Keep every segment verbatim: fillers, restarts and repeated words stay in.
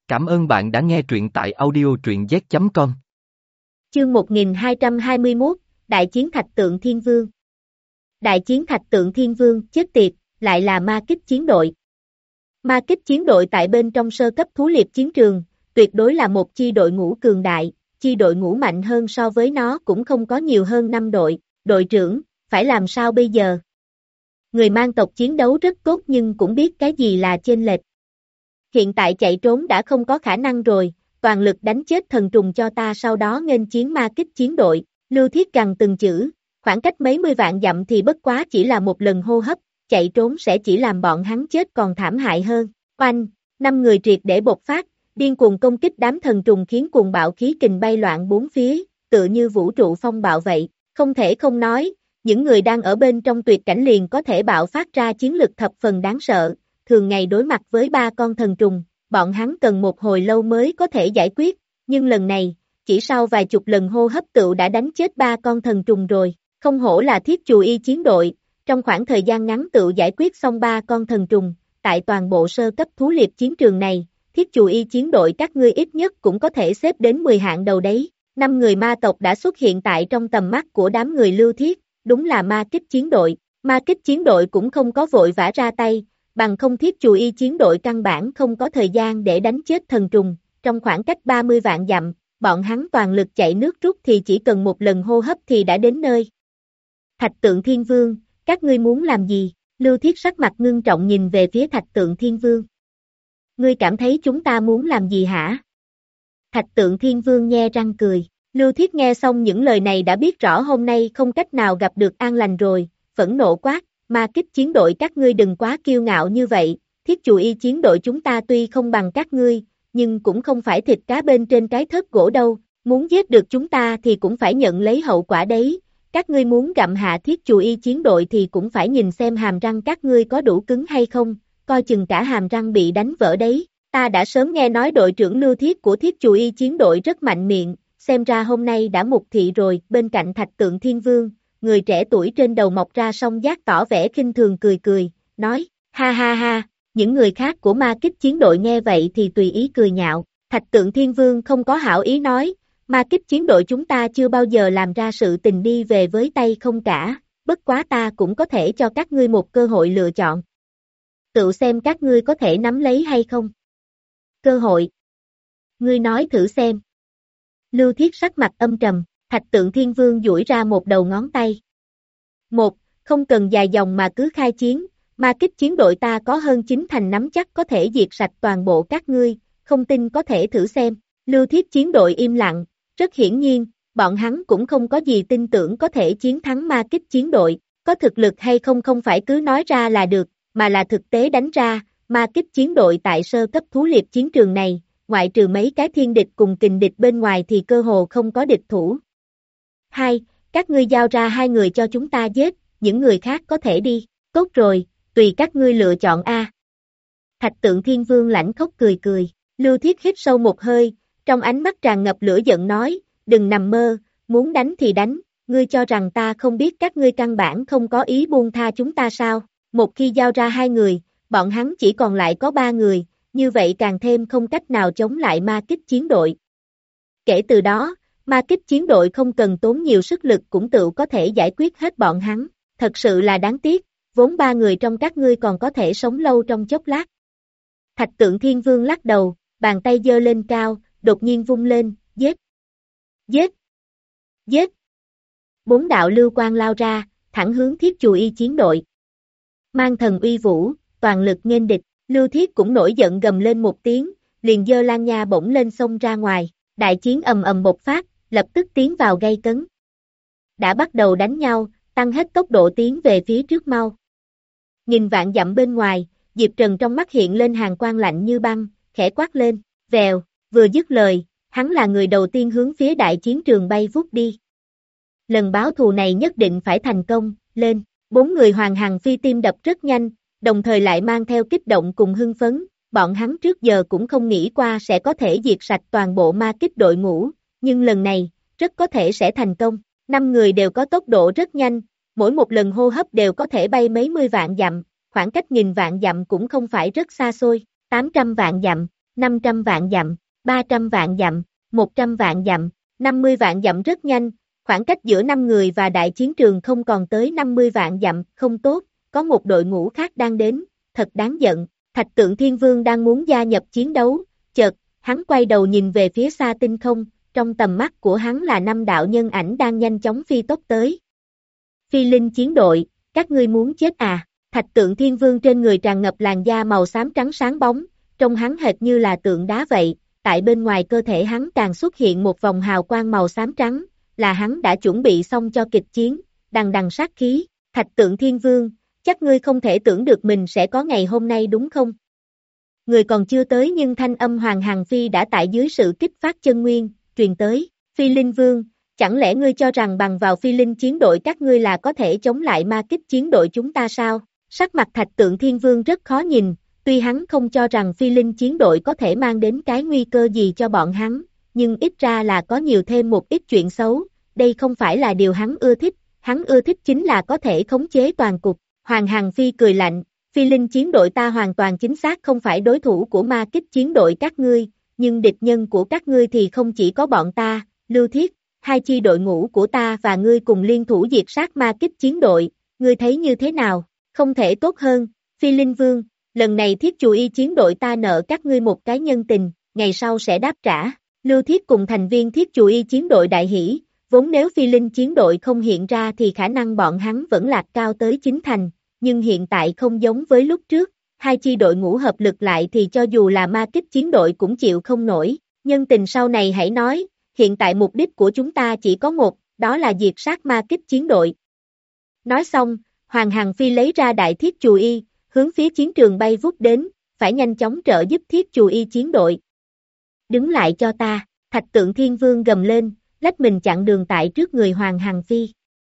Cảm ơn bạn đã nghe truyện tại audio truyện z chấm com. Chương một nghìn hai trăm hai mươi mốt, Đại chiến Thạch Tượng Thiên Vương. Đại chiến Thạch Tượng Thiên Vương, chết tiệt, lại là ma kích chiến đội. Ma kích chiến đội tại bên trong sơ cấp thú liệp chiến trường, tuyệt đối là một chi đội ngũ cường đại, chi đội ngũ mạnh hơn so với nó cũng không có nhiều hơn năm đội, đội trưởng, phải làm sao bây giờ? Người mang tộc chiến đấu rất tốt nhưng cũng biết cái gì là chênh lệch. Hiện tại chạy trốn đã không có khả năng rồi, toàn lực đánh chết thần trùng cho ta sau đó nghênh chiến ma kích chiến đội, Lưu Thiết gằn từng chữ, khoảng cách mấy mươi vạn dặm thì bất quá chỉ là một lần hô hấp, chạy trốn sẽ chỉ làm bọn hắn chết còn thảm hại hơn. Oanh, năm người triệt để bộc phát, điên cuồng công kích đám thần trùng khiến cuồng bạo khí kình bay loạn bốn phía, tựa như vũ trụ phong bạo vậy, không thể không nói, những người đang ở bên trong tuyệt cảnh liền có thể bạo phát ra chiến lực thập phần đáng sợ. Thường ngày đối mặt với ba con thần trùng, bọn hắn cần một hồi lâu mới có thể giải quyết, nhưng lần này, chỉ sau vài chục lần hô hấp tựu đã đánh chết ba con thần trùng rồi, không hổ là thiết chù y chiến đội, trong khoảng thời gian ngắn tựu giải quyết xong ba con thần trùng, tại toàn bộ sơ cấp thú liệp chiến trường này, thiết chù y chiến đội các ngươi ít nhất cũng có thể xếp đến mười hạng đầu đấy, năm người ma tộc đã xuất hiện tại trong tầm mắt của đám người Lưu Thiết, đúng là ma kích chiến đội, ma kích chiến đội cũng không có vội vã ra tay, bằng không thiết chù y chiến đội căn bản không có thời gian để đánh chết thần trùng, trong khoảng cách ba mươi vạn dặm, bọn hắn toàn lực chạy nước rút thì chỉ cần một lần hô hấp thì đã đến nơi. Thạch Tượng Thiên Vương, các ngươi muốn làm gì? Lưu Thiết sắc mặt ngưng trọng nhìn về phía Thạch Tượng Thiên Vương. Ngươi cảm thấy chúng ta muốn làm gì hả? Thạch Tượng Thiên Vương nhe răng cười, Lưu Thiết nghe xong những lời này đã biết rõ hôm nay không cách nào gặp được an lành rồi, phẫn nộ quát. Ma kích chiến đội các ngươi đừng quá kiêu ngạo như vậy, thiết chù y chiến đội chúng ta tuy không bằng các ngươi, nhưng cũng không phải thịt cá bên trên cái thớt gỗ đâu, muốn giết được chúng ta thì cũng phải nhận lấy hậu quả đấy, các ngươi muốn gặm hạ thiết chù y chiến đội thì cũng phải nhìn xem hàm răng các ngươi có đủ cứng hay không, coi chừng cả hàm răng bị đánh vỡ đấy, ta đã sớm nghe nói đội trưởng Lưu Thiết của thiết chù y chiến đội rất mạnh miệng, xem ra hôm nay đã mục thị rồi, bên cạnh Thạch Tượng Thiên Vương. Người trẻ tuổi trên đầu mọc ra song giác tỏ vẻ khinh thường cười cười, nói, ha ha ha, những người khác của ma kích chiến đội nghe vậy thì tùy ý cười nhạo, Thạch Tượng Thiên Vương không có hảo ý nói, ma kích chiến đội chúng ta chưa bao giờ làm ra sự tình đi về với tay không cả, bất quá ta cũng có thể cho các ngươi một cơ hội lựa chọn. Tự xem các ngươi có thể nắm lấy hay không. Cơ hội. Ngươi nói thử xem. Lưu Thiết sắc mặt âm trầm. Thạch Tượng Thiên Vương duỗi ra một đầu ngón tay. Một, không cần dài dòng mà cứ khai chiến, ma kích chiến đội ta có hơn chín thành nắm chắc có thể diệt sạch toàn bộ các ngươi, không tin có thể thử xem. Lưu Thiết chiến đội im lặng, rất hiển nhiên, bọn hắn cũng không có gì tin tưởng có thể chiến thắng ma kích chiến đội, có thực lực hay không không phải cứ nói ra là được, mà là thực tế đánh ra, ma kích chiến đội tại sơ cấp thú liệp chiến trường này, ngoại trừ mấy cái thiên địch cùng kình địch bên ngoài thì cơ hồ không có địch thủ. Hai, các ngươi giao ra hai người cho chúng ta giết, những người khác có thể đi, tốt rồi, tùy các ngươi lựa chọn a. Thạch Tượng Thiên Vương lãnh khóc cười cười, Lưu Thiết hít sâu một hơi, trong ánh mắt tràn ngập lửa giận nói, đừng nằm mơ, muốn đánh thì đánh, ngươi cho rằng ta không biết các ngươi căn bản không có ý buông tha chúng ta sao, một khi giao ra hai người, bọn hắn chỉ còn lại có ba người, như vậy càng thêm không cách nào chống lại ma kích chiến đội. Kể từ đó, ma kích chiến đội không cần tốn nhiều sức lực cũng tự có thể giải quyết hết bọn hắn, thật sự là đáng tiếc, vốn ba người trong các ngươi còn có thể sống lâu trong chốc lát. Thạch Tượng Thiên Vương lắc đầu, bàn tay giơ lên cao, đột nhiên vung lên, giết, giết, giết. Bốn đạo lưu quang lao ra, thẳng hướng thiết chù y chiến đội. Mang thần uy vũ, toàn lực nghênh địch, Lưu Thiết cũng nổi giận gầm lên một tiếng, liền giơ lan nha bổng lên xông ra ngoài. Đại chiến ầm ầm bộc phát, lập tức tiến vào gay cấn. Đã bắt đầu đánh nhau, tăng hết tốc độ tiến về phía trước mau. Nghìn vạn dặm bên ngoài, Diệp Trần trong mắt hiện lên hàn quang lạnh như băng, khẽ quát lên, vèo, vừa dứt lời, hắn là người đầu tiên hướng phía đại chiến trường bay vút đi. Lần báo thù này nhất định phải thành công, lên, bốn người hoàng hằng phi tim đập rất nhanh, đồng thời lại mang theo kích động cùng hưng phấn. Bọn hắn trước giờ cũng không nghĩ qua sẽ có thể diệt sạch toàn bộ ma kích đội ngũ, nhưng lần này, rất có thể sẽ thành công. Năm người đều có tốc độ rất nhanh, mỗi một lần hô hấp đều có thể bay mấy mươi vạn dặm, khoảng cách nghìn vạn dặm cũng không phải rất xa xôi, tám trăm vạn dặm, năm trăm vạn dặm, ba trăm vạn dặm, một trăm vạn dặm, năm mươi vạn dặm rất nhanh, khoảng cách giữa năm người và đại chiến trường không còn tới năm mươi vạn dặm, không tốt, có một đội ngũ khác đang đến, thật đáng giận, Thạch Tượng Thiên Vương đang muốn gia nhập chiến đấu, chợt, hắn quay đầu nhìn về phía xa tinh không, trong tầm mắt của hắn là năm đạo nhân ảnh đang nhanh chóng phi tốc tới. Phi linh chiến đội, các ngươi muốn chết à? Thạch Tượng Thiên Vương trên người tràn ngập làn da màu xám trắng sáng bóng, trông hắn hệt như là tượng đá vậy, tại bên ngoài cơ thể hắn càng xuất hiện một vòng hào quang màu xám trắng, là hắn đã chuẩn bị xong cho kịch chiến, đằng đằng sát khí. Thạch Tượng Thiên Vương, chắc ngươi không thể tưởng được mình sẽ có ngày hôm nay đúng không? Người còn chưa tới nhưng thanh âm Hoàng Hằng Phi đã tại dưới sự kích phát chân nguyên, truyền tới. Phi Linh Vương, chẳng lẽ ngươi cho rằng bằng vào Phi Linh chiến đội các ngươi là có thể chống lại ma kích chiến đội chúng ta sao? Sắc mặt Thạch Tượng Thiên Vương rất khó nhìn, tuy hắn không cho rằng Phi Linh chiến đội có thể mang đến cái nguy cơ gì cho bọn hắn, nhưng ít ra là có nhiều thêm một ít chuyện xấu, đây không phải là điều hắn ưa thích, hắn ưa thích chính là có thể khống chế toàn cục. Hoàng Hằng Phi cười lạnh, Phi Linh chiến đội ta hoàn toàn chính xác không phải đối thủ của ma kích chiến đội các ngươi, nhưng địch nhân của các ngươi thì không chỉ có bọn ta, Lưu Thiết, hai chi đội ngũ của ta và ngươi cùng liên thủ diệt sát ma kích chiến đội, ngươi thấy như thế nào? Không thể tốt hơn, Phi Linh Vương, lần này Thiết Chù Y chiến đội ta nợ các ngươi một cái nhân tình, ngày sau sẽ đáp trả. Lưu Thiết cùng thành viên Thiết Chù Y chiến đội đại hỷ, vốn nếu Phi Linh chiến đội không hiện ra thì khả năng bọn hắn vẫn lạc cao tới chín thành, nhưng hiện tại không giống với lúc trước, hai chi đội ngũ hợp lực lại thì cho dù là ma kích chiến đội cũng chịu không nổi, nhân tình sau này hãy nói, hiện tại mục đích của chúng ta chỉ có một, đó là diệt sát ma kích chiến đội. Nói xong, Hoàng Hằng Phi lấy ra đại Thiết Chù Y, hướng phía chiến trường bay vút đến, phải nhanh chóng trợ giúp Thiết Chù Y chiến đội. Đứng lại cho ta, Thạch Tượng Thiên Vương gầm lên, lách mình chặn đường tại trước người Hoàng Hằng Phi.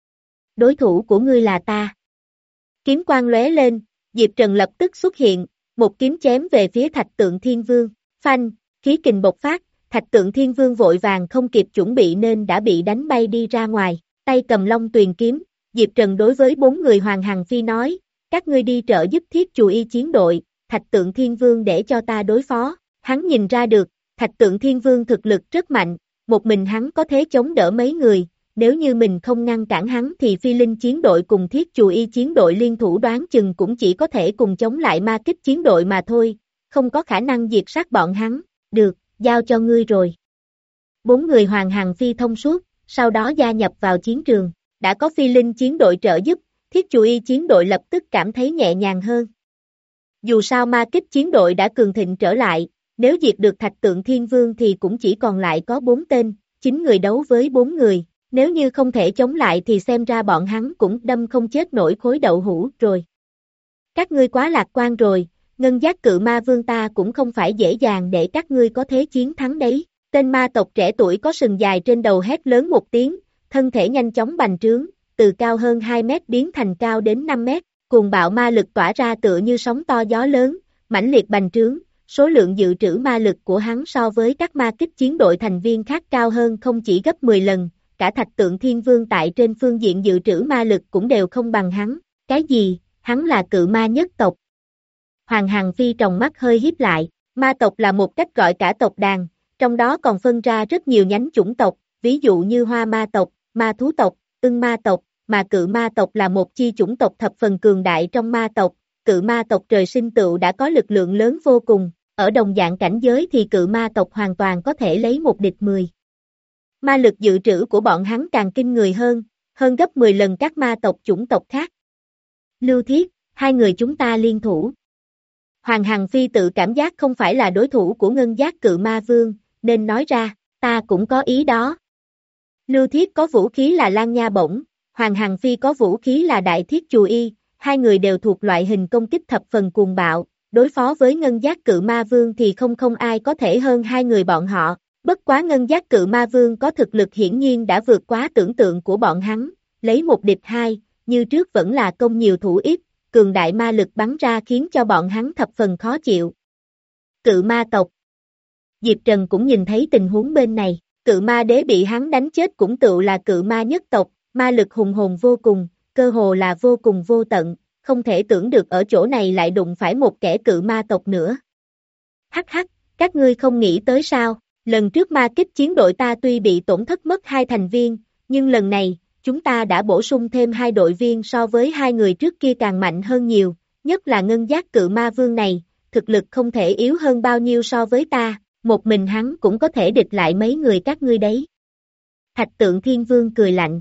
Đối thủ của ngươi là ta. Kiếm quang lóe lên, Diệp Trần lập tức xuất hiện, một kiếm chém về phía Thạch Tượng Thiên Vương, phanh, khí kình bộc phát, Thạch Tượng Thiên Vương vội vàng không kịp chuẩn bị nên đã bị đánh bay đi ra ngoài, tay cầm Long Tuyền kiếm, Diệp Trần đối với bốn người Hoàng Hằng Phi nói, các ngươi đi trợ giúp Thiết Chù Y chiến đội, Thạch Tượng Thiên Vương để cho ta đối phó, hắn nhìn ra được, Thạch Tượng Thiên Vương thực lực rất mạnh, một mình hắn có thể chống đỡ mấy người, nếu như mình không ngăn cản hắn thì Phi Linh chiến đội cùng Thiết Chù Y chiến đội liên thủ đoán chừng cũng chỉ có thể cùng chống lại ma kích chiến đội mà thôi, không có khả năng diệt sát bọn hắn, được, giao cho ngươi rồi. Bốn người Hoàng Hằng Phi thông suốt, sau đó gia nhập vào chiến trường, đã có Phi Linh chiến đội trợ giúp, Thiết Chù Y chiến đội lập tức cảm thấy nhẹ nhàng hơn. Dù sao ma kích chiến đội đã cường thịnh trở lại, nếu diệt được Thạch Tượng Thiên Vương thì cũng chỉ còn lại có bốn tên, chín người đấu với bốn người, nếu như không thể chống lại thì xem ra bọn hắn cũng đâm không chết nổi khối đậu hũ rồi. Các ngươi quá lạc quan rồi, ngân giác cự ma vương ta cũng không phải dễ dàng để các ngươi có thế chiến thắng đấy. Tên ma tộc trẻ tuổi có sừng dài trên đầu hét lớn một tiếng, thân thể nhanh chóng bành trướng, từ cao hơn hai mét biến thành cao đến năm mét, cuồng bạo ma lực tỏa ra tựa như sóng to gió lớn, mãnh liệt bành trướng, số lượng dự trữ ma lực của hắn so với các ma kích chiến đội thành viên khác cao hơn không chỉ gấp mười lần, cả Thạch Tượng Thiên Vương tại trên phương diện dự trữ ma lực cũng đều không bằng hắn. Cái gì? Hắn là cự ma nhất tộc. Hoàng Hằng Phi tròng mắt hơi híp lại, ma tộc là một cách gọi cả tộc đàn, trong đó còn phân ra rất nhiều nhánh chủng tộc, ví dụ như hoa ma tộc, ma thú tộc, ưng ma tộc, mà cự ma tộc là một chi chủng tộc thập phần cường đại trong ma tộc, cự ma tộc trời sinh tựu đã có lực lượng lớn vô cùng, ở đồng dạng cảnh giới thì cự ma tộc hoàn toàn có thể lấy một địch mười. Ma lực dự trữ của bọn hắn càng kinh người hơn, hơn gấp mười lần các ma tộc chủng tộc khác. Lưu Thiết, hai người chúng ta liên thủ. Hoàng Hằng Phi tự cảm giác không phải là đối thủ của ngân giác cự ma vương, nên nói ra, ta cũng có ý đó. Lưu Thiết có vũ khí là Lan Nha Bổng, Hoàng Hằng Phi có vũ khí là Đại Thiết Chù Y, hai người đều thuộc loại hình công kích thập phần cuồng bạo, đối phó với ngân giác cự ma vương thì không không ai có thể hơn hai người bọn họ, bất quá ngân giác cự ma vương có thực lực hiển nhiên đã vượt quá tưởng tượng của bọn hắn, lấy một địch hai, như trước vẫn là công nhiều thủ ít, cường đại ma lực bắn ra khiến cho bọn hắn thập phần khó chịu. Cự ma tộc. Diệp Trần cũng nhìn thấy tình huống bên này, cự ma đế bị hắn đánh chết cũng tựu là cự ma nhất tộc, ma lực hùng hồn vô cùng, cơ hồ là vô cùng vô tận, không thể tưởng được ở chỗ này lại đụng phải một kẻ cự ma tộc nữa. Hắc hắc, Các ngươi không nghĩ tới sao, lần trước ma kích chiến đội ta tuy bị tổn thất mất hai thành viên, nhưng lần này, chúng ta đã bổ sung thêm hai đội viên so với hai người trước kia càng mạnh hơn nhiều, nhất là ngân giác cự ma vương này, thực lực không thể yếu hơn bao nhiêu so với ta, một mình hắn cũng có thể địch lại mấy người các ngươi đấy. Thạch Tượng Thiên Vương cười lạnh.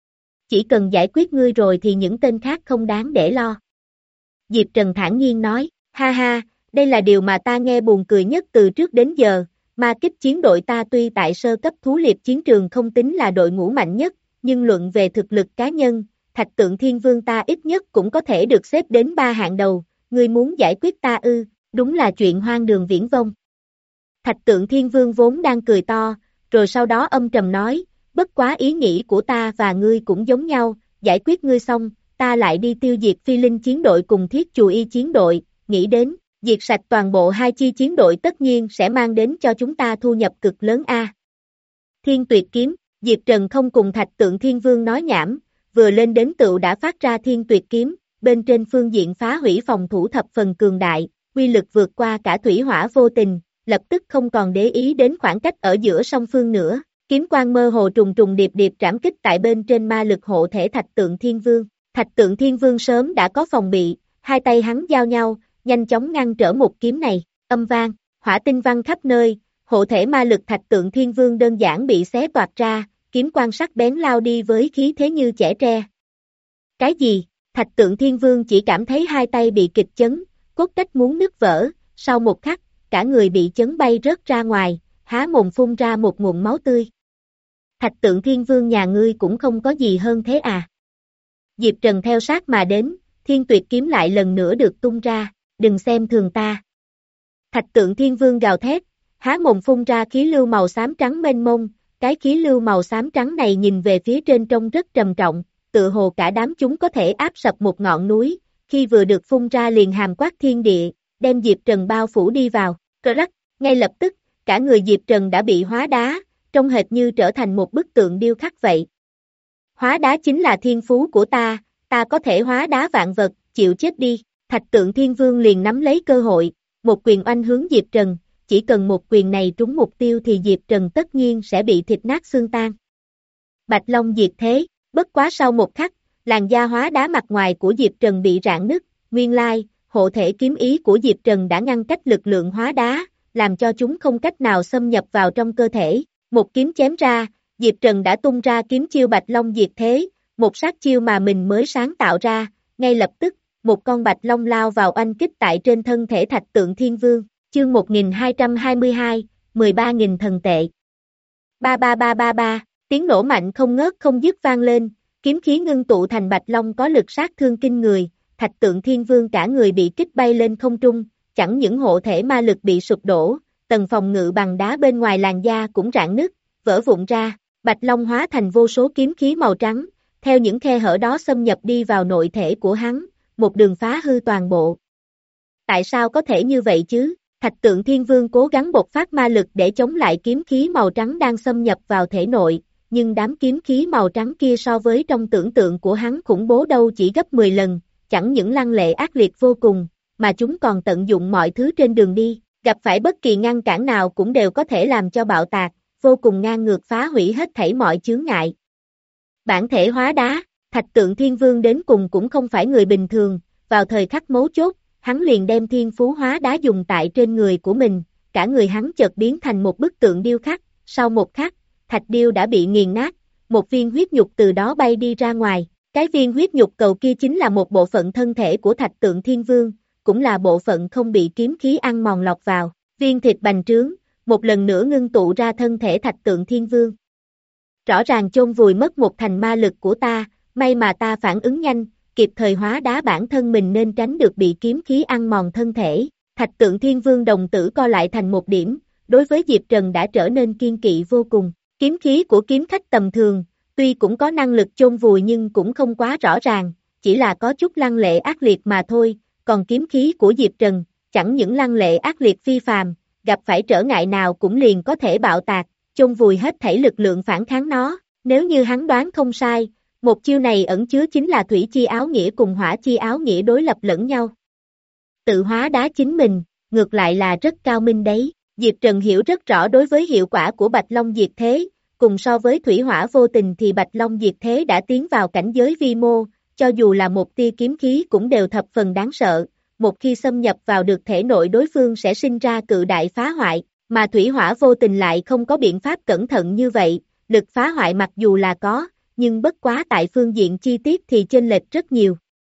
Chỉ cần giải quyết ngươi rồi thì những tên khác không đáng để lo. Diệp Trần thản nhiên nói, ha ha, đây là điều mà ta nghe buồn cười nhất từ trước đến giờ, ma kích chiến đội ta tuy tại sơ cấp thú liệp chiến trường không tính là đội ngũ mạnh nhất, nhưng luận về thực lực cá nhân, Thạch Tượng Thiên Vương ta ít nhất cũng có thể được xếp đến ba hạng đầu, ngươi muốn giải quyết ta ư, đúng là chuyện hoang đường viển vông. Thạch Tượng Thiên Vương vốn đang cười to, rồi sau đó âm trầm nói, bất quá ý nghĩ của ta và ngươi cũng giống nhau, giải quyết ngươi xong, ta lại đi tiêu diệt phi linh chiến đội cùng thiết chù y chiến đội, nghĩ đến, diệt sạch toàn bộ hai chi chiến đội tất nhiên sẽ mang đến cho chúng ta thu nhập cực lớn a. Thiên Tuyệt Kiếm, Diệp Trần không cùng Thạch Tượng Thiên Vương nói nhảm, vừa lên đến tựu đã phát ra Thiên Tuyệt Kiếm, bên trên phương diện phá hủy phòng thủ thập phần cường đại, uy lực vượt qua cả thủy hỏa vô tình, lập tức không còn để ý đến khoảng cách ở giữa song phương nữa, kiếm quang mơ hồ trùng trùng điệp điệp trảm kích tại bên trên ma lực hộ thể Thạch Tượng Thiên Vương. Thạch Tượng Thiên Vương sớm đã có phòng bị, hai tay hắn giao nhau, nhanh chóng ngăn trở một kiếm này, âm vang, hỏa tinh văng khắp nơi, hộ thể ma lực Thạch Tượng Thiên Vương đơn giản bị xé toạc ra, kiếm quang sắc bén lao đi với khí thế như chẻ tre. Cái gì? Thạch Tượng Thiên Vương chỉ cảm thấy hai tay bị kịch chấn, cốt cách muốn nứt vỡ, sau một khắc, cả người bị chấn bay rớt ra ngoài, há mồm phun ra một nguồn máu tươi. Thạch Tượng Thiên Vương nhà ngươi cũng không có gì hơn thế à? Diệp Trần theo sát mà đến, Thiên Tuyệt Kiếm lại lần nữa được tung ra, đừng xem thường ta. Thạch Tượng Thiên Vương gào thét, há mồm phun ra khí lưu màu xám trắng mênh mông, cái khí lưu màu xám trắng này nhìn về phía trên trông rất trầm trọng, tự hồ cả đám chúng có thể áp sập một ngọn núi, khi vừa được phun ra liền hàm quát thiên địa, đem Diệp Trần bao phủ đi vào, cơ rắc, ngay lập tức, cả người Diệp Trần đã bị hóa đá, trông hệt như trở thành một bức tượng điêu khắc vậy. Hóa đá chính là thiên phú của ta, ta có thể hóa đá vạn vật, chịu chết đi, Thạch Tượng Thiên Vương liền nắm lấy cơ hội, một quyền oanh hướng Diệp Trần, chỉ cần một quyền này trúng mục tiêu thì Diệp Trần tất nhiên sẽ bị thịt nát xương tan. Bạch Long diệt thế, bất quá sau một khắc, làn da hóa đá mặt ngoài của Diệp Trần bị rạn nứt, nguyên lai, hộ thể kiếm ý của Diệp Trần đã ngăn cách lực lượng hóa đá, làm cho chúng không cách nào xâm nhập vào trong cơ thể, một kiếm chém ra, Diệp Trần đã tung ra kiếm chiêu Bạch Long diệt thế, một sát chiêu mà mình mới sáng tạo ra, ngay lập tức, một con Bạch Long lao vào oanh kích tại trên thân thể Thạch Tượng Thiên Vương, chương một nghìn hai trăm hai mươi hai, mười ba nghìn thần tệ. Ba ba ba ba ba, tiếng nổ mạnh không ngớt không dứt vang lên, kiếm khí ngưng tụ thành Bạch Long có lực sát thương kinh người, Thạch Tượng Thiên Vương cả người bị kích bay lên không trung, chẳng những hộ thể ma lực bị sụp đổ, tầng phòng ngự bằng đá bên ngoài làn da cũng rạn nứt, vỡ vụn ra, Bạch Long hóa thành vô số kiếm khí màu trắng, theo những khe hở đó xâm nhập đi vào nội thể của hắn, một đường phá hư toàn bộ. Tại sao có thể như vậy chứ? Thạch Tượng Thiên Vương cố gắng bộc phát ma lực để chống lại kiếm khí màu trắng đang xâm nhập vào thể nội, nhưng đám kiếm khí màu trắng kia so với trong tưởng tượng của hắn khủng bố đâu chỉ gấp mười lần, chẳng những lăng lệ ác liệt vô cùng, mà chúng còn tận dụng mọi thứ trên đường đi, gặp phải bất kỳ ngăn cản nào cũng đều có thể làm cho bạo tạc, vô cùng ngang ngược phá hủy hết thảy mọi chướng ngại. Bản thể hóa đá, Thạch Tượng Thiên Vương đến cùng cũng không phải người bình thường, vào thời khắc mấu chốt, hắn liền đem thiên phú hóa đá dùng tại trên người của mình, cả người hắn chợt biến thành một bức tượng điêu khắc, sau một khắc, thạch điêu đã bị nghiền nát, một viên huyết nhục từ đó bay đi ra ngoài, cái viên huyết nhục cầu kia chính là một bộ phận thân thể của Thạch Tượng Thiên Vương, cũng là bộ phận không bị kiếm khí ăn mòn lọt vào, viên thịt bành trướng, một lần nữa ngưng tụ ra thân thể Thạch Tượng Thiên Vương. Rõ ràng chôn vùi mất một thành ma lực của ta, may mà ta phản ứng nhanh, kịp thời hóa đá bản thân mình nên tránh được bị kiếm khí ăn mòn thân thể. Thạch Tượng Thiên Vương đồng tử co lại thành một điểm, đối với Diệp Trần đã trở nên kiên kỵ vô cùng. Kiếm khí của kiếm khách tầm thường, tuy cũng có năng lực chôn vùi nhưng cũng không quá rõ ràng, chỉ là có chút lăng lệ ác liệt mà thôi, còn kiếm khí của Diệp Trần, chẳng những lăng lệ ác liệt phi phàm, gặp phải trở ngại nào cũng liền có thể bạo tạc, chôn vùi hết thảy lực lượng phản kháng nó, nếu như hắn đoán không sai, một chiêu này ẩn chứa chính là thủy chi áo nghĩa cùng hỏa chi áo nghĩa đối lập lẫn nhau. Tự hóa đá chính mình, ngược lại là rất cao minh đấy, Diệp Trần hiểu rất rõ đối với hiệu quả của Bạch Long Diệt Thế, cùng so với thủy hỏa vô tình thì Bạch Long Diệt Thế đã tiến vào cảnh giới vi mô, cho dù là một tia kiếm khí cũng đều thập phần đáng sợ, một khi xâm nhập vào được thể nội đối phương sẽ sinh ra cự đại phá hoại, mà thủy hỏa vô tình lại không có biện pháp cẩn thận như vậy, lực phá hoại mặc dù là có, nhưng bất quá tại phương diện chi tiết thì chênh lệch rất nhiều.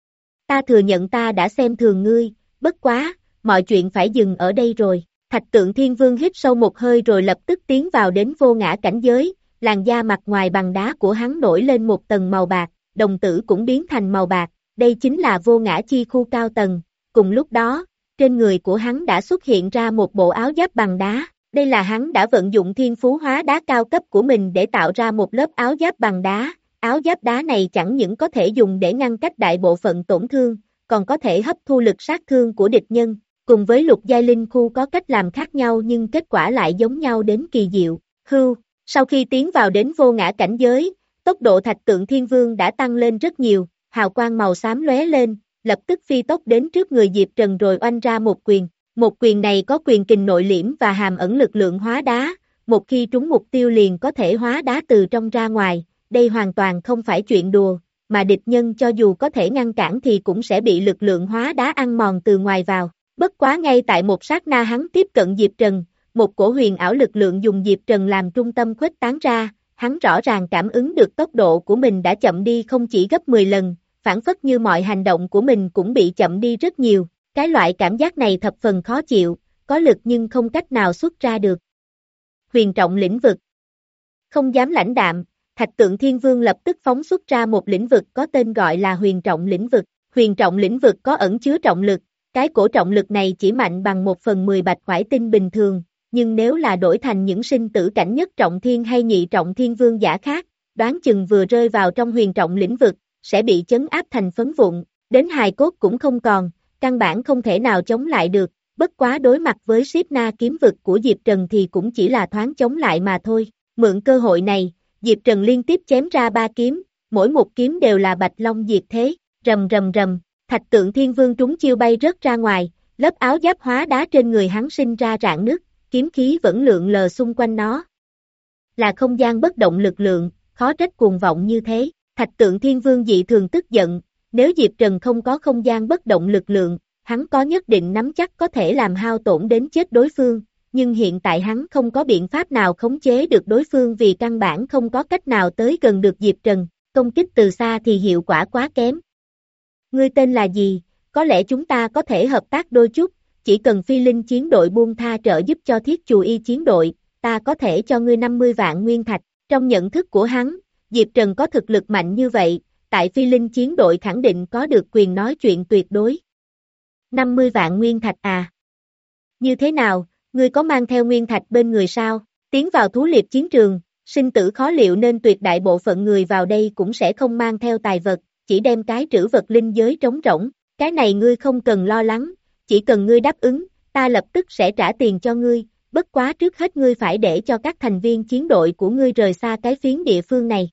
Ta thừa nhận ta đã xem thường ngươi, bất quá, mọi chuyện phải dừng ở đây rồi. Thạch Tượng Thiên Vương hít sâu một hơi rồi lập tức tiến vào đến vô ngã cảnh giới, làn da mặt ngoài bằng đá của hắn nổi lên một tầng màu bạc, đồng tử cũng biến thành màu bạc, đây chính là vô ngã chi khu cao tầng. Cùng lúc đó, trên người của hắn đã xuất hiện ra một bộ áo giáp bằng đá, đây là hắn đã vận dụng thiên phú hóa đá cao cấp của mình để tạo ra một lớp áo giáp bằng đá, áo giáp đá này chẳng những có thể dùng để ngăn cách đại bộ phận tổn thương, còn có thể hấp thu lực sát thương của địch nhân. Cùng với lục giai linh khu có cách làm khác nhau nhưng kết quả lại giống nhau đến kỳ diệu. Hưu, sau khi tiến vào đến vô ngã cảnh giới, tốc độ Thạch Tượng Thiên Vương đã tăng lên rất nhiều, hào quang màu xám lóe lên, lập tức phi tốc đến trước người Diệp Trần rồi oanh ra một quyền. Một quyền này có quyền kình nội liễm và hàm ẩn lực lượng hóa đá, một khi trúng mục tiêu liền có thể hóa đá từ trong ra ngoài, đây hoàn toàn không phải chuyện đùa, mà địch nhân cho dù có thể ngăn cản thì cũng sẽ bị lực lượng hóa đá ăn mòn từ ngoài vào. Bất quá ngay tại một sát na hắn tiếp cận Diệp Trần, một cổ huyền ảo lực lượng dùng Diệp Trần làm trung tâm khuếch tán ra, hắn rõ ràng cảm ứng được tốc độ của mình đã chậm đi không chỉ gấp mười lần, phản phất như mọi hành động của mình cũng bị chậm đi rất nhiều, cái loại cảm giác này thập phần khó chịu, có lực nhưng không cách nào xuất ra được. Huyền trọng lĩnh vực. Không dám lãnh đạm, Thạch Tượng Thiên Vương lập tức phóng xuất ra một lĩnh vực có tên gọi là huyền trọng lĩnh vực. Huyền trọng lĩnh vực có ẩn chứa trọng lực. Cái cổ trọng lực này chỉ mạnh bằng một phần mười bạch khoải tinh bình thường, nhưng nếu là đổi thành những sinh tử cảnh nhất trọng thiên hay nhị trọng thiên vương giả khác, đoán chừng vừa rơi vào trong huyền trọng lĩnh vực, sẽ bị chấn áp thành phấn vụn, đến hài cốt cũng không còn, căn bản không thể nào chống lại được, bất quá đối mặt với Siết Na kiếm vực của Diệp Trần thì cũng chỉ là thoáng chống lại mà thôi. Mượn cơ hội này, Diệp Trần liên tiếp chém ra ba kiếm, mỗi một kiếm đều là Bạch Long Diệt Thế, rầm rầm rầm. Thạch Tượng Thiên Vương trúng chiêu bay rớt ra ngoài, lớp áo giáp hóa đá trên người hắn sinh ra rạn nứt, kiếm khí vẫn lượn lờ xung quanh nó. Là không gian bất động lực lượng, khó trách cuồng vọng như thế. Thạch Tượng Thiên Vương dị thường tức giận, nếu Diệp Trần không có không gian bất động lực lượng, hắn có nhất định nắm chắc có thể làm hao tổn đến chết đối phương, nhưng hiện tại hắn không có biện pháp nào khống chế được đối phương vì căn bản không có cách nào tới gần được Diệp Trần, công kích từ xa thì hiệu quả quá kém. Ngươi tên là gì? Có lẽ chúng ta có thể hợp tác đôi chút, chỉ cần Phi Linh chiến đội buông tha trợ giúp cho Thiết Chù Y chiến đội, ta có thể cho ngươi năm mươi vạn nguyên thạch. Trong nhận thức của hắn, Diệp Trần có thực lực mạnh như vậy, tại Phi Linh chiến đội khẳng định có được quyền nói chuyện tuyệt đối. năm mươi vạn nguyên thạch à? Như thế nào, ngươi có mang theo nguyên thạch bên người sao? Tiến vào thú liệp chiến trường, sinh tử khó liệu nên tuyệt đại bộ phận người vào đây cũng sẽ không mang theo tài vật, chỉ đem cái trữ vật linh giới trống rỗng, cái này ngươi không cần lo lắng, chỉ cần ngươi đáp ứng, ta lập tức sẽ trả tiền cho ngươi, bất quá trước hết ngươi phải để cho các thành viên chiến đội của ngươi rời xa cái phiến địa phương này.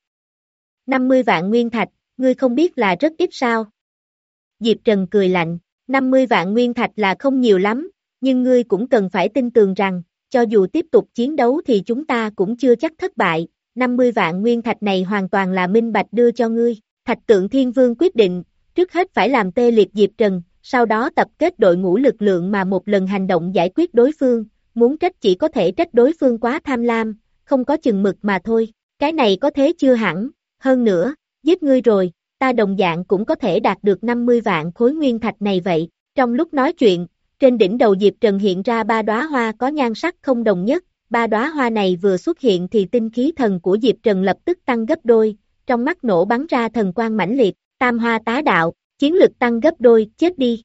năm mươi vạn nguyên thạch, ngươi không biết là rất ít sao? Diệp Trần cười lạnh, năm mươi vạn nguyên thạch là không nhiều lắm, nhưng ngươi cũng cần phải tin tưởng rằng, cho dù tiếp tục chiến đấu thì chúng ta cũng chưa chắc thất bại, năm mươi vạn nguyên thạch này hoàn toàn là minh bạch đưa cho ngươi. Thạch Tượng Thiên Vương quyết định, trước hết phải làm tê liệt Diệp Trần, sau đó tập kết đội ngũ lực lượng mà một lần hành động giải quyết đối phương, muốn trách chỉ có thể trách đối phương quá tham lam, không có chừng mực mà thôi, cái này có thế chưa hẳn, hơn nữa, giết ngươi rồi, ta đồng dạng cũng có thể đạt được năm mươi vạn khối nguyên thạch này vậy. Trong lúc nói chuyện, trên đỉnh đầu Diệp Trần hiện ra ba đóa hoa có nhan sắc không đồng nhất, ba đóa hoa này vừa xuất hiện thì tinh khí thần của Diệp Trần lập tức tăng gấp đôi, trong mắt nổ bắn ra thần quang mãnh liệt, tam hoa tá đạo, chiến lực tăng gấp đôi, chết đi.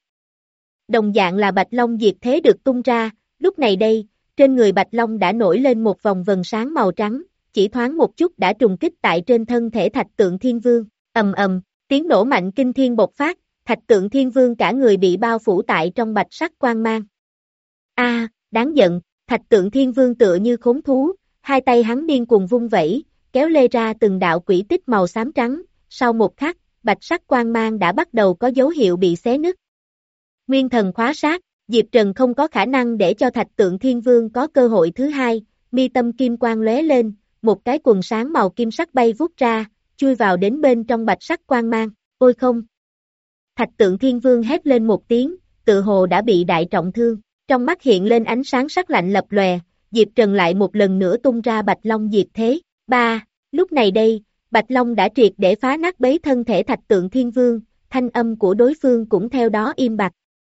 Đồng dạng là Bạch Long Diệt Thế được tung ra, lúc này đây, trên người Bạch Long đã nổi lên một vòng vầng sáng màu trắng, chỉ thoáng một chút đã trùng kích tại trên thân thể Thạch Tượng Thiên Vương, ầm ầm, tiếng nổ mạnh kinh thiên bộc phát, Thạch Tượng Thiên Vương cả người bị bao phủ tại trong bạch sắc quang mang. A, à, đáng giận, Thạch Tượng Thiên Vương tựa như khốn thú, hai tay hắn điên cuồng vung vẩy, kéo lê ra từng đạo quỷ tích màu xám trắng, sau một khắc, bạch sắc quang mang đã bắt đầu có dấu hiệu bị xé nứt. Nguyên thần khóa sát, Diệp Trần không có khả năng để cho Thạch Tượng Thiên Vương có cơ hội thứ hai, mi tâm kim quang lóe lên, một cái quần sáng màu kim sắc bay vút ra, chui vào đến bên trong bạch sắc quang mang, ôi không! Thạch Tượng Thiên Vương hét lên một tiếng, tự hồ đã bị đại trọng thương, trong mắt hiện lên ánh sáng sắc lạnh lập lòe, Diệp Trần lại một lần nữa tung ra Bạch Long diệt thế, ba, lúc này đây, Bạch Long đã triệt để phá nát bấy thân thể Thạch Tượng Thiên Vương, thanh âm của đối phương cũng theo đó im bặt.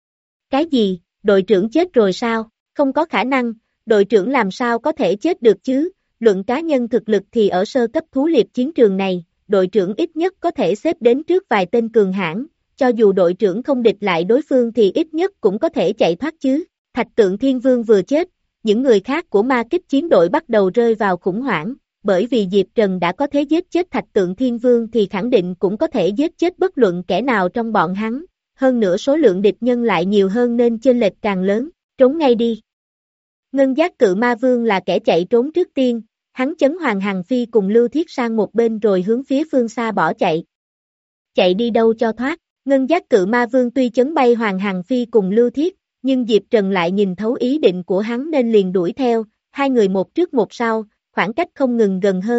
Cái gì, đội trưởng chết rồi sao? Không có khả năng, đội trưởng làm sao có thể chết được chứ? Luận cá nhân thực lực thì ở sơ cấp thú liệp chiến trường này, đội trưởng ít nhất có thể xếp đến trước vài tên cường hãn, cho dù đội trưởng không địch lại đối phương thì ít nhất cũng có thể chạy thoát chứ. Thạch Tượng Thiên Vương vừa chết, những người khác của ma kích chiến đội bắt đầu rơi vào khủng hoảng, bởi vì Diệp Trần đã có thể giết chết Thạch Tượng Thiên Vương thì khẳng định cũng có thể giết chết bất luận kẻ nào trong bọn hắn, hơn nữa số lượng địch nhân lại nhiều hơn nên chênh lệch càng lớn, trốn ngay đi. Ngân Giác Cự Ma Vương là kẻ chạy trốn trước tiên, hắn chấn Hoàng Hằng Phi cùng Lưu Thiết sang một bên rồi hướng phía phương xa bỏ chạy. Chạy đi đâu cho thoát, Ngân Giác Cự Ma Vương tuy chấn bay Hoàng Hằng Phi cùng Lưu Thiết, nhưng Diệp Trần lại nhìn thấu ý định của hắn nên liền đuổi theo, hai người một trước một sau, khoảng cách không ngừng gần hơn.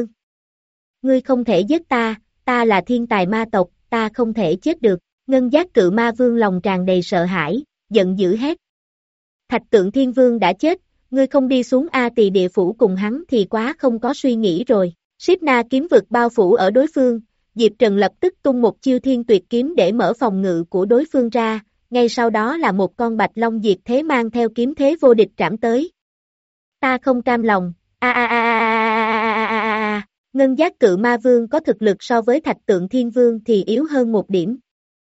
Ngươi không thể giết ta, ta là thiên tài ma tộc, ta không thể chết được, Ngân Giác Cự Ma Vương lòng tràn đầy sợ hãi, giận dữ hét. Thạch Tượng Thiên Vương đã chết, ngươi không đi xuống A Tỳ địa phủ cùng hắn thì quá không có suy nghĩ rồi. Siết Na kiếm vực bao phủ ở đối phương, Diệp Trần lập tức tung một chiêu thiên tuyệt kiếm để mở phòng ngự của đối phương ra, ngay sau đó là một con bạch long diệt thế mang theo kiếm thế vô địch trảm tới. Ta không cam lòng, a a a a a a a a, Ngân Giác Cự Ma Vương có thực lực so với Thạch Tượng Thiên Vương thì yếu hơn một điểm.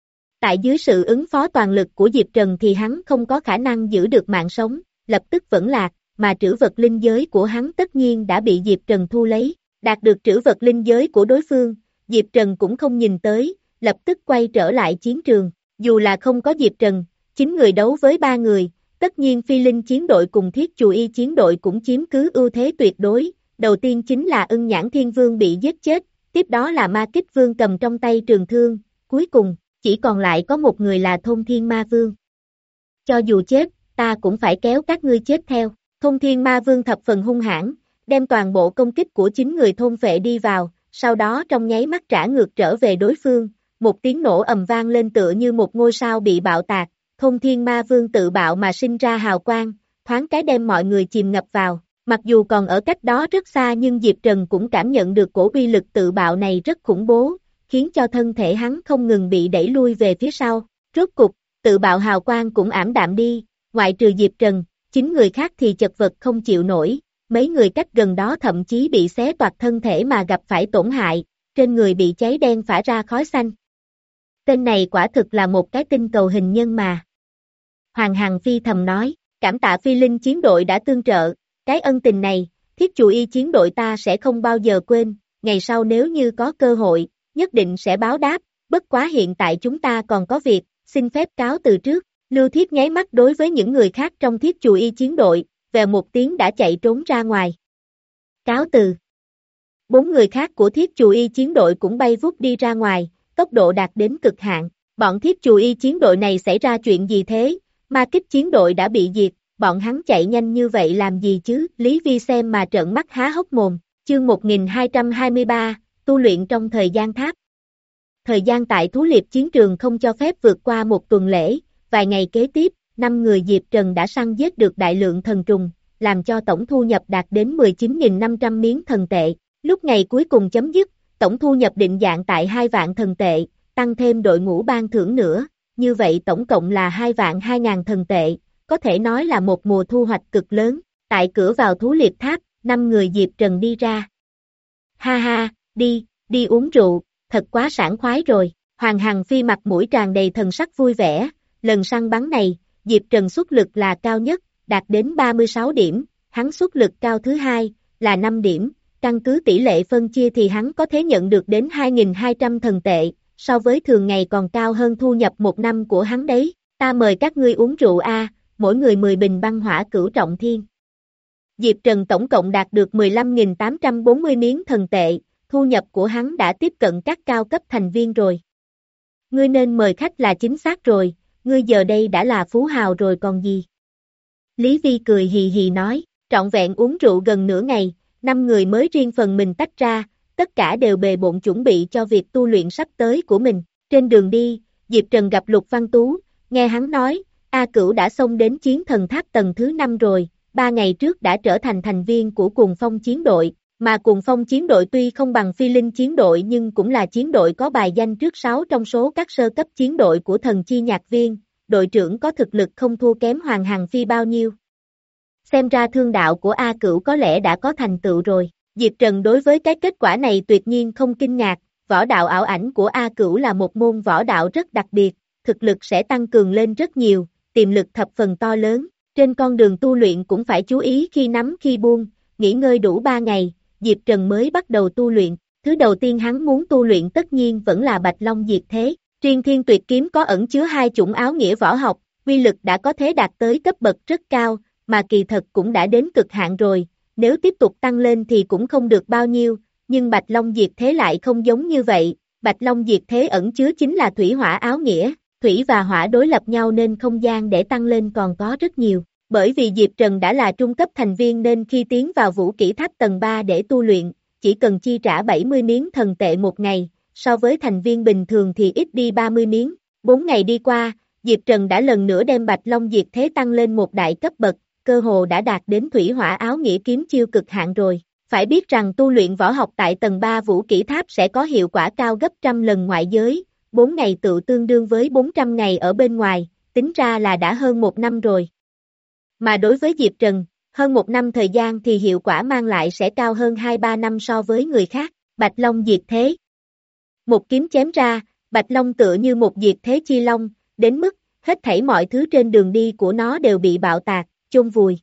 Tại dưới sự ứng phó toàn lực của Diệp Trần thì hắn không có khả năng giữ được mạng sống, lập tức vẫn lạc, mà trữ vật linh giới của hắn tất nhiên đã bị Diệp Trần thu lấy, đạt được trữ vật linh giới của đối phương, Diệp Trần cũng không nhìn tới, lập tức quay trở lại chiến trường, dù là không có Diệp Trần, chín người đấu với ba người, tất nhiên Phi Linh chiến đội cùng Thiết Chù Y chiến đội cũng chiếm cứ ưu thế tuyệt đối, đầu tiên chính là Ưng Nhãn Thiên Vương bị giết chết, tiếp đó là Ma Kích Vương cầm trong tay trường thương, cuối cùng, chỉ còn lại có một người là Thôn Thiên Ma Vương. Cho dù chết, ta cũng phải kéo các ngươi chết theo. Thôn Thiên Ma Vương thập phần hung hãn, đem toàn bộ công kích của chín người thôn phệ đi vào, sau đó trong nháy mắt trả ngược trở về đối phương, một tiếng nổ ầm vang lên tựa như một ngôi sao bị bạo tạc, Thôn Thiên Ma Vương tự bạo mà sinh ra hào quang, thoáng cái đem mọi người chìm ngập vào, mặc dù còn ở cách đó rất xa nhưng Diệp Trần cũng cảm nhận được cổ uy lực tự bạo này rất khủng bố, khiến cho thân thể hắn không ngừng bị đẩy lui về phía sau, rốt cục, tự bạo hào quang cũng ảm đạm đi, ngoại trừ Diệp Trần, chín người khác thì chật vật không chịu nổi, mấy người cách gần đó thậm chí bị xé toạc thân thể mà gặp phải tổn hại, trên người bị cháy đen phả ra khói xanh. Tên này quả thực là một cái tinh cầu hình nhân mà. Hoàng Hằng Phi thầm nói, cảm tạ Phi Linh chiến đội đã tương trợ, cái ân tình này, Thiết Chù Y chiến đội ta sẽ không bao giờ quên, ngày sau nếu như có cơ hội, nhất định sẽ báo đáp, bất quá hiện tại chúng ta còn có việc, xin phép cáo từ trước. Lưu Thiết nháy mắt đối với những người khác trong Thiết Chù Y chiến đội, vèo một tiếng đã chạy trốn ra ngoài. Cáo từ. Bốn người khác của Thiết Chù Y chiến đội cũng bay vút đi ra ngoài, tốc độ đạt đến cực hạn. Bọn Thiết Chù Y chiến đội này xảy ra chuyện gì thế? Ma Kích chiến đội đã bị diệt, bọn hắn chạy nhanh như vậy làm gì chứ? Lý Vi xem mà trợn mắt há hốc mồm. Chương một nghìn hai trăm hai mươi ba, tu luyện trong thời gian tháp. Thời gian tại thú liệp chiến trường không cho phép vượt qua một tuần lễ. Vài ngày kế tiếp, năm người Diệp Trần đã săn giết được đại lượng thần trùng, làm cho tổng thu nhập đạt đến mười chín nghìn năm trăm miếng thần tệ. Lúc ngày cuối cùng chấm dứt, tổng thu nhập định dạng tại hai vạn thần tệ, tăng thêm đội ngũ ban thưởng nữa, như vậy tổng cộng là hai vạn hai ngàn thần tệ, có thể nói là một mùa thu hoạch cực lớn. Tại cửa vào thú liệp tháp, năm người Diệp Trần đi ra. Ha ha, đi, đi uống rượu, thật quá sảng khoái rồi. Hoàng Hằng Phi mặt mũi tràn đầy thần sắc vui vẻ. Lần săn bắn này, Diệp Trần xuất lực là cao nhất, đạt đến ba mươi sáu điểm, hắn xuất lực cao thứ hai, là năm điểm, căn cứ tỷ lệ phân chia thì hắn có thể nhận được đến hai nghìn hai trăm thần tệ, so với thường ngày còn cao hơn thu nhập một năm của hắn đấy, ta mời các ngươi uống rượu a, mỗi người mười bình băng hỏa cửu trọng thiên. Diệp Trần tổng cộng đạt được mười lăm nghìn tám trăm bốn mươi miếng thần tệ, thu nhập của hắn đã tiếp cận các cao cấp thành viên rồi. Ngươi nên mời khách là chính xác rồi. ngươi giờ đây đã là phú hào rồi còn gì. Lý Vi cười hì hì nói, trọn vẹn uống rượu gần nửa ngày, năm người mới riêng phần mình tách ra, tất cả đều bề bộn chuẩn bị cho việc tu luyện sắp tới của mình. Trên đường đi, Diệp Trần gặp Lục Văn Tú, nghe hắn nói, A Cửu đã xông đến chiến thần tháp tầng thứ năm rồi, ba ngày trước đã trở thành thành viên của Cuồng Phong chiến đội, mà Cuồng Phong chiến đội tuy không bằng Phi Linh chiến đội nhưng cũng là chiến đội có bài danh trước sáu trong số các sơ cấp chiến đội của Thần Chi Nhạc Viên, đội trưởng có thực lực không thua kém Hoàng Hằng Phi bao nhiêu. Xem ra thương đạo của A Cửu có lẽ đã có thành tựu rồi. Diệp Trần đối với cái kết quả này tuyệt nhiên không kinh ngạc, võ đạo ảo ảnh của A Cửu là một môn võ đạo rất đặc biệt, thực lực sẽ tăng cường lên rất nhiều, tiềm lực thập phần to lớn, trên con đường tu luyện cũng phải chú ý khi nắm khi buông, nghỉ ngơi đủ ba ngày, Diệp Trần mới bắt đầu tu luyện, thứ đầu tiên hắn muốn tu luyện tất nhiên vẫn là Bạch Long Diệt Thế, riêng Thiên Tuyệt Kiếm có ẩn chứa hai chủng áo nghĩa võ học, uy lực đã có thế đạt tới cấp bậc rất cao, mà kỳ thật cũng đã đến cực hạn rồi, nếu tiếp tục tăng lên thì cũng không được bao nhiêu, nhưng Bạch Long Diệt Thế lại không giống như vậy, Bạch Long Diệt Thế ẩn chứa chính là thủy hỏa áo nghĩa, thủy và hỏa đối lập nhau nên không gian để tăng lên còn có rất nhiều, bởi vì Diệp Trần đã là trung cấp thành viên nên khi tiến vào vũ kỹ tháp tầng ba để tu luyện, chỉ cần chi trả bảy mươi miếng thần tệ một ngày, so với thành viên bình thường thì ít đi ba mươi miếng, bốn ngày đi qua, Diệp Trần đã lần nữa đem Bạch Long Diệt Thế tăng lên một đại cấp bậc, cơ hồ đã đạt đến thủy hỏa áo nghĩa kiếm chiêu cực hạn rồi. Phải biết rằng tu luyện võ học tại tầng ba vũ kỹ tháp sẽ có hiệu quả cao gấp trăm lần ngoại giới, bốn ngày tự tương đương với bốn trăm ngày ở bên ngoài, tính ra là đã hơn một năm rồi. Mà đối với Diệp Trần, hơn một năm thời gian thì hiệu quả mang lại sẽ cao hơn hai ba năm so với người khác, Bạch Long Diệt Thế. Một kiếm chém ra, Bạch Long tựa như một diệt thế chi long, đến mức, hết thảy mọi thứ trên đường đi của nó đều bị bạo tạc, chôn vùi.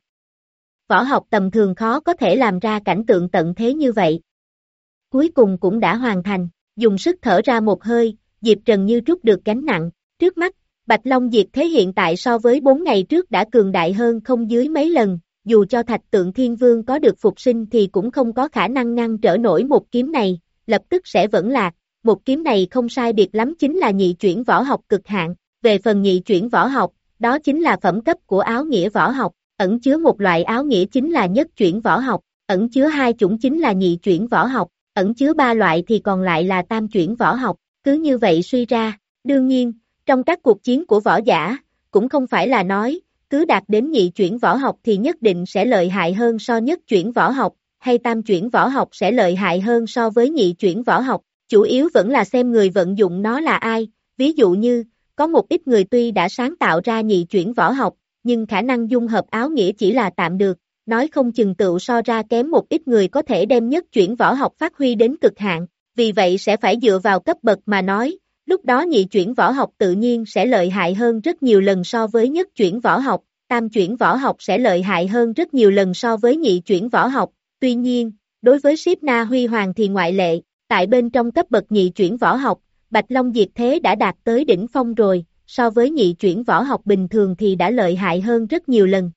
Võ học tầm thường khó có thể làm ra cảnh tượng tận thế như vậy. Cuối cùng cũng đã hoàn thành, dùng sức thở ra một hơi, Diệp Trần như trút được gánh nặng, trước mắt, Bạch Long Diệt Thế hiện tại so với bốn ngày trước đã cường đại hơn không dưới mấy lần, dù cho Thạch Tượng Thiên Vương có được phục sinh thì cũng không có khả năng ngăn trở nổi một kiếm này, lập tức sẽ vẫn lạc, một kiếm này không sai biệt lắm chính là nhị chuyển võ học cực hạn, về phần nhị chuyển võ học, đó chính là phẩm cấp của áo nghĩa võ học. Ẩn chứa một loại áo nghĩa chính là nhất chuyển võ học, ẩn chứa hai chủng chính là nhị chuyển võ học, ẩn chứa ba loại thì còn lại là tam chuyển võ học, cứ như vậy suy ra, đương nhiên, trong các cuộc chiến của võ giả, cũng không phải là nói, cứ đạt đến nhị chuyển võ học thì nhất định sẽ lợi hại hơn so nhất chuyển võ học, hay tam chuyển võ học sẽ lợi hại hơn so với nhị chuyển võ học, chủ yếu vẫn là xem người vận dụng nó là ai, ví dụ như, có một ít người tuy đã sáng tạo ra nhị chuyển võ học, nhưng khả năng dung hợp áo nghĩa chỉ là tạm được, nói không chừng tựu so ra kém một ít người có thể đem nhất chuyển võ học phát huy đến cực hạn, vì vậy sẽ phải dựa vào cấp bậc mà nói, lúc đó nhị chuyển võ học tự nhiên sẽ lợi hại hơn rất nhiều lần so với nhất chuyển võ học, tam chuyển võ học sẽ lợi hại hơn rất nhiều lần so với nhị chuyển võ học, tuy nhiên, đối với Siếp Na Huy Hoàng thì ngoại lệ, tại bên trong cấp bậc nhị chuyển võ học, Bạch Long Diệt Thế đã đạt tới đỉnh phong rồi. So với nhị chuyển võ học bình thường thì đã lợi hại hơn rất nhiều lần.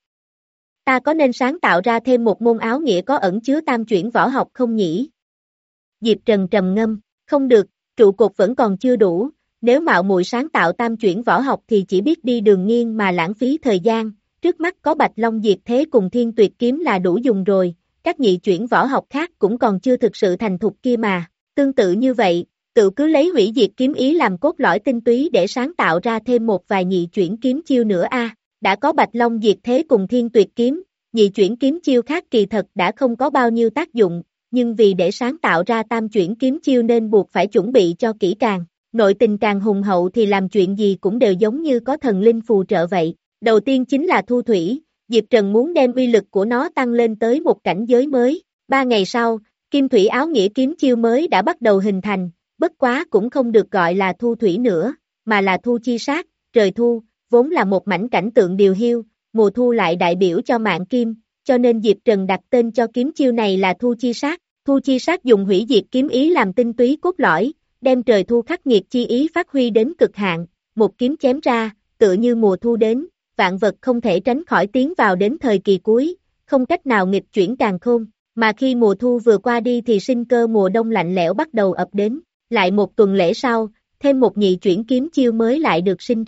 Ta có nên sáng tạo ra thêm một môn áo nghĩa có ẩn chứa tam chuyển võ học không nhỉ? Diệp Trần trầm ngâm, không được, trụ cột vẫn còn chưa đủ, nếu mạo muội sáng tạo tam chuyển võ học thì chỉ biết đi đường nghiêng mà lãng phí thời gian, trước mắt có Bạch Long Diệt Thế cùng Thiên Tuyệt Kiếm là đủ dùng rồi, các nhị chuyển võ học khác cũng còn chưa thực sự thành thục kia mà, tương tự như vậy. Tự cứ lấy hủy diệt kiếm ý làm cốt lõi tinh túy để sáng tạo ra thêm một vài nhị chuyển kiếm chiêu nữa a. Đã có Bạch Long Diệt Thế cùng Thiên Tuyệt Kiếm, nhị chuyển kiếm chiêu khác kỳ thật đã không có bao nhiêu tác dụng, nhưng vì để sáng tạo ra tam chuyển kiếm chiêu nên buộc phải chuẩn bị cho kỹ càng. Nội tình càng hùng hậu thì làm chuyện gì cũng đều giống như có thần linh phù trợ vậy. Đầu tiên chính là thu thủy, Diệp Trần muốn đem uy lực của nó tăng lên tới một cảnh giới mới. Ba ngày sau, Kim Thủy Áo Nghĩa kiếm chiêu mới đã bắt đầu hình thành. Bất quá cũng không được gọi là thu thủy nữa, mà là thu chi sát, trời thu, vốn là một mảnh cảnh tượng điều hiu, mùa thu lại đại biểu cho mạng kim, cho nên Diệp Trần đặt tên cho kiếm chiêu này là thu chi sát. Thu chi sát dùng hủy diệt kiếm ý làm tinh túy cốt lõi, đem trời thu khắc nghiệt chi ý phát huy đến cực hạn, một kiếm chém ra, tựa như mùa thu đến, vạn vật không thể tránh khỏi tiến vào đến thời kỳ cuối, không cách nào nghịch chuyển càn khôn, mà khi mùa thu vừa qua đi thì sinh cơ mùa đông lạnh lẽo bắt đầu ập đến. Lại một tuần lễ sau, thêm một nhị chuyển kiếm chiêu mới lại được sinh ra,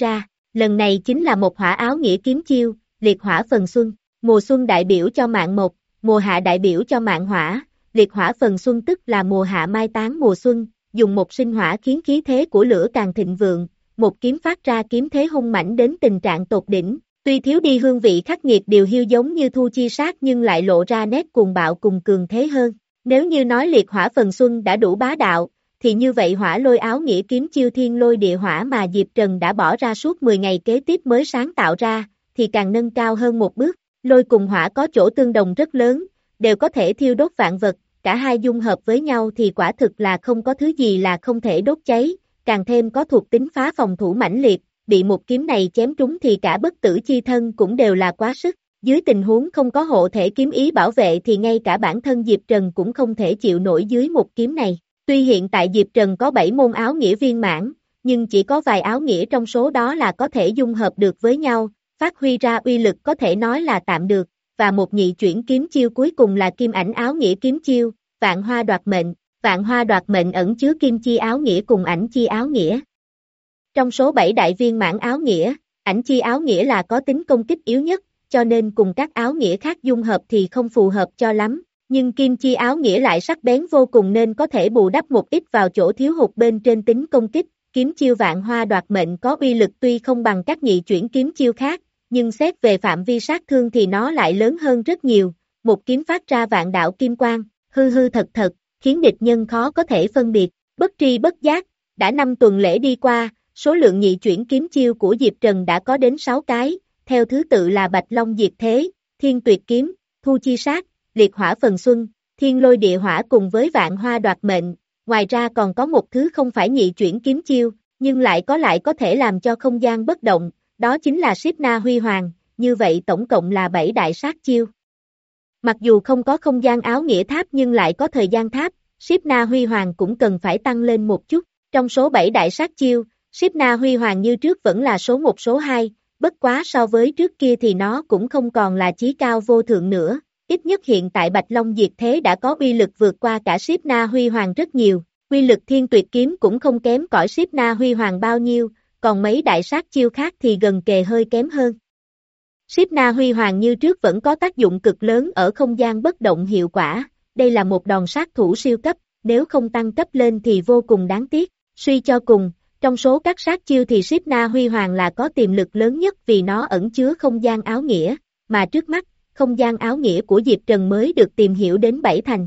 Lần này chính là một hỏa áo nghĩa kiếm chiêu, liệt hỏa phần xuân. Mùa xuân đại biểu cho mạng mộc, mùa hạ đại biểu cho mạng hỏa, liệt hỏa phần xuân tức là mùa hạ mai táng mùa xuân, dùng một sinh hỏa khiến khí thế của lửa càng thịnh vượng, một kiếm phát ra kiếm thế hung mãnh đến tình trạng tột đỉnh, tuy thiếu đi hương vị khắc nghiệt điều hiu giống như thu chi sát nhưng lại lộ ra nét cuồng bạo cùng cường thế hơn. Nếu như nói liệt hỏa phần xuân đã đủ bá đạo, thì như vậy hỏa lôi áo nghĩa kiếm chiêu thiên lôi địa hỏa mà Diệp Trần đã bỏ ra suốt mười ngày kế tiếp mới sáng tạo ra, thì càng nâng cao hơn một bước. Lôi cùng hỏa có chỗ tương đồng rất lớn, đều có thể thiêu đốt vạn vật, cả hai dung hợp với nhau thì quả thực là không có thứ gì là không thể đốt cháy, càng thêm có thuộc tính phá phòng thủ mãnh liệt, bị một kiếm này chém trúng thì cả bất tử chi thân cũng đều là quá sức. Dưới tình huống không có hộ thể kiếm ý bảo vệ thì ngay cả bản thân Diệp Trần cũng không thể chịu nổi dưới một kiếm này. Tuy hiện tại Diệp Trần có bảy môn áo nghĩa viên mãn, nhưng chỉ có vài áo nghĩa trong số đó là có thể dung hợp được với nhau, phát huy ra uy lực có thể nói là tạm được, và một nhị chuyển kiếm chiêu cuối cùng là kim ảnh áo nghĩa kiếm chiêu, vạn hoa đoạt mệnh, vạn hoa đoạt mệnh ẩn chứa kim chi áo nghĩa cùng ảnh chi áo nghĩa. Trong số bảy đại viên mãn áo nghĩa, ảnh chi áo nghĩa là có tính công kích yếu nhất, cho nên cùng các áo nghĩa khác dung hợp thì không phù hợp cho lắm, nhưng kim chi áo nghĩa lại sắc bén vô cùng nên có thể bù đắp một ít vào chỗ thiếu hụt bên trên tính công kích. Kiếm chiêu vạn hoa đoạt mệnh có uy lực tuy không bằng các nhị chuyển kiếm chiêu khác, nhưng xét về phạm vi sát thương thì nó lại lớn hơn rất nhiều, một kiếm phát ra vạn đạo kim quang, hư hư thật thật, khiến địch nhân khó có thể phân biệt. Bất tri bất giác, đã năm tuần lễ đi qua, số lượng nhị chuyển kiếm chiêu của Diệp Trần đã có đến sáu cái, theo thứ tự là Bạch Long Diệt Thế, Thiên Tuyệt Kiếm, Thu Chi Sát, Liệt Hỏa Phần Xuân, Thiên Lôi Địa Hỏa cùng với Vạn Hoa Đoạt Mệnh. Ngoài ra còn có một thứ không phải nhị chuyển kiếm chiêu, nhưng lại có lại có thể làm cho không gian bất động, đó chính là Síp Na Huy Hoàng, như vậy tổng cộng là bảy đại sát chiêu. Mặc dù không có không gian áo nghĩa tháp nhưng lại có thời gian tháp, Síp Na Huy Hoàng cũng cần phải tăng lên một chút. Trong số bảy đại sát chiêu, Síp Na Huy Hoàng như trước vẫn là số một số hai, bất quá so với trước kia thì nó cũng không còn là chí cao vô thượng nữa. Ít nhất hiện tại Bạch Long Diệt Thế đã có uy lực vượt qua cả Síp Na Huy Hoàng rất nhiều, uy lực Thiên Tuyệt Kiếm cũng không kém cỏi Síp Na Huy Hoàng bao nhiêu, còn mấy đại sát chiêu khác thì gần kề hơi kém hơn. Síp Na Huy Hoàng như trước vẫn có tác dụng cực lớn ở không gian bất động hiệu quả, đây là một đòn sát thủ siêu cấp, nếu không tăng cấp lên thì vô cùng đáng tiếc. Suy cho cùng, trong số các sát chiêu thì Síp Na Huy Hoàng là có tiềm lực lớn nhất vì nó ẩn chứa không gian áo nghĩa, mà trước mắt, không gian áo nghĩa của Diệp Trần mới được tìm hiểu đến bảy thành.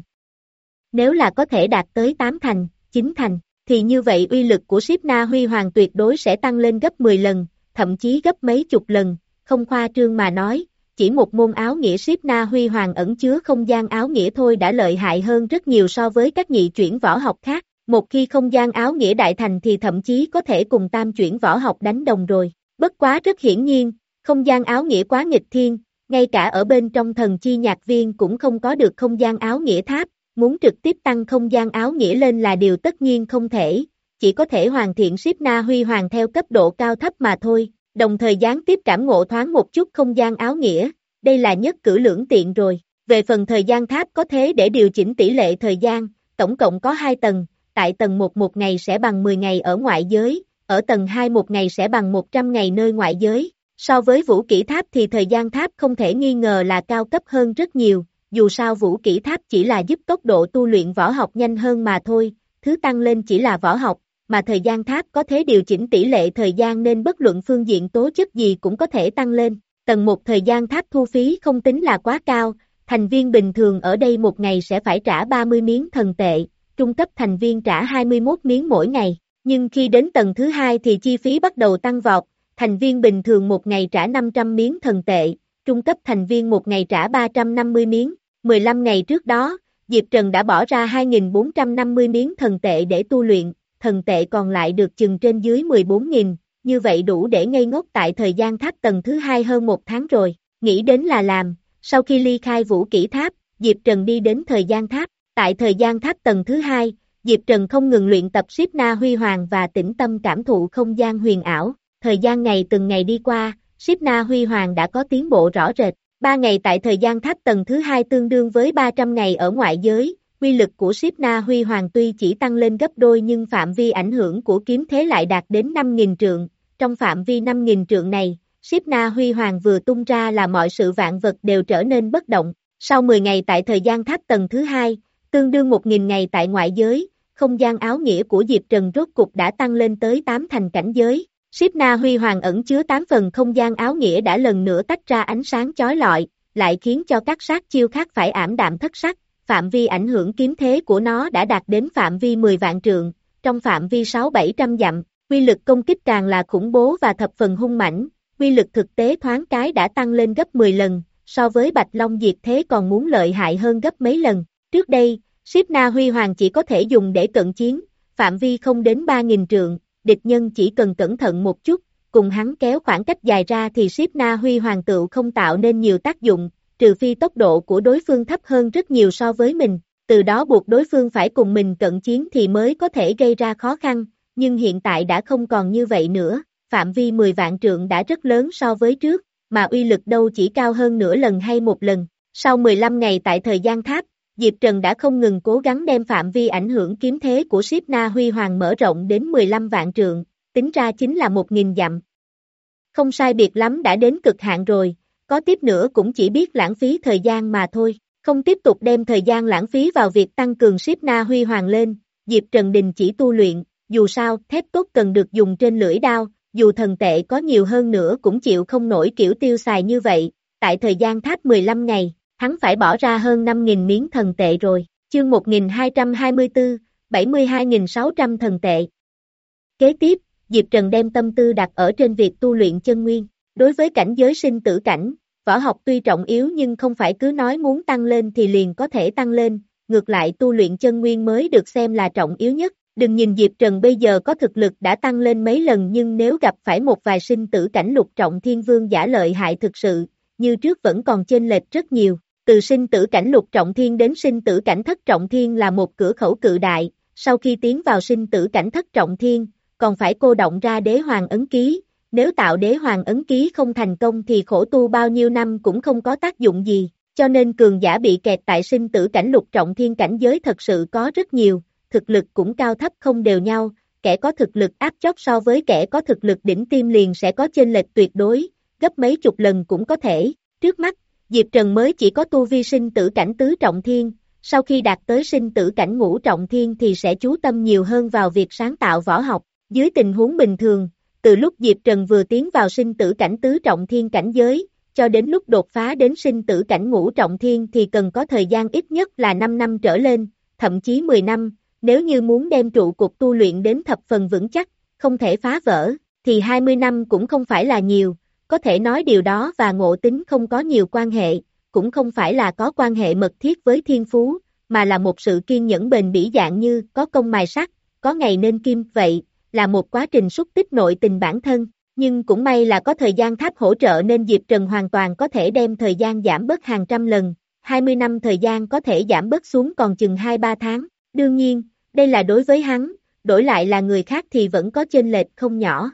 Nếu là có thể đạt tới tám thành, chín thành, thì như vậy uy lực của Síp Na Huy Hoàng tuyệt đối sẽ tăng lên gấp mười lần, thậm chí gấp mấy chục lần, không khoa trương mà nói, chỉ một môn áo nghĩa Síp Na Huy Hoàng ẩn chứa không gian áo nghĩa thôi đã lợi hại hơn rất nhiều so với các nhị chuyển võ học khác, một khi không gian áo nghĩa đại thành thì thậm chí có thể cùng tam chuyển võ học đánh đồng rồi, bất quá rất hiển nhiên, không gian áo nghĩa quá nghịch thiên, ngay cả ở bên trong thần chi nhạc viên cũng không có được không gian áo nghĩa tháp, muốn trực tiếp tăng không gian áo nghĩa lên là điều tất nhiên không thể, chỉ có thể hoàn thiện Síp Na Huy Hoàng theo cấp độ cao thấp mà thôi, đồng thời gián tiếp cảm ngộ thoáng một chút không gian áo nghĩa, đây là nhất cử lưỡng tiện rồi. Về phần thời gian tháp có thế để điều chỉnh tỷ lệ thời gian, tổng cộng có hai tầng, tại tầng một một ngày sẽ bằng mười ngày ở ngoại giới, ở tầng hai một ngày sẽ bằng một trăm ngày nơi ngoại giới. So với vũ kỹ tháp thì thời gian tháp không thể nghi ngờ là cao cấp hơn rất nhiều, dù sao vũ kỹ tháp chỉ là giúp tốc độ tu luyện võ học nhanh hơn mà thôi, thứ tăng lên chỉ là võ học, mà thời gian tháp có thể điều chỉnh tỷ lệ thời gian nên bất luận phương diện tố chất gì cũng có thể tăng lên. Tầng một thời gian tháp thu phí không tính là quá cao, thành viên bình thường ở đây một ngày sẽ phải trả ba mươi miếng thần tệ, trung cấp thành viên trả hai mươi mốt miếng mỗi ngày, nhưng khi đến tầng thứ hai thì chi phí bắt đầu tăng vọt. Thành viên bình thường một ngày trả năm trăm miếng thần tệ, trung cấp thành viên một ngày trả ba trăm năm mươi miếng. mười lăm ngày trước đó, Diệp Trần đã bỏ ra hai nghìn bốn trăm năm mươi miếng thần tệ để tu luyện, thần tệ còn lại được chừng trên dưới mười bốn nghìn, như vậy đủ để ngây ngốc tại thời gian tháp tầng thứ hai hơn một tháng rồi. Nghĩ đến là làm, sau khi ly khai vũ kỹ tháp, Diệp Trần đi đến thời gian tháp. Tại thời gian tháp tầng thứ hai, Diệp Trần không ngừng luyện tập Síp Na Huy Hoàng và tĩnh tâm cảm thụ không gian huyền ảo. Thời gian ngày từng ngày đi qua, Síp Na Huy Hoàng đã có tiến bộ rõ rệt. ba ngày tại thời gian tháp tầng thứ hai tương đương với ba trăm ngày ở ngoại giới. Uy lực của Síp Na Huy Hoàng tuy chỉ tăng lên gấp đôi nhưng phạm vi ảnh hưởng của kiếm thế lại đạt đến năm nghìn trượng. trong phạm vi năm nghìn trượng này, Ship Na Huy Hoàng vừa tung ra là mọi sự vạn vật đều trở nên bất động. Sau mười ngày tại thời gian tháp tầng thứ hai, tương đương một nghìn ngày tại ngoại giới, không gian áo nghĩa của Diệp Trần rốt cục đã tăng lên tới tám thành cảnh giới. Ship Na Huy Hoàng ẩn chứa tám phần không gian áo nghĩa đã lần nữa tách ra ánh sáng chói lọi, lại khiến cho các sát chiêu khác phải ảm đạm thất sắc. Phạm vi ảnh hưởng kiếm thế của nó đã đạt đến phạm vi mười vạn trượng, trong phạm vi sáu bảy trăm dặm, uy lực công kích càng là khủng bố và thập phần hung mãnh, uy lực thực tế thoáng cái đã tăng lên gấp mười lần, so với Bạch Long Diệt Thế còn muốn lợi hại hơn gấp mấy lần. Trước đây, Ship Na Huy Hoàng chỉ có thể dùng để cận chiến, phạm vi không đến ba nghìn trượng, địch nhân chỉ cần cẩn thận một chút, cùng hắn kéo khoảng cách dài ra thì Ship Na Huy Hoàng tựu không tạo nên nhiều tác dụng, trừ phi tốc độ của đối phương thấp hơn rất nhiều so với mình, từ đó buộc đối phương phải cùng mình cận chiến thì mới có thể gây ra khó khăn, nhưng hiện tại đã không còn như vậy nữa, phạm vi mười vạn trượng đã rất lớn so với trước, mà uy lực đâu chỉ cao hơn nửa lần hay một lần. Sau mười lăm ngày tại thời gian tháp, Diệp Trần đã không ngừng cố gắng đem phạm vi ảnh hưởng kiếm thế của Ship Na Huy Hoàng mở rộng đến mười lăm vạn trượng, tính ra chính là một nghìn dặm. Không sai biệt lắm đã đến cực hạn rồi, có tiếp nữa cũng chỉ biết lãng phí thời gian mà thôi, không tiếp tục đem thời gian lãng phí vào việc tăng cường Ship Na Huy Hoàng lên, Diệp Trần đình chỉ tu luyện, dù sao thép tốt cần được dùng trên lưỡi đao, dù thần tệ có nhiều hơn nữa cũng chịu không nổi kiểu tiêu xài như vậy, tại thời gian tháp mười lăm ngày, hắn phải bỏ ra hơn năm nghìn miếng thần tệ rồi, chương một nghìn hai trăm hai mươi tư, bảy mươi hai nghìn sáu trăm thần tệ. Kế tiếp, Diệp Trần đem tâm tư đặt ở trên việc tu luyện chân nguyên, đối với cảnh giới sinh tử cảnh, võ học tuy trọng yếu nhưng không phải cứ nói muốn tăng lên thì liền có thể tăng lên, ngược lại tu luyện chân nguyên mới được xem là trọng yếu nhất. Đừng nhìn Diệp Trần bây giờ có thực lực đã tăng lên mấy lần nhưng nếu gặp phải một vài sinh tử cảnh lục trọng thiên vương giả lợi hại thực sự, như trước vẫn còn chênh lệch rất nhiều. Từ sinh tử cảnh lục trọng thiên đến sinh tử cảnh thất trọng thiên là một cửa khẩu cự đại, sau khi tiến vào sinh tử cảnh thất trọng thiên, còn phải cô động ra đế hoàng ấn ký, nếu tạo đế hoàng ấn ký không thành công thì khổ tu bao nhiêu năm cũng không có tác dụng gì, cho nên cường giả bị kẹt tại sinh tử cảnh lục trọng thiên cảnh giới thật sự có rất nhiều. Thực lực cũng cao thấp không đều nhau, kẻ có thực lực áp chót so với kẻ có thực lực đỉnh tiêm liền sẽ có chênh lệch tuyệt đối, gấp mấy chục lần cũng có thể. Trước mắt, Diệp Trần mới chỉ có tu vi sinh tử cảnh tứ trọng thiên, sau khi đạt tới sinh tử cảnh ngũ trọng thiên thì sẽ chú tâm nhiều hơn vào việc sáng tạo võ học. Dưới tình huống bình thường, từ lúc Diệp Trần vừa tiến vào sinh tử cảnh tứ trọng thiên cảnh giới, cho đến lúc đột phá đến sinh tử cảnh ngũ trọng thiên thì cần có thời gian ít nhất là năm năm trở lên, thậm chí mười năm. Nếu như muốn đem trụ cột tu luyện đến thập phần vững chắc, không thể phá vỡ, thì hai mươi năm cũng không phải là nhiều, có thể nói điều đó và ngộ tính không có nhiều quan hệ, cũng không phải là có quan hệ mật thiết với thiên phú, mà là một sự kiên nhẫn bền bỉ dạng như có công mài sắt, có ngày nên kim vậy, là một quá trình xúc tích nội tình bản thân, nhưng cũng may là có thời gian tháp hỗ trợ nên Diệp Trần hoàn toàn có thể đem thời gian giảm bớt hàng trăm lần, hai mươi năm thời gian có thể giảm bớt xuống còn chừng hai ba tháng, đương nhiên, đây là đối với hắn, đổi lại là người khác thì vẫn có chênh lệch không nhỏ.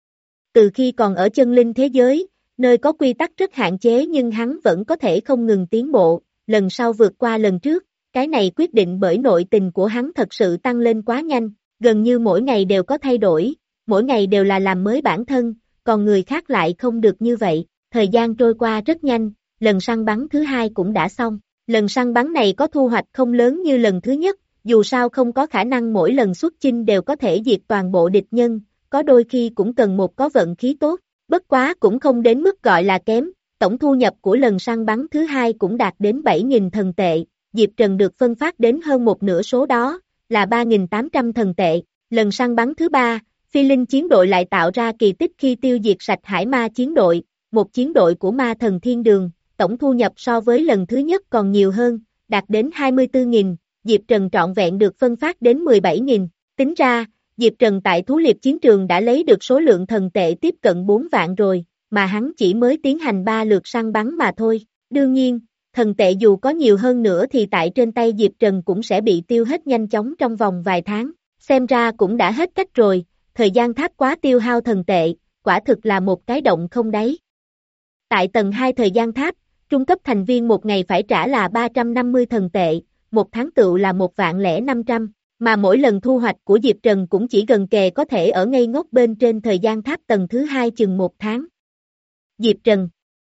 Từ khi còn ở chân linh thế giới, nơi có quy tắc rất hạn chế nhưng hắn vẫn có thể không ngừng tiến bộ, lần sau vượt qua lần trước, cái này quyết định bởi nội tình của hắn thật sự tăng lên quá nhanh, gần như mỗi ngày đều có thay đổi, mỗi ngày đều là làm mới bản thân, còn người khác lại không được như vậy, thời gian trôi qua rất nhanh, lần săn bắn thứ hai cũng đã xong, lần săn bắn này có thu hoạch không lớn như lần thứ nhất, dù sao không có khả năng mỗi lần xuất chinh đều có thể diệt toàn bộ địch nhân, có đôi khi cũng cần một có vận khí tốt, bất quá cũng không đến mức gọi là kém, tổng thu nhập của lần săn bắn thứ hai cũng đạt đến bảy nghìn thần tệ, Diệp Trần được phân phát đến hơn một nửa số đó, là ba nghìn tám trăm thần tệ, lần săn bắn thứ ba, phi linh chiến đội lại tạo ra kỳ tích khi tiêu diệt sạch hải ma chiến đội, một chiến đội của ma thần thiên đường, tổng thu nhập so với lần thứ nhất còn nhiều hơn, đạt đến hai mươi tư nghìn. Diệp Trần trọn vẹn được phân phát đến mười bảy nghìn, tính ra, Diệp Trần tại thú liệp chiến trường đã lấy được số lượng thần tệ tiếp cận bốn vạn rồi, mà hắn chỉ mới tiến hành ba lượt săn bắn mà thôi. Đương nhiên, thần tệ dù có nhiều hơn nữa thì tại trên tay Diệp Trần cũng sẽ bị tiêu hết nhanh chóng trong vòng vài tháng, xem ra cũng đã hết cách rồi, thời gian tháp quá tiêu hao thần tệ, quả thực là một cái động không đáy. Tại tầng hai thời gian tháp, trung cấp thành viên một ngày phải trả là ba trăm năm mươi thần tệ, một tháng tựu là một vạn lẻ năm trăm, Mà mỗi lần thu hoạch của Diệp Trần cũng chỉ gần kề có thể ở ngây ngốc bên trên thời gian tháp tầng thứ hai chừng một tháng. Diệp Trần,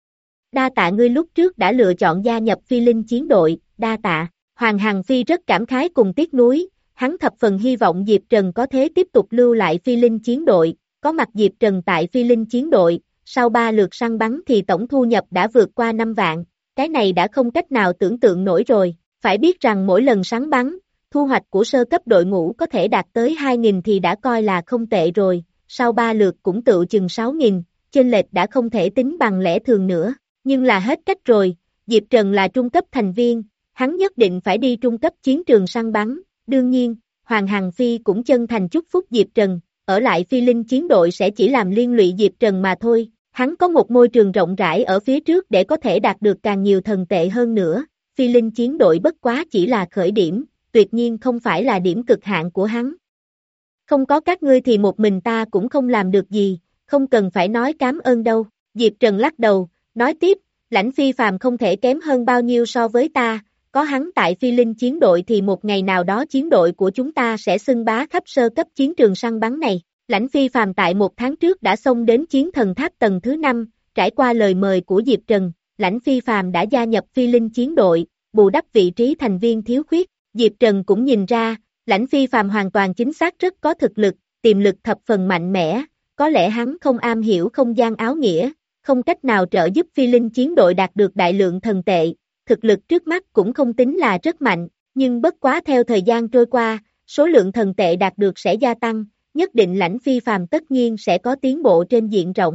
đa tạ ngươi lúc trước đã lựa chọn gia nhập Phi Linh chiến đội, đa tạ. Hoàng Hằng Phi rất cảm khái cùng tiếc nuối, hắn thập phần hy vọng Diệp Trần có thể tiếp tục lưu lại Phi Linh chiến đội, có mặt Diệp Trần tại Phi Linh chiến đội, sau ba lượt săn bắn thì tổng thu nhập đã vượt qua năm vạn, cái này đã không cách nào tưởng tượng nổi rồi, phải biết rằng mỗi lần săn bắn, thu hoạch của sơ cấp đội ngũ có thể đạt tới hai nghìn thì đã coi là không tệ rồi, sau ba lượt cũng tự chừng sáu nghìn, chênh lệch đã không thể tính bằng lẽ thường nữa, nhưng là hết cách rồi, Diệp Trần là trung cấp thành viên, hắn nhất định phải đi trung cấp chiến trường săn bắn, đương nhiên, Hoàng Hằng Phi cũng chân thành chúc phúc Diệp Trần, ở lại Phi Linh chiến đội sẽ chỉ làm liên lụy Diệp Trần mà thôi, hắn có một môi trường rộng rãi ở phía trước để có thể đạt được càng nhiều thần tệ hơn nữa, Phi Linh chiến đội bất quá chỉ là khởi điểm, tuyệt nhiên không phải là điểm cực hạn của hắn. Không có các ngươi thì một mình ta cũng không làm được gì, không cần phải nói cảm ơn đâu, Diệp Trần lắc đầu, nói tiếp, Lãnh Phi Phàm không thể kém hơn bao nhiêu so với ta, có hắn tại Phi Linh chiến đội thì một ngày nào đó chiến đội của chúng ta sẽ xưng bá khắp sơ cấp chiến trường săn bắn này. Lãnh Phi Phàm tại một tháng trước đã xông đến chiến thần tháp tầng thứ năm, trải qua lời mời của Diệp Trần, Lãnh Phi Phàm đã gia nhập Phi Linh chiến đội, bù đắp vị trí thành viên thiếu khuyết. Diệp Trần cũng nhìn ra, Lãnh Phi Phàm hoàn toàn chính xác rất có thực lực, tiềm lực thập phần mạnh mẽ, có lẽ hắn không am hiểu không gian áo nghĩa, không cách nào trợ giúp Phi Linh chiến đội đạt được đại lượng thần tệ, thực lực trước mắt cũng không tính là rất mạnh, nhưng bất quá theo thời gian trôi qua, số lượng thần tệ đạt được sẽ gia tăng, nhất định Lãnh Phi Phàm tất nhiên sẽ có tiến bộ trên diện rộng.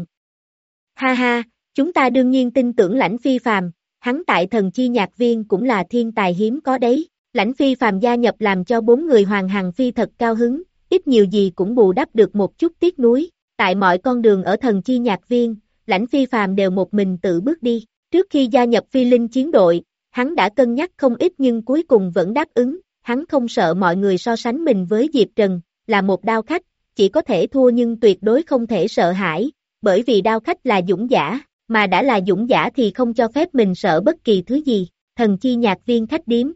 Ha ha, chúng ta đương nhiên tin tưởng Lãnh Phi Phàm, hắn tại thần chi nhạc viên cũng là thiên tài hiếm có đấy. Lãnh Phi Phàm gia nhập làm cho bốn người Hoàng Hằng Phi thật cao hứng, ít nhiều gì cũng bù đắp được một chút tiếc nuối. Tại mọi con đường ở thần chi nhạc viên, Lãnh Phi Phàm đều một mình tự bước đi. Trước khi gia nhập Phi Linh chiến đội, hắn đã cân nhắc không ít nhưng cuối cùng vẫn đáp ứng. Hắn không sợ mọi người so sánh mình với Diệp Trần, là một đao khách, chỉ có thể thua nhưng tuyệt đối không thể sợ hãi, bởi vì đao khách là dũng giả, mà đã là dũng giả thì không cho phép mình sợ bất kỳ thứ gì. Thần chi nhạc viên khách điếm.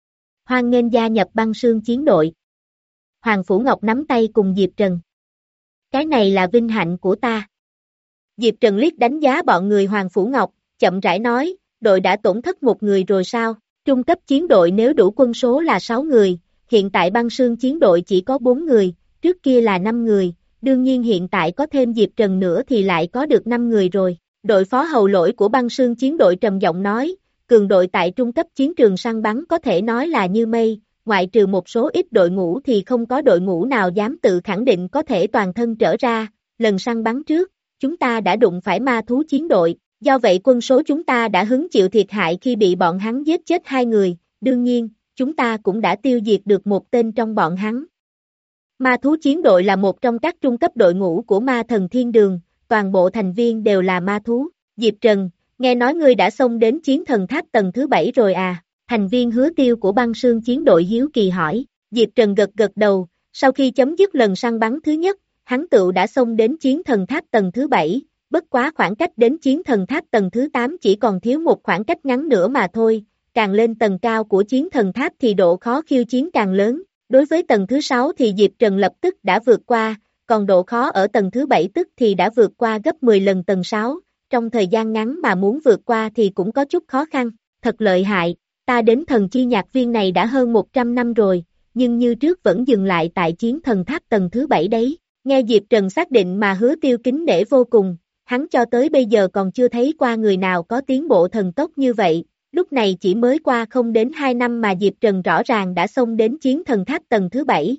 Hoan nghênh gia nhập băng sương chiến đội. Hoàng Phủ Ngọc nắm tay cùng Diệp Trần. Cái này là vinh hạnh của ta. Diệp Trần liếc đánh giá bọn người Hoàng Phủ Ngọc, chậm rãi nói, đội đã tổn thất một người rồi sao? Trung cấp chiến đội nếu đủ quân số là sáu người, hiện tại băng sương chiến đội chỉ có bốn người, trước kia là năm người, đương nhiên hiện tại có thêm Diệp Trần nữa thì lại có được năm người rồi. Đội phó hầu lỗi của băng sương chiến đội trầm giọng nói, cường đội tại trung cấp chiến trường săn bắn có thể nói là như mây, ngoại trừ một số ít đội ngũ thì không có đội ngũ nào dám tự khẳng định có thể toàn thân trở ra, lần săn bắn trước, chúng ta đã đụng phải ma thú chiến đội, do vậy quân số chúng ta đã hứng chịu thiệt hại khi bị bọn hắn giết chết hai người, đương nhiên, chúng ta cũng đã tiêu diệt được một tên trong bọn hắn. Ma thú chiến đội là một trong các trung cấp đội ngũ của ma thần thiên đường, toàn bộ thành viên đều là ma thú, Diệp Trần. Nghe nói ngươi đã xông đến chiến thần tháp tầng thứ bảy rồi à, thành viên hứa tiêu của băng sương chiến đội hiếu kỳ hỏi, Diệp Trần gật gật đầu, sau khi chấm dứt lần săn bắn thứ nhất, hắn tựu đã xông đến chiến thần tháp tầng thứ bảy, bất quá khoảng cách đến chiến thần tháp tầng thứ tám chỉ còn thiếu một khoảng cách ngắn nữa mà thôi, càng lên tầng cao của chiến thần tháp thì độ khó khiêu chiến càng lớn, đối với tầng thứ sáu thì Diệp Trần lập tức đã vượt qua, còn độ khó ở tầng thứ bảy tức thì đã vượt qua gấp mười lần tầng sáu. Trong thời gian ngắn mà muốn vượt qua thì cũng có chút khó khăn, thật lợi hại, ta đến thần chi nhạc viên này đã hơn một trăm năm rồi, nhưng như trước vẫn dừng lại tại chiến thần tháp tầng thứ bảy đấy, nghe Diệp Trần xác định mà hứa tiêu kính nể vô cùng, hắn cho tới bây giờ còn chưa thấy qua người nào có tiến bộ thần tốc như vậy, lúc này chỉ mới qua không đến hai năm mà Diệp Trần rõ ràng đã xông đến chiến thần tháp tầng thứ bảy.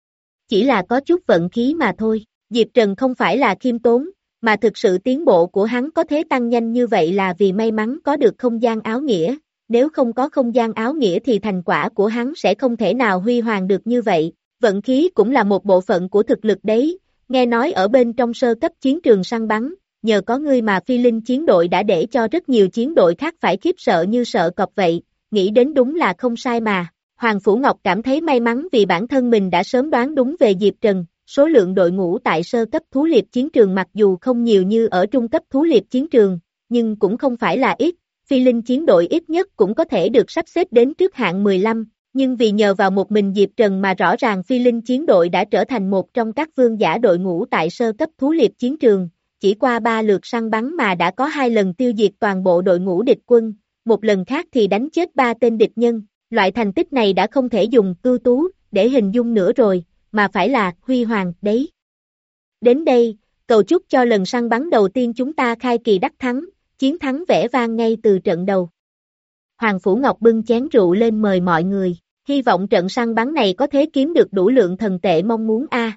Chỉ là có chút vận khí mà thôi, Diệp Trần không phải là khiêm tốn, mà thực sự tiến bộ của hắn có thể tăng nhanh như vậy là vì may mắn có được không gian áo nghĩa, nếu không có không gian áo nghĩa thì thành quả của hắn sẽ không thể nào huy hoàng được như vậy, vận khí cũng là một bộ phận của thực lực đấy, nghe nói ở bên trong sơ cấp chiến trường săn bắn, nhờ có ngươi mà Phi Linh chiến đội đã để cho rất nhiều chiến đội khác phải khiếp sợ như sợ cọp vậy, nghĩ đến đúng là không sai mà, Hoàng Phủ Ngọc cảm thấy may mắn vì bản thân mình đã sớm đoán đúng về Diệp Trần. Số lượng đội ngũ tại sơ cấp thú liệp chiến trường mặc dù không nhiều như ở trung cấp thú liệp chiến trường, nhưng cũng không phải là ít, Phi Linh chiến đội ít nhất cũng có thể được sắp xếp đến trước hạng mười lăm, Nhưng vì nhờ vào một mình Diệp Trần mà rõ ràng Phi Linh chiến đội đã trở thành một trong các vương giả đội ngũ tại sơ cấp thú liệp chiến trường, chỉ qua ba lượt săn bắn mà đã có hai lần tiêu diệt toàn bộ đội ngũ địch quân, một lần khác thì đánh chết ba tên địch nhân, loại thành tích này đã không thể dùng ưu tú để hình dung nữa rồi, mà phải là huy hoàng đấy. Đến đây, cầu chúc cho lần săn bắn đầu tiên chúng ta khai kỳ đắc thắng, chiến thắng vẻ vang ngay từ trận đầu. Hoàng Phủ Ngọc bưng chén rượu lên mời mọi người, hy vọng trận săn bắn này có thể kiếm được đủ lượng thần tệ mong muốn a.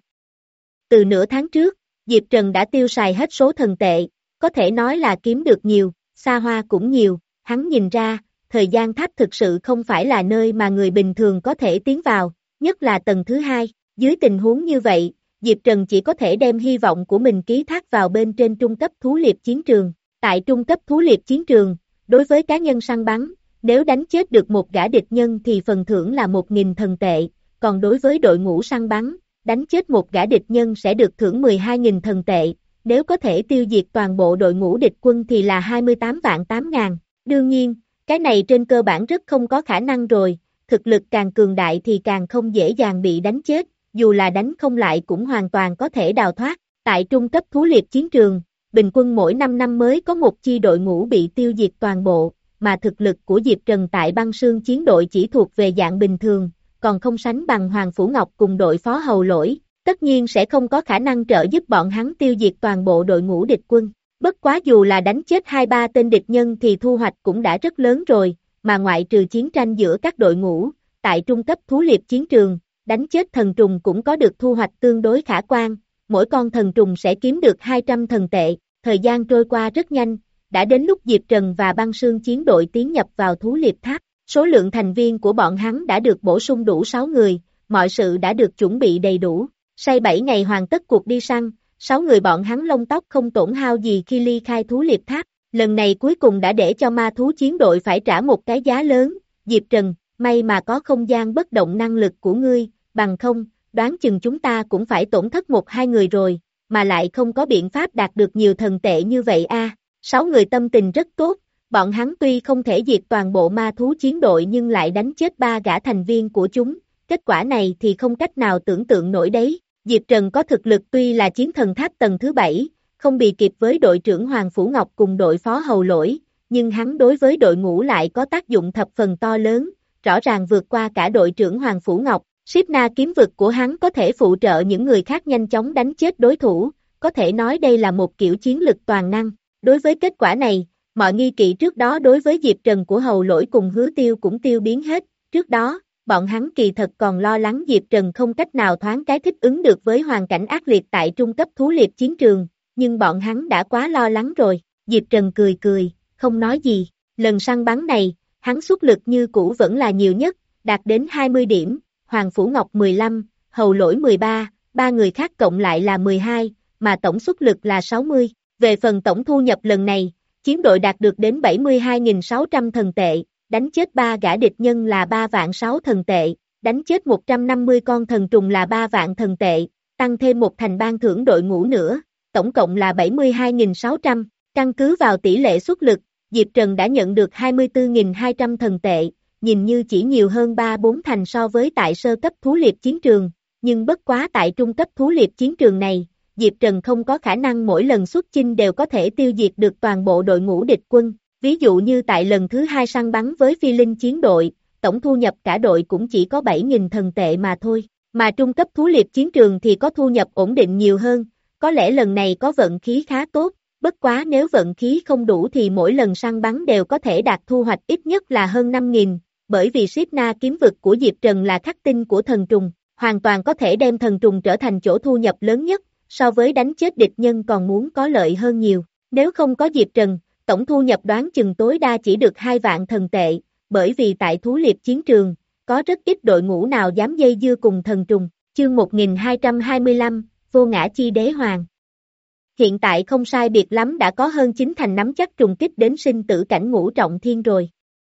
Từ nửa tháng trước, Diệp Trần đã tiêu xài hết số thần tệ, có thể nói là kiếm được nhiều, xa hoa cũng nhiều, hắn nhìn ra, thời gian tháp thực sự không phải là nơi mà người bình thường có thể tiến vào, nhất là tầng thứ hai, dưới tình huống như vậy, Diệp Trần chỉ có thể đem hy vọng của mình ký thác vào bên trên trung cấp thú liệp chiến trường, tại trung cấp thú liệp chiến trường, đối với cá nhân săn bắn, nếu đánh chết được một gã địch nhân thì phần thưởng là một nghìn thần tệ, còn đối với đội ngũ săn bắn, đánh chết một gã địch nhân sẽ được thưởng mười hai nghìn thần tệ, nếu có thể tiêu diệt toàn bộ đội ngũ địch quân thì là hai mươi tám vạn tám ngàn. Đương nhiên, cái này trên cơ bản rất không có khả năng rồi, thực lực càng cường đại thì càng không dễ dàng bị đánh chết, dù là đánh không lại cũng hoàn toàn có thể đào thoát. Tại trung cấp thú liệp chiến trường, bình quân mỗi năm năm mới có một chi đội ngũ bị tiêu diệt toàn bộ, mà thực lực của Diệp Trần tại băng sương chiến đội chỉ thuộc về dạng bình thường, còn không sánh bằng Hoàng Phủ Ngọc cùng đội phó hầu lỗi, tất nhiên sẽ không có khả năng trợ giúp bọn hắn tiêu diệt toàn bộ đội ngũ địch quân. Bất quá dù là đánh chết hai ba tên địch nhân thì thu hoạch cũng đã rất lớn rồi, mà ngoại trừ chiến tranh giữa các đội ngũ, tại trung cấp thú liệp chiến trường, đánh chết thần trùng cũng có được thu hoạch tương đối khả quan, mỗi con thần trùng sẽ kiếm được hai trăm thần tệ, thời gian trôi qua rất nhanh, đã đến lúc Diệp Trần và băng sương chiến đội tiến nhập vào thú liệp tháp, số lượng thành viên của bọn hắn đã được bổ sung đủ sáu người, mọi sự đã được chuẩn bị đầy đủ, sau bảy ngày hoàn tất cuộc đi săn, sáu người bọn hắn lông tóc không tổn hao gì khi ly khai thú liệp tháp, lần này cuối cùng đã để cho ma thú chiến đội phải trả một cái giá lớn, Diệp Trần, may mà có không gian bất động năng lực của ngươi, bằng không, đoán chừng chúng ta cũng phải tổn thất một hai người rồi, mà lại không có biện pháp đạt được nhiều thần tệ như vậy a. Sáu người tâm tình rất tốt, bọn hắn tuy không thể diệt toàn bộ ma thú chiến đội nhưng lại đánh chết ba gã thành viên của chúng, kết quả này thì không cách nào tưởng tượng nổi đấy. Diệp Trần có thực lực tuy là chiến thần tháp tầng thứ bảy, không bị kịp với đội trưởng Hoàng Phủ Ngọc cùng đội phó hầu lỗi, nhưng hắn đối với đội ngũ lại có tác dụng thập phần to lớn, rõ ràng vượt qua cả đội trưởng Hoàng Phủ Ngọc. Shiếp Na kiếm vực của hắn có thể phụ trợ những người khác nhanh chóng đánh chết đối thủ, có thể nói đây là một kiểu chiến lực toàn năng. Đối với kết quả này, mọi nghi kỵ trước đó đối với Diệp Trần của hầu lỗi cùng Hứa Tiêu cũng tiêu biến hết, trước đó, bọn hắn kỳ thật còn lo lắng Diệp Trần không cách nào thoáng cái thích ứng được với hoàn cảnh ác liệt tại trung cấp thú liệp chiến trường, nhưng bọn hắn đã quá lo lắng rồi. Diệp Trần cười cười, không nói gì, lần săn bắn này, hắn xuất lực như cũ vẫn là nhiều nhất, đạt đến hai mươi điểm, Hoàng Phủ Ngọc mười lăm, hầu lỗi mười ba, ba người khác cộng lại là mười hai, mà tổng xuất lực là sáu mươi. Về phần tổng thu nhập lần này, chiến đội đạt được đến bảy mươi hai nghìn sáu trăm thần tệ, đánh chết ba gã địch nhân là ba vạn sáu thần tệ, đánh chết một trăm năm mươi con thần trùng là ba vạn thần tệ, tăng thêm một thành ban thưởng đội ngũ nữa, tổng cộng là bảy mươi hai nghìn sáu trăm, căn cứ vào tỷ lệ xuất lực, Diệp Trần đã nhận được hai mươi tư nghìn hai trăm thần tệ, nhìn như chỉ nhiều hơn ba bốn thành so với tại sơ cấp thú liệp chiến trường, nhưng bất quá tại trung cấp thú liệp chiến trường này, Diệp Trần không có khả năng mỗi lần xuất chinh đều có thể tiêu diệt được toàn bộ đội ngũ địch quân, ví dụ như tại lần thứ hai săn bắn với Phi Linh chiến đội, tổng thu nhập cả đội cũng chỉ có bảy nghìn thần tệ mà thôi, mà trung cấp thú liệp chiến trường thì có thu nhập ổn định nhiều hơn, có lẽ lần này có vận khí khá tốt, bất quá nếu vận khí không đủ thì mỗi lần săn bắn đều có thể đạt thu hoạch ít nhất là hơn năm nghìn, bởi vì Shiếp Na kiếm vực của Diệp Trần là khắc tinh của thần trùng, hoàn toàn có thể đem thần trùng trở thành chỗ thu nhập lớn nhất, so với đánh chết địch nhân còn muốn có lợi hơn nhiều, nếu không có Diệp Trần, tổng thu nhập đoán chừng tối đa chỉ được hai vạn thần tệ, bởi vì tại thú liệp chiến trường, có rất ít đội ngũ nào dám dây dưa cùng thần trùng, chương một nghìn hai trăm hai mươi lăm, vô ngã chi đế hoàng. Hiện tại không sai biệt lắm đã có hơn chín thành nắm chắc trùng kích đến sinh tử cảnh ngũ trọng thiên rồi.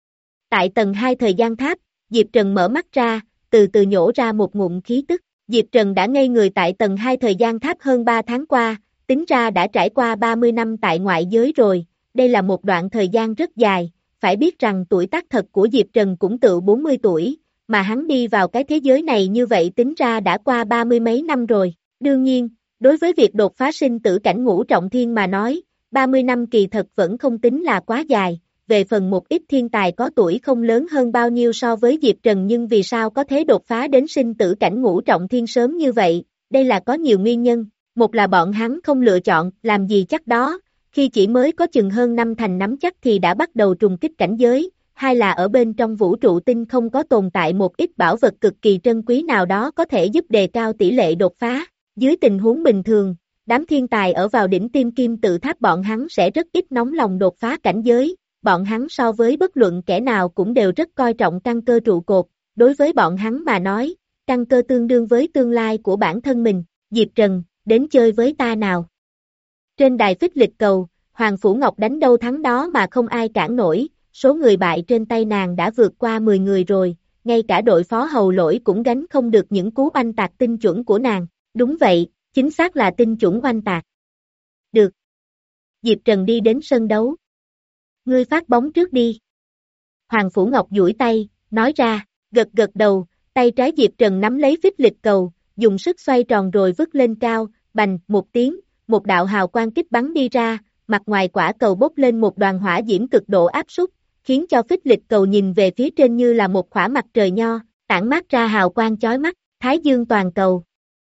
Tại tầng hai thời gian tháp, Diệp Trần mở mắt ra, từ từ nhổ ra một ngụm khí tức. Diệp Trần đã ngây người tại tầng hai thời gian tháp hơn ba tháng qua, tính ra đã trải qua ba mươi năm tại ngoại giới rồi, đây là một đoạn thời gian rất dài, phải biết rằng tuổi tác thật của Diệp Trần cũng tự bốn mươi tuổi, mà hắn đi vào cái thế giới này như vậy tính ra đã qua ba mươi mấy năm rồi. Đương nhiên, đối với việc đột phá sinh tử cảnh ngũ trọng thiên mà nói, ba mươi năm kỳ thật vẫn không tính là quá dài, về phần một ít thiên tài có tuổi không lớn hơn bao nhiêu so với Diệp Trần nhưng vì sao có thể đột phá đến sinh tử cảnh ngũ trọng thiên sớm như vậy, đây là có nhiều nguyên nhân, một là bọn hắn không lựa chọn làm gì chắc đó, khi chỉ mới có chừng hơn năm thành nắm chắc thì đã bắt đầu trùng kích cảnh giới, hai là ở bên trong vũ trụ tinh không có tồn tại một ít bảo vật cực kỳ trân quý nào đó có thể giúp đề cao tỷ lệ đột phá, dưới tình huống bình thường, đám thiên tài ở vào đỉnh tim kim tự tháp bọn hắn sẽ rất ít nóng lòng đột phá cảnh giới, bọn hắn so với bất luận kẻ nào cũng đều rất coi trọng căn cơ trụ cột, đối với bọn hắn mà nói, căn cơ tương đương với tương lai của bản thân mình, Diệp Trần, đến chơi với ta nào. Trên đài phích lịch cầu, Hoàng Phủ Ngọc đánh đâu thắng đó mà không ai cản nổi, số người bại trên tay nàng đã vượt qua mười người rồi, ngay cả đội phó hầu lỗi cũng gánh không được những cú oanh tạc tinh chuẩn của nàng, đúng vậy, chính xác là tinh chuẩn oanh tạc. Được. Diệp Trần đi đến sân đấu. Ngươi phát bóng trước đi. Hoàng Phủ Ngọc duỗi tay, nói ra, gật gật đầu, tay trái Diệp Trần nắm lấy phích lịch cầu, dùng sức xoay tròn rồi vứt lên cao, bành, một tiếng, một đạo hào quang kích bắn đi ra, mặt ngoài quả cầu bốc lên một đoàn hỏa diễm cực độ áp suất, khiến cho phích lịch cầu nhìn về phía trên như là một khỏa mặt trời nho, tản mát ra hào quang chói mắt, Thái Dương toàn cầu.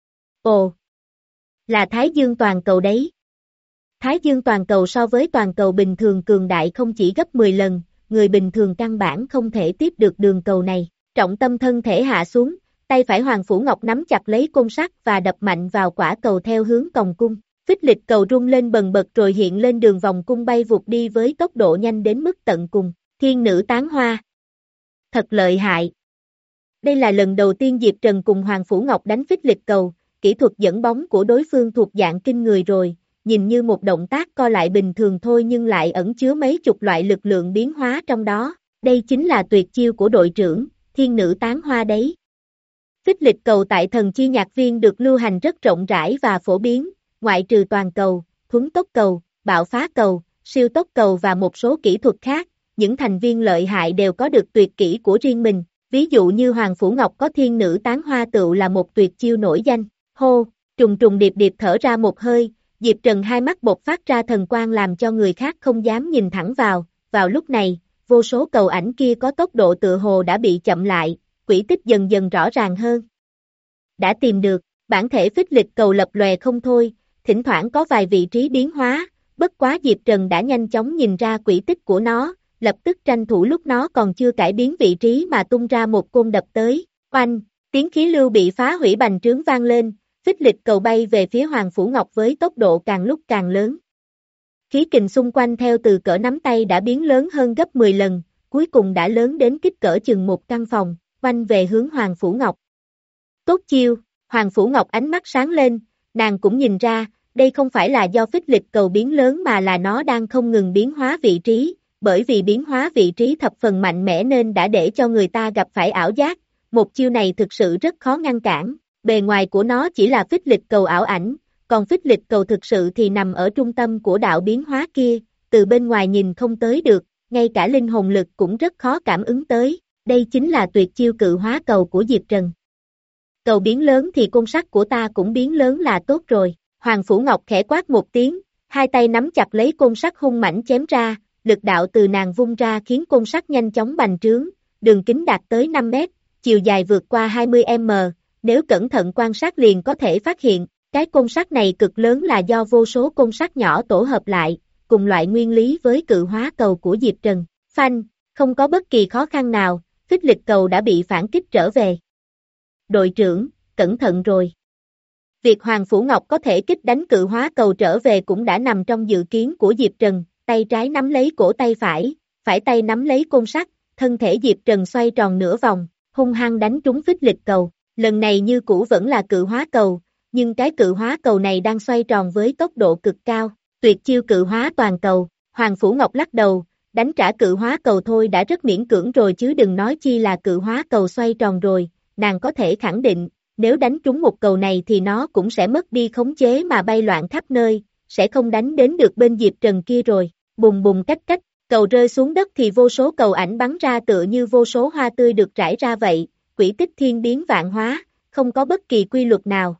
Ồ, là Thái Dương toàn cầu đấy. Thái Dương toàn cầu so với toàn cầu bình thường cường đại không chỉ gấp mười lần, người bình thường căn bản không thể tiếp được đường cầu này. Trọng tâm thân thể hạ xuống, tay phải Hoàng Phủ Ngọc nắm chặt lấy côn sắt và đập mạnh vào quả cầu theo hướng còng cung. Phích lịch cầu rung lên bần bật rồi hiện lên đường vòng cung bay vụt đi với tốc độ nhanh đến mức tận cùng. Thiên nữ tán hoa. Thật lợi hại. Đây là lần đầu tiên Diệp Trần cùng Hoàng Phủ Ngọc đánh phích lịch cầu, kỹ thuật dẫn bóng của đối phương thuộc dạng kinh người rồi, nhìn như một động tác co lại bình thường thôi nhưng lại ẩn chứa mấy chục loại lực lượng biến hóa trong đó. Đây chính là tuyệt chiêu của đội trưởng, thiên nữ tán hoa đấy. Phích lịch cầu tại thần chi nhạc viên được lưu hành rất rộng rãi và phổ biến, ngoại trừ toàn cầu, thuấn tốc cầu, bạo phá cầu, siêu tốc cầu và một số kỹ thuật khác, những thành viên lợi hại đều có được tuyệt kỹ của riêng mình, ví dụ như Hoàng Phủ Ngọc có thiên nữ tán hoa tựu là một tuyệt chiêu nổi danh. Hô, trùng trùng điệp điệp thở ra một hơi, Diệp Trần hai mắt bộc phát ra thần quang làm cho người khác không dám nhìn thẳng vào, vào lúc này, vô số cầu ảnh kia có tốc độ tựa hồ đã bị chậm lại, quỹ tích dần dần rõ ràng hơn. Đã tìm được, bản thể phích lịch cầu lập lòe không thôi, thỉnh thoảng có vài vị trí biến hóa, bất quá Diệp Trần đã nhanh chóng nhìn ra quỹ tích của nó, lập tức tranh thủ lúc nó còn chưa cải biến vị trí mà tung ra một côn đập tới, oanh, tiếng khí lưu bị phá hủy bành trướng vang lên, phích lịch cầu bay về phía Hoàng Phủ Ngọc với tốc độ càng lúc càng lớn. Khí kình xung quanh theo từ cỡ nắm tay đã biến lớn hơn gấp mười lần, cuối cùng đã lớn đến kích cỡ chừng một căn phòng, oanh về hướng Hoàng Phủ Ngọc. Tốt chiêu, Hoàng Phủ Ngọc ánh mắt sáng lên, nàng cũng nhìn ra, đây không phải là do phích lịch cầu biến lớn mà là nó đang không ngừng biến hóa vị trí, bởi vì biến hóa vị trí thập phần mạnh mẽ nên đã để cho người ta gặp phải ảo giác, một chiêu này thực sự rất khó ngăn cản, bề ngoài của nó chỉ là phích lịch cầu ảo ảnh, còn phích lịch cầu thực sự thì nằm ở trung tâm của đạo biến hóa kia, từ bên ngoài nhìn không tới được, ngay cả linh hồn lực cũng rất khó cảm ứng tới, đây chính là tuyệt chiêu cự hóa cầu của Diệp Trần. Cầu biến lớn thì côn sắt của ta cũng biến lớn là tốt rồi, Hoàng Phủ Ngọc khẽ quát một tiếng, hai tay nắm chặt lấy côn sắt hung mãnh chém ra, lực đạo từ nàng vung ra khiến côn sắt nhanh chóng bành trướng, đường kính đạt tới năm mét, chiều dài vượt qua hai mươi mét, nếu cẩn thận quan sát liền có thể phát hiện, cái côn sắt này cực lớn là do vô số côn sắt nhỏ tổ hợp lại, cùng loại nguyên lý với cự hóa cầu của Diệp Trần. Phanh, không có bất kỳ khó khăn nào, phích lịch cầu đã bị phản kích trở về. Đội trưởng, cẩn thận rồi. Việc Hoàng Phủ Ngọc có thể kích đánh cự hóa cầu trở về cũng đã nằm trong dự kiến của Diệp Trần, tay trái nắm lấy cổ tay phải, phải tay nắm lấy côn sắt, thân thể Diệp Trần xoay tròn nửa vòng, hung hăng đánh trúng phích lịch cầu, lần này như cũ vẫn là cự hóa cầu, nhưng cái cự hóa cầu này đang xoay tròn với tốc độ cực cao, tuyệt chiêu cự hóa toàn cầu, Hoàng Phủ Ngọc lắc đầu, đánh trả cự hóa cầu thôi đã rất miễn cưỡng rồi chứ đừng nói chi là cự hóa cầu xoay tròn rồi, nàng có thể khẳng định, nếu đánh trúng một cầu này thì nó cũng sẽ mất đi khống chế mà bay loạn khắp nơi, sẽ không đánh đến được bên Diệp Trần kia rồi, bùng bùng cách cách, cầu rơi xuống đất thì vô số cầu ảnh bắn ra tựa như vô số hoa tươi được rải ra vậy, quỷ tích thiên biến vạn hóa, không có bất kỳ quy luật nào.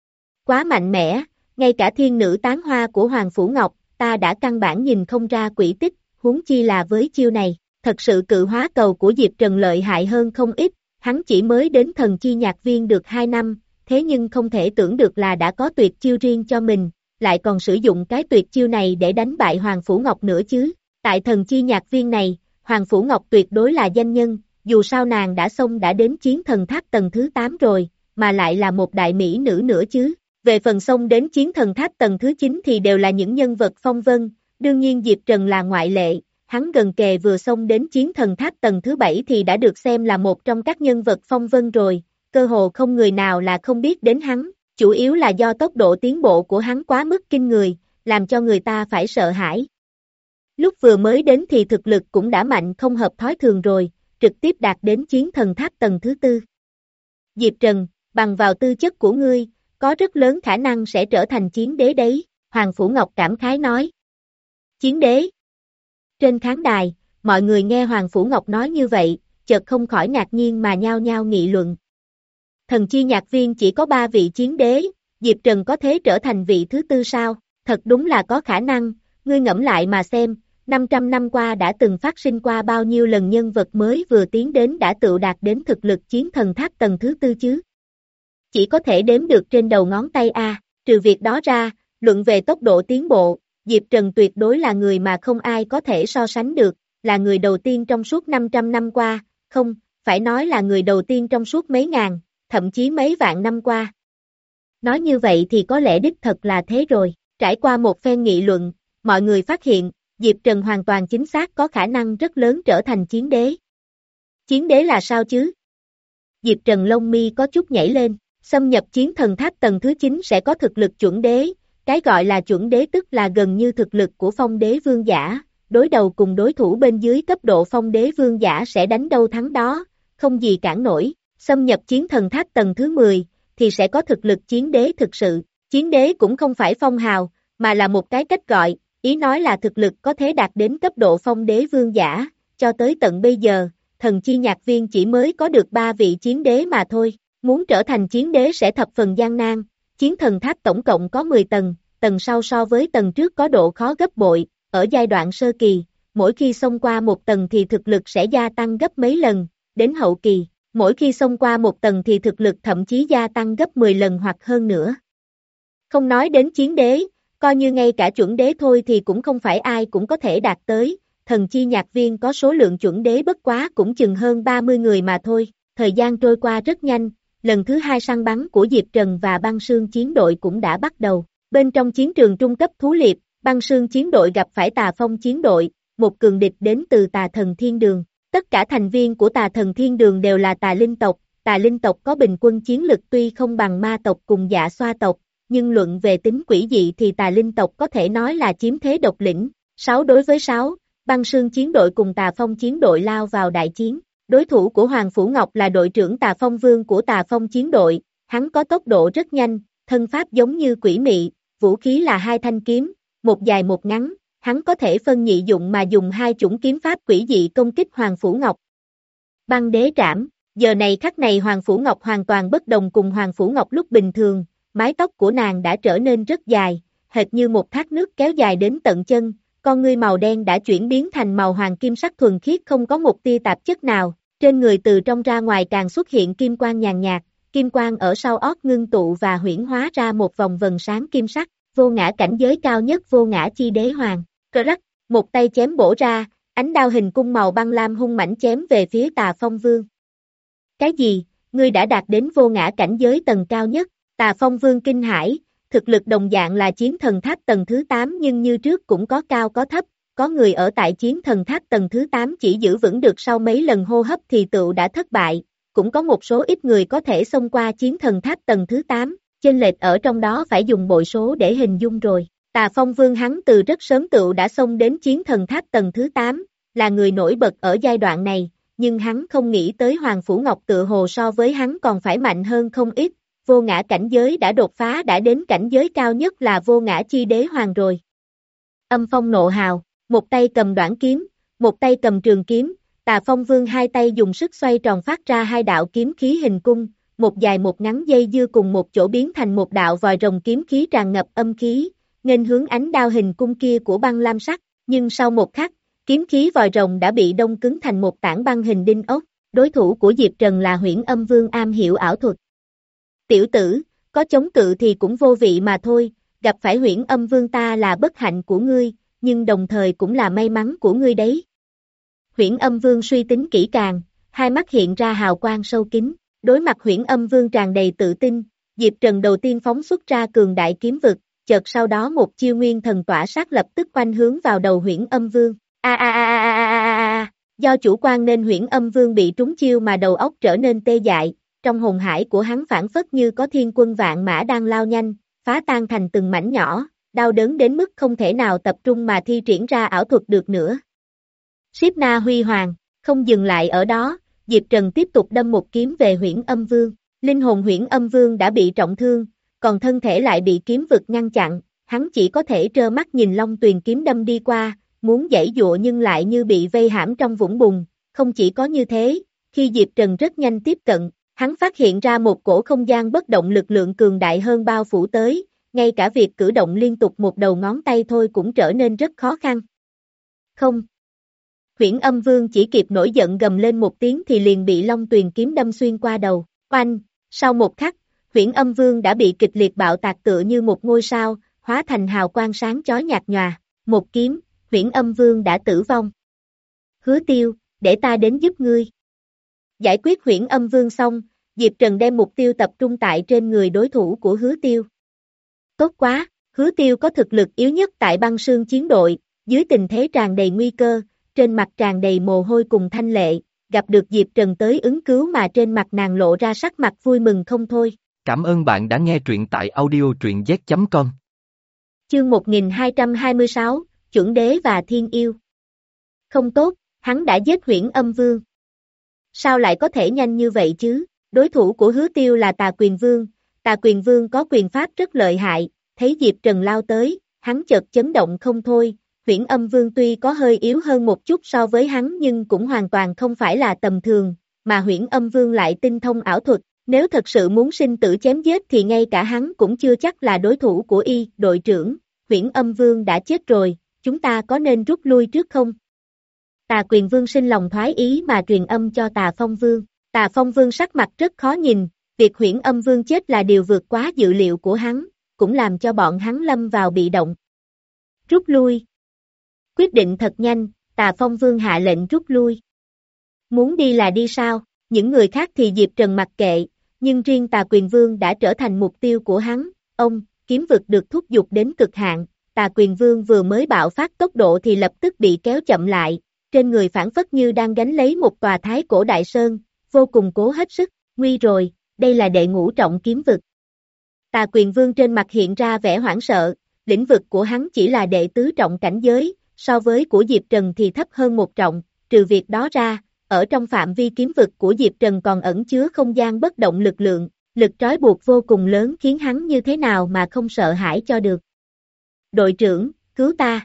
Quá mạnh mẽ, ngay cả thiên nữ tán hoa của Hoàng Phủ Ngọc, ta đã căn bản nhìn không ra quỷ tích, huống chi là với chiêu này. Thật sự cự hóa cầu của Diệp Trần lợi hại hơn không ít, hắn chỉ mới đến thần chi nhạc viên được hai năm, thế nhưng không thể tưởng được là đã có tuyệt chiêu riêng cho mình, lại còn sử dụng cái tuyệt chiêu này để đánh bại Hoàng Phủ Ngọc nữa chứ. Tại thần chi nhạc viên này, Hoàng Phủ Ngọc tuyệt đối là danh nhân, dù sao nàng đã xông đã đến chiến thần tháp tầng thứ tám rồi, mà lại là một đại mỹ nữ nữa chứ. Về phần xông đến chiến thần tháp tầng thứ chín thì đều là những nhân vật phong vân, đương nhiên Diệp Trần là ngoại lệ. Hắn gần kề vừa xông đến chiến thần tháp tầng thứ bảy thì đã được xem là một trong các nhân vật phong vân rồi, cơ hồ không người nào là không biết đến hắn, chủ yếu là do tốc độ tiến bộ của hắn quá mức kinh người, làm cho người ta phải sợ hãi. Lúc vừa mới đến thì thực lực cũng đã mạnh không hợp thói thường rồi, trực tiếp đạt đến chiến thần tháp tầng thứ tư. Diệp Trần, bằng vào tư chất của ngươi, có rất lớn khả năng sẽ trở thành chiến đế đấy, Hoàng Phủ Ngọc cảm khái nói. Chiến đế? Trên khán đài, mọi người nghe Hoàng Phủ Ngọc nói như vậy, chợt không khỏi ngạc nhiên mà nhao nhao nghị luận. Thần chi nhạc viên chỉ có ba vị chiến đế, Diệp Trần có thể trở thành vị thứ tư sao? Thật đúng là có khả năng, ngươi ngẫm lại mà xem, năm trăm năm qua đã từng phát sinh qua bao nhiêu lần nhân vật mới vừa tiến đến đã tự đạt đến thực lực chiến thần tháp tầng thứ tư chứ? Chỉ có thể đếm được trên đầu ngón tay a, trừ việc đó ra, luận về tốc độ tiến bộ, Diệp Trần tuyệt đối là người mà không ai có thể so sánh được, là người đầu tiên trong suốt năm trăm năm qua, không, phải nói là người đầu tiên trong suốt mấy ngàn, thậm chí mấy vạn năm qua. Nói như vậy thì có lẽ đích thật là thế rồi, trải qua một phen nghị luận, mọi người phát hiện, Diệp Trần hoàn toàn chính xác có khả năng rất lớn trở thành chiến đế. Chiến đế là sao chứ? Diệp Trần lông mi có chút nhảy lên, xâm nhập chiến thần tháp tầng thứ chín sẽ có thực lực chuẩn đế. Cái gọi là chuẩn đế tức là gần như thực lực của phong đế vương giả, đối đầu cùng đối thủ bên dưới cấp độ phong đế vương giả sẽ đánh đâu thắng đó, không gì cản nổi. Xâm nhập chiến thần tháp tầng thứ mười, thì sẽ có thực lực chiến đế thực sự. Chiến đế cũng không phải phong hào, mà là một cái cách gọi, ý nói là thực lực có thể đạt đến cấp độ phong đế vương giả. Cho tới tận bây giờ, thần chi nhạc viên chỉ mới có được ba vị chiến đế mà thôi. Muốn trở thành chiến đế sẽ thập phần gian nan. Chiến thần tháp tổng cộng có mười tầng, tầng sau so với tầng trước có độ khó gấp bội, ở giai đoạn sơ kỳ, mỗi khi xông qua một tầng thì thực lực sẽ gia tăng gấp mấy lần, đến hậu kỳ, mỗi khi xông qua một tầng thì thực lực thậm chí gia tăng gấp mười lần hoặc hơn nữa. Không nói đến chiến đế, coi như ngay cả chuẩn đế thôi thì cũng không phải ai cũng có thể đạt tới, thần chi nhạc viên có số lượng chuẩn đế bất quá cũng chừng hơn ba mươi người mà thôi, thời gian trôi qua rất nhanh. Lần thứ hai săn bắn của Diệp Trần và băng sương chiến đội cũng đã bắt đầu. Bên trong chiến trường trung cấp thú liệp, băng sương chiến đội gặp phải Tà Phong chiến đội, một cường địch đến từ Tà Thần Thiên Đường. Tất cả thành viên của Tà Thần Thiên Đường đều là tà linh tộc. Tà linh tộc có bình quân chiến lực tuy không bằng ma tộc cùng dạ xoa tộc, nhưng luận về tính quỷ dị thì tà linh tộc có thể nói là chiếm thế độc lĩnh. sáu đối với sáu, băng sương chiến đội cùng Tà Phong chiến đội lao vào đại chiến. Đối thủ của Hoàng Phủ Ngọc là đội trưởng Tà Phong Vương của Tà Phong chiến đội, hắn có tốc độ rất nhanh, thân pháp giống như quỷ mị, vũ khí là hai thanh kiếm, một dài một ngắn, hắn có thể phân nhị dụng mà dùng hai chủng kiếm pháp quỷ dị công kích Hoàng Phủ Ngọc. Băng đế trảm, giờ này khắc này Hoàng Phủ Ngọc hoàn toàn bất đồng cùng Hoàng Phủ Ngọc lúc bình thường, mái tóc của nàng đã trở nên rất dài, hệt như một thác nước kéo dài đến tận chân, con ngươi màu đen đã chuyển biến thành màu hoàng kim sắc thuần khiết không có một tia tạp chất nào. Trên người từ trong ra ngoài càng xuất hiện kim quang nhàn nhạt, kim quang ở sau ót ngưng tụ và huyễn hóa ra một vòng vần sáng kim sắc, vô ngã cảnh giới cao nhất vô ngã chi đế hoàng. Cơ rắc, một tay chém bổ ra, ánh đao hình cung màu băng lam hung mãnh chém về phía Tà Phong Vương. Cái gì, ngươi đã đạt đến vô ngã cảnh giới tầng cao nhất? Tà Phong Vương kinh hãi, thực lực đồng dạng là chiến thần tháp tầng thứ tám nhưng như trước cũng có cao có thấp. Có người ở tại chiến thần tháp tầng thứ tám chỉ giữ vững được sau mấy lần hô hấp thì tựu đã thất bại, cũng có một số ít người có thể xông qua chiến thần tháp tầng thứ tám, chênh lệch ở trong đó phải dùng bội số để hình dung rồi. Tà Phong Vương hắn từ rất sớm tựu đã xông đến chiến thần tháp tầng thứ tám, là người nổi bật ở giai đoạn này, nhưng hắn không nghĩ tới Hoàng Phủ Ngọc tự hồ so với hắn còn phải mạnh hơn không ít, vô ngã cảnh giới đã đột phá đã đến cảnh giới cao nhất là vô ngã chi đế hoàng rồi. Âm phong nộ hào. Một tay cầm đoản kiếm, một tay cầm trường kiếm, Tà Phong Vương hai tay dùng sức xoay tròn phát ra hai đạo kiếm khí hình cung, một dài một ngắn dây dưa cùng một chỗ biến thành một đạo vòi rồng kiếm khí tràn ngập âm khí, nghênh hướng ánh đao hình cung kia của băng lam sắc, nhưng sau một khắc, kiếm khí vòi rồng đã bị đông cứng thành một tảng băng hình đinh ốc, đối thủ của Diệp Trần là Huyễn Âm Vương am hiểu ảo thuật. Tiểu tử, có chống cự thì cũng vô vị mà thôi, gặp phải Huyễn Âm Vương ta là bất hạnh của ngươi, nhưng đồng thời cũng là may mắn của ngươi đấy. Huyễn Âm Vương suy tính kỹ càng, hai mắt hiện ra hào quang sâu kín, đối mặt Huyễn Âm Vương tràn đầy tự tin, Diệp Trần đầu tiên phóng xuất ra cường đại kiếm vực, chợt sau đó một chiêu nguyên thần tỏa sát lập tức quanh hướng vào đầu Huyễn Âm Vương. A a a a a a a, do chủ quan nên Huyễn Âm Vương bị trúng chiêu mà đầu óc trở nên tê dại, trong hồn hải của hắn phảng phất như có thiên quân vạn mã đang lao nhanh, phá tan thành từng mảnh nhỏ, đau đớn đến mức không thể nào tập trung mà thi triển ra ảo thuật được nữa. Siết Na Huy Hoàng, không dừng lại ở đó, Diệp Trần tiếp tục đâm một kiếm về Huyễn Âm Vương. Linh hồn Huyễn Âm Vương đã bị trọng thương, còn thân thể lại bị kiếm vực ngăn chặn, hắn chỉ có thể trơ mắt nhìn Long Tuyền kiếm đâm đi qua, muốn giãy dụa nhưng lại như bị vây hãm trong vũng bùn. Không chỉ có như thế, khi Diệp Trần rất nhanh tiếp cận, hắn phát hiện ra một cổ không gian bất động lực lượng cường đại hơn bao phủ tới, ngay cả việc cử động liên tục một đầu ngón tay thôi cũng trở nên rất khó khăn. Không. Huyễn Âm Vương chỉ kịp nổi giận gầm lên một tiếng thì liền bị Long Tuyền kiếm đâm xuyên qua đầu. Oanh, sau một khắc, Huyễn Âm Vương đã bị kịch liệt bạo tạc tựa như một ngôi sao, hóa thành hào quang sáng chói nhạt nhòa. Một kiếm, Huyễn Âm Vương đã tử vong. Hứa Tiêu, để ta đến giúp ngươi. Giải quyết Huyễn Âm Vương xong, Diệp Trần đem mục tiêu tập trung tại trên người đối thủ của Hứa Tiêu. Tốt quá, Hứa Tiêu có thực lực yếu nhất tại băng sương chiến đội, dưới tình thế tràn đầy nguy cơ, trên mặt tràn đầy mồ hôi cùng thanh lệ, gặp được Diệp Trần tới ứng cứu mà trên mặt nàng lộ ra sắc mặt vui mừng không thôi. Cảm ơn bạn đã nghe truyện tại audio truyện z chấm com. Chương một nghìn hai trăm hai mươi sáu, Chuẩn Đế và Thiên Yêu. Không tốt, hắn đã giết Huyễn Âm Vương. Sao lại có thể nhanh như vậy chứ? Đối thủ của Hứa Tiêu là Tà Quyền Vương, Tà Quyền Vương có quyền pháp rất lợi hại, thấy Diệp Trần lao tới, hắn chợt chấn động không thôi. Huyễn Âm Vương tuy có hơi yếu hơn một chút so với hắn nhưng cũng hoàn toàn không phải là tầm thường, mà Huyễn Âm Vương lại tinh thông ảo thuật, nếu thật sự muốn sinh tử chém giết thì ngay cả hắn cũng chưa chắc là đối thủ của y. Đội trưởng, Huyễn Âm Vương đã chết rồi, chúng ta có nên rút lui trước không? Tà Quyền Vương sinh lòng thoái ý mà truyền âm cho Tà Phong Vương. Tà Phong Vương sắc mặt rất khó nhìn, việc Huyễn Âm Vương chết là điều vượt quá dự liệu của hắn, cũng làm cho bọn hắn lâm vào bị động. Rút lui. Quyết định thật nhanh, Tà Phong Vương hạ lệnh rút lui. Muốn đi là đi sao, những người khác thì Diệp Trần mặc kệ, nhưng riêng Tà Quyền Vương đã trở thành mục tiêu của hắn. Ông, kiếm vực được thúc giục đến cực hạn, Tà Quyền Vương vừa mới bạo phát tốc độ thì lập tức bị kéo chậm lại, trên người phảng phất như đang gánh lấy một tòa thái cổ đại sơn, vô cùng cố hết sức. Nguy rồi, đây là đệ ngũ trọng kiếm vực. Tà Quyền Vương trên mặt hiện ra vẻ hoảng sợ, lĩnh vực của hắn chỉ là đệ tứ trọng cảnh giới, so với của Diệp Trần thì thấp hơn một trọng, trừ việc đó ra, ở trong phạm vi kiếm vực của Diệp Trần còn ẩn chứa không gian bất động lực lượng, lực trói buộc vô cùng lớn khiến hắn như thế nào mà không sợ hãi cho được. Đội trưởng, cứu ta!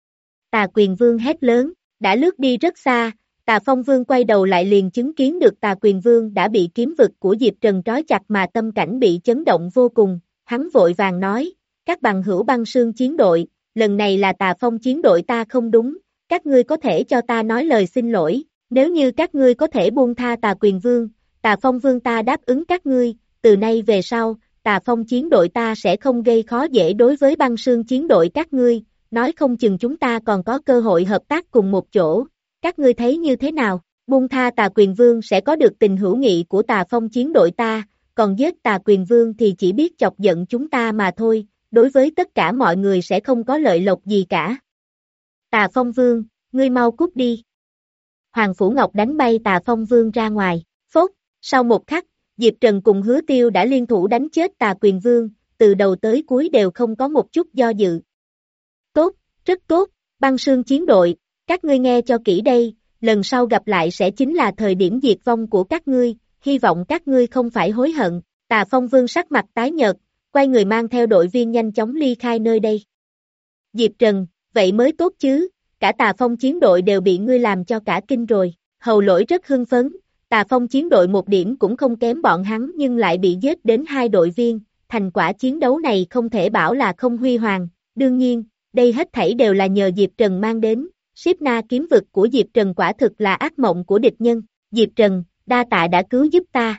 Tà Quyền Vương hét lớn, đã lướt đi rất xa, Tà Phong Vương quay đầu lại liền chứng kiến được Tà Quyền Vương đã bị kiếm vực của Diệp Trần trói chặt mà tâm cảnh bị chấn động vô cùng, hắn vội vàng nói, các bằng hữu băng sương chiến đội, lần này là Tà Phong chiến đội ta không đúng, các ngươi có thể cho ta nói lời xin lỗi, nếu như các ngươi có thể buông tha Tà Quyền Vương, Tà Phong Vương ta đáp ứng các ngươi, từ nay về sau, Tà Phong chiến đội ta sẽ không gây khó dễ đối với băng sương chiến đội các ngươi, nói không chừng chúng ta còn có cơ hội hợp tác cùng một chỗ, các ngươi thấy như thế nào, buông tha Tà Quyền Vương sẽ có được tình hữu nghị của Tà Phong chiến đội ta, còn giết Tà Quyền Vương thì chỉ biết chọc giận chúng ta mà thôi, đối với tất cả mọi người sẽ không có lợi lộc gì cả. Tà Phong Vương, ngươi mau cút đi. Hoàng Phủ Ngọc đánh bay Tà Phong Vương ra ngoài, phốt, sau một khắc, Diệp Trần cùng Hứa Tiêu đã liên thủ đánh chết Tà Quyền Vương, từ đầu tới cuối đều không có một chút do dự. Tốt, rất tốt, băng sương chiến đội, các ngươi nghe cho kỹ đây, lần sau gặp lại sẽ chính là thời điểm diệt vong của các ngươi, hy vọng các ngươi không phải hối hận. Tà Phong Vương sắc mặt tái nhợt, quay người mang theo đội viên nhanh chóng ly khai nơi đây. Diệp Trần, vậy mới tốt chứ, cả Tà Phong chiến đội đều bị ngươi làm cho cả kinh rồi. Hầu Lỗi rất hưng phấn, Tà Phong chiến đội một điểm cũng không kém bọn hắn nhưng lại bị giết đến hai đội viên, thành quả chiến đấu này không thể bảo là không huy hoàng, đương nhiên, đây hết thảy đều là nhờ Diệp Trần mang đến, Siết Na kiếm vực của Diệp Trần quả thực là ác mộng của địch nhân, Diệp Trần, đa tạ đã cứu giúp ta.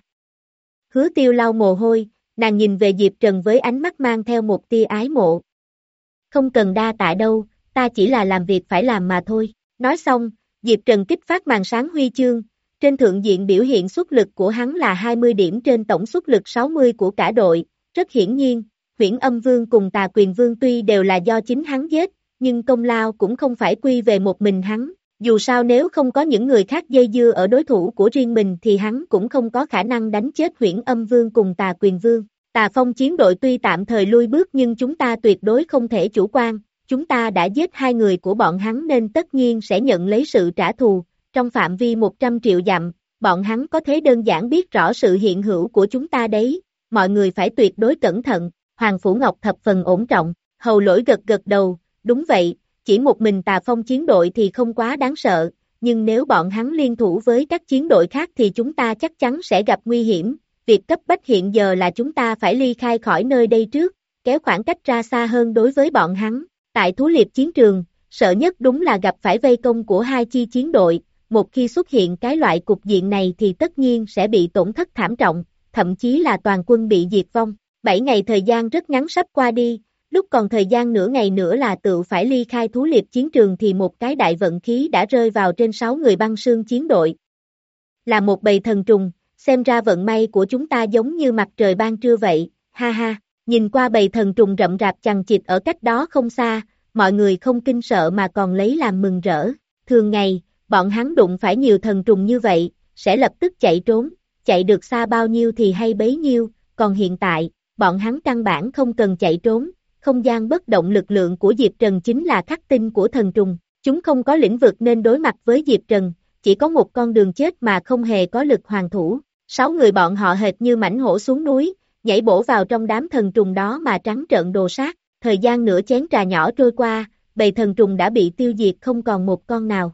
Hứa Tiêu lau mồ hôi, nàng nhìn về Diệp Trần với ánh mắt mang theo một tia ái mộ. Không cần đa tạ đâu, ta chỉ là làm việc phải làm mà thôi. Nói xong, Diệp Trần kích phát màn sáng huy chương, trên thượng diện biểu hiện xuất lực của hắn là hai mươi điểm trên tổng xuất lực sáu mươi của cả đội, rất hiển nhiên, Huyễn Âm Vương cùng Tà Quyền Vương tuy đều là do chính hắn giết, nhưng công lao cũng không phải quy về một mình hắn, dù sao nếu không có những người khác dây dưa ở đối thủ của riêng mình thì hắn cũng không có khả năng đánh chết Huyễn Âm Vương cùng Tà Quyền Vương. Tà Phong chiến đội tuy tạm thời lui bước nhưng chúng ta tuyệt đối không thể chủ quan, chúng ta đã giết hai người của bọn hắn nên tất nhiên sẽ nhận lấy sự trả thù, trong phạm vi một trăm triệu dặm, bọn hắn có thể đơn giản biết rõ sự hiện hữu của chúng ta đấy, mọi người phải tuyệt đối cẩn thận, Hoàng Phủ Ngọc thập phần ổn trọng, Hầu Lỗi gật gật đầu, đúng vậy, chỉ một mình Tà Phong chiến đội thì không quá đáng sợ, nhưng nếu bọn hắn liên thủ với các chiến đội khác thì chúng ta chắc chắn sẽ gặp nguy hiểm, việc cấp bách hiện giờ là chúng ta phải ly khai khỏi nơi đây trước, kéo khoảng cách ra xa hơn đối với bọn hắn, tại thú liệp chiến trường, sợ nhất đúng là gặp phải vây công của hai chi chiến đội, một khi xuất hiện cái loại cục diện này thì tất nhiên sẽ bị tổn thất thảm trọng, thậm chí là toàn quân bị diệt vong. Bảy ngày thời gian rất ngắn sắp qua đi, lúc còn thời gian nửa ngày nữa là tự phải ly khai thú liệp chiến trường thì một cái đại vận khí đã rơi vào trên sáu người băng sương chiến đội. Là một bầy thần trùng, xem ra vận may của chúng ta giống như mặt trời ban trưa vậy, ha ha, nhìn qua bầy thần trùng rậm rạp chằng chịt ở cách đó không xa, mọi người không kinh sợ mà còn lấy làm mừng rỡ, thường ngày, bọn hắn đụng phải nhiều thần trùng như vậy, sẽ lập tức chạy trốn, chạy được xa bao nhiêu thì hay bấy nhiêu, còn hiện tại, bọn hắn căn bản không cần chạy trốn, không gian bất động lực lượng của Diệp Trần chính là khắc tinh của thần trùng, chúng không có lĩnh vực nên đối mặt với Diệp Trần, chỉ có một con đường chết mà không hề có lực hoàn thủ, sáu người bọn họ hệt như mãnh hổ xuống núi, nhảy bổ vào trong đám thần trùng đó mà trắng trợn đồ sát, thời gian nửa chén trà nhỏ trôi qua, bầy thần trùng đã bị tiêu diệt không còn một con nào.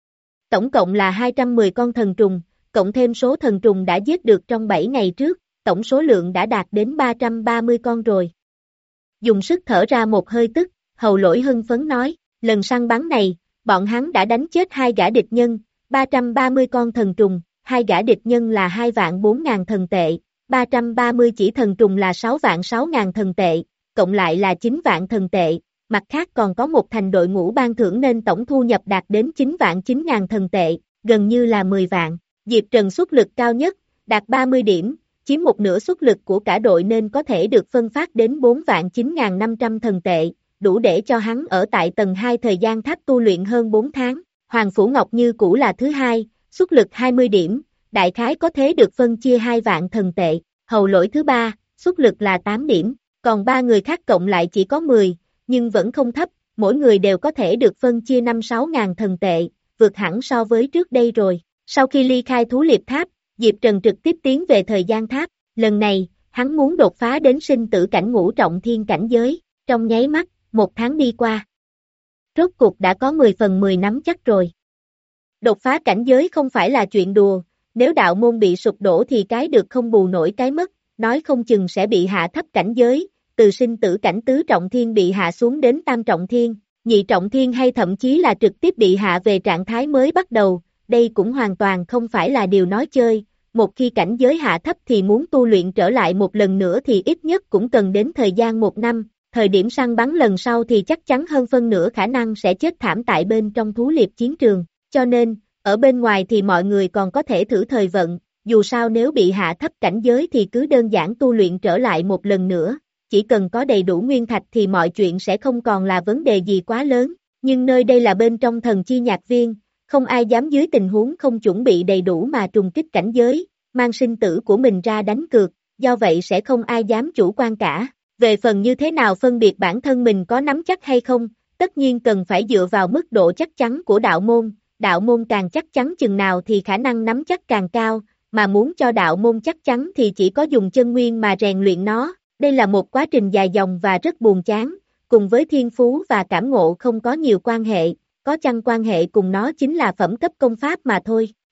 Tổng cộng là hai trăm mười con thần trùng, cộng thêm số thần trùng đã giết được trong bảy ngày trước, tổng số lượng đã đạt đến ba trăm ba mươi con rồi. Dùng sức thở ra một hơi tức, Hầu Lỗi hưng phấn nói, lần săn bắn này, bọn hắn đã đánh chết hai gã địch nhân, ba trăm ba mươi con thần trùng, hai gã địch nhân là hai vạn bốn ngàn thần tệ, ba trăm ba mươi chỉ thần trùng là sáu vạn sáu ngàn thần tệ, cộng lại là chín vạn thần tệ, mặt khác còn có một thành đội ngũ ban thưởng nên tổng thu nhập đạt đến chín vạn chín ngàn thần tệ, gần như là mười vạn. Diệp Trần xuất lực cao nhất, đạt ba mươi điểm, chiếm một nửa xuất lực của cả đội nên có thể được phân phát đến bốn vạn chín ngàn năm trăm thần tệ, đủ để cho hắn ở tại tầng hai thời gian tháp tu luyện hơn bốn tháng. Hoàng Phủ Ngọc như cũ là thứ hai, xuất lực hai mươi điểm, đại khái có thể được phân chia hai vạn thần tệ. Hầu Lỗi thứ ba, xuất lực là tám điểm, còn ba người khác cộng lại chỉ có mười, nhưng vẫn không thấp, mỗi người đều có thể được phân chia năm sáu ngàn thần tệ, vượt hẳn so với trước đây rồi. Sau khi ly khai thú liệp tháp, Diệp Trần trực tiếp tiến về thời gian tháp, lần này, hắn muốn đột phá đến sinh tử cảnh ngũ trọng thiên cảnh giới, trong nháy mắt, một tháng đi qua. Rốt cục đã có mười phần mười nắm chắc rồi. Đột phá cảnh giới không phải là chuyện đùa, nếu đạo môn bị sụp đổ thì cái được không bù nổi cái mất, nói không chừng sẽ bị hạ thấp cảnh giới, từ sinh tử cảnh tứ trọng thiên bị hạ xuống đến tam trọng thiên, nhị trọng thiên hay thậm chí là trực tiếp bị hạ về trạng thái mới bắt đầu, đây cũng hoàn toàn không phải là điều nói chơi, một khi cảnh giới hạ thấp thì muốn tu luyện trở lại một lần nữa thì ít nhất cũng cần đến thời gian một năm, thời điểm săn bắn lần sau thì chắc chắn hơn phân nửa khả năng sẽ chết thảm tại bên trong thú liệp chiến trường, cho nên, ở bên ngoài thì mọi người còn có thể thử thời vận, dù sao nếu bị hạ thấp cảnh giới thì cứ đơn giản tu luyện trở lại một lần nữa, chỉ cần có đầy đủ nguyên thạch thì mọi chuyện sẽ không còn là vấn đề gì quá lớn, nhưng nơi đây là bên trong thần chi nhạc viên, không ai dám dưới tình huống không chuẩn bị đầy đủ mà trùng kích cảnh giới, mang sinh tử của mình ra đánh cược, do vậy sẽ không ai dám chủ quan cả. Về phần như thế nào phân biệt bản thân mình có nắm chắc hay không, tất nhiên cần phải dựa vào mức độ chắc chắn của đạo môn, đạo môn càng chắc chắn chừng nào thì khả năng nắm chắc càng cao, mà muốn cho đạo môn chắc chắn thì chỉ có dùng chân nguyên mà rèn luyện nó, đây là một quá trình dài dòng và rất buồn chán, cùng với thiên phú và cảm ngộ không có nhiều quan hệ, có chăng quan hệ cùng nó chính là phẩm cấp công pháp mà thôi,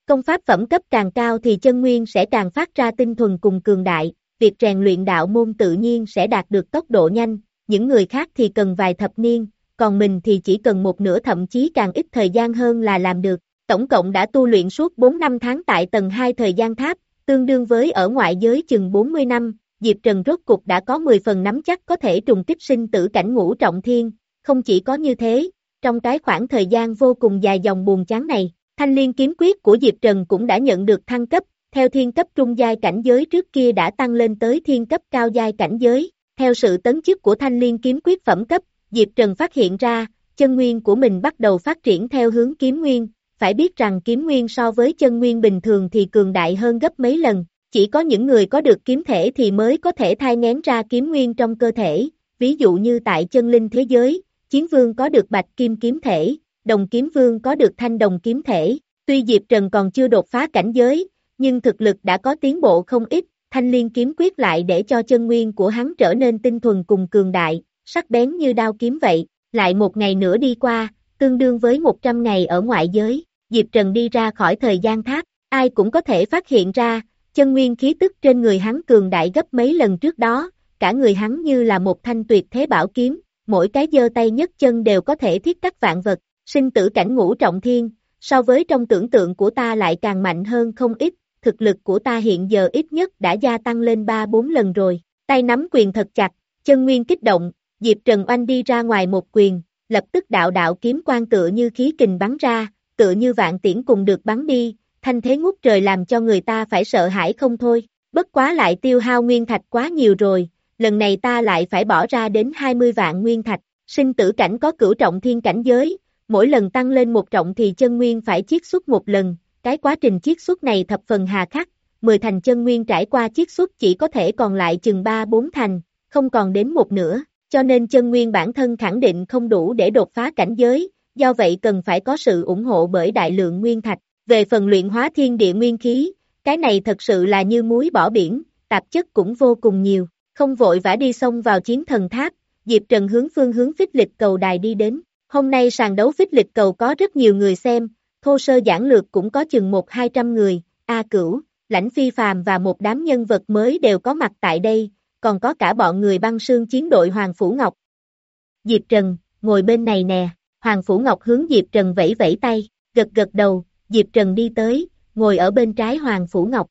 Công pháp phẩm cấp càng cao thì chân nguyên sẽ càng phát ra tinh thuần cùng cường đại, việc rèn luyện đạo môn tự nhiên sẽ đạt được tốc độ nhanh, những người khác thì cần vài thập niên, còn mình thì chỉ cần một nửa thậm chí càng ít thời gian hơn là làm được. Tổng cộng đã tu luyện suốt bốn năm tháng tại tầng hai thời gian tháp, tương đương với ở ngoại giới chừng bốn mươi năm, Diệp Trần rốt cục đã có mười phần nắm chắc có thể trùng kích sinh tử cảnh ngũ trọng thiên, không chỉ có như thế, trong cái khoảng thời gian vô cùng dài dòng buồn chán này, Thanh Liên kiếm quyết của Diệp Trần cũng đã nhận được thăng cấp, theo thiên cấp trung giai cảnh giới trước kia đã tăng lên tới thiên cấp cao giai cảnh giới, theo sự tấn chức của Thanh Liên kiếm quyết phẩm cấp, Diệp Trần phát hiện ra, chân nguyên của mình bắt đầu phát triển theo hướng kiếm nguyên, phải biết rằng kiếm nguyên so với chân nguyên bình thường thì cường đại hơn gấp mấy lần, chỉ có những người có được kiếm thể thì mới có thể thai nghén ra kiếm nguyên trong cơ thể, ví dụ như tại chân linh thế giới, Chiến Vương có được bạch kim kiếm thể, Đồng Kiếm Vương có được thanh đồng kiếm thể, tuy Diệp Trần còn chưa đột phá cảnh giới, nhưng thực lực đã có tiến bộ không ít, Thanh Liên kiếm quyết lại để cho chân nguyên của hắn trở nên tinh thuần cùng cường đại, sắc bén như đao kiếm vậy, lại một ngày nữa đi qua, tương đương với một trăm ngày ở ngoại giới, Diệp Trần đi ra khỏi thời gian tháp, ai cũng có thể phát hiện ra, chân nguyên khí tức trên người hắn cường đại gấp mấy lần trước đó, cả người hắn như là một thanh tuyệt thế bảo kiếm, mỗi cái giơ tay nhấc chân đều có thể thiết cắt vạn vật, sinh tử cảnh ngũ trọng thiên, so với trong tưởng tượng của ta lại càng mạnh hơn không ít, thực lực của ta hiện giờ ít nhất đã gia tăng lên ba bốn lần rồi, tay nắm quyền thật chặt, chân nguyên kích động, Diệp Trần oanh đi ra ngoài một quyền, lập tức đạo đạo kiếm quang tựa như khí kình bắn ra, tựa như vạn tiễn cùng được bắn đi, thanh thế ngút trời làm cho người ta phải sợ hãi không thôi, bất quá lại tiêu hao nguyên thạch quá nhiều rồi, lần này ta lại phải bỏ ra đến hai mươi vạn nguyên thạch, sinh tử cảnh có cửu trọng thiên cảnh giới, mỗi lần tăng lên một trọng thì chân nguyên phải chiết xuất một lần, cái quá trình chiết xuất này thập phần hà khắc, mười thành chân nguyên trải qua chiết xuất chỉ có thể còn lại chừng ba bốn thành, không còn đến một nửa, cho nên chân nguyên bản thân khẳng định không đủ để đột phá cảnh giới, do vậy cần phải có sự ủng hộ bởi đại lượng nguyên thạch. Về phần luyện hóa thiên địa nguyên khí, cái này thật sự là như muối bỏ biển, tạp chất cũng vô cùng nhiều, không vội vã đi xông vào chiến thần tháp, Diệp Trần hướng phương hướng phích lịch cầu đài đi đến. Hôm nay sàn đấu phích lịch cầu có rất nhiều người xem, thô sơ giản lược cũng có chừng một hai trăm người, A Cửu, Lãnh Phi Phàm và một đám nhân vật mới đều có mặt tại đây, còn có cả bọn người băng sương chiến đội Hoàng Phủ Ngọc. Diệp Trần, ngồi bên này nè, Hoàng Phủ Ngọc hướng Diệp Trần vẫy vẫy tay, gật gật đầu, Diệp Trần đi tới, ngồi ở bên trái Hoàng Phủ Ngọc.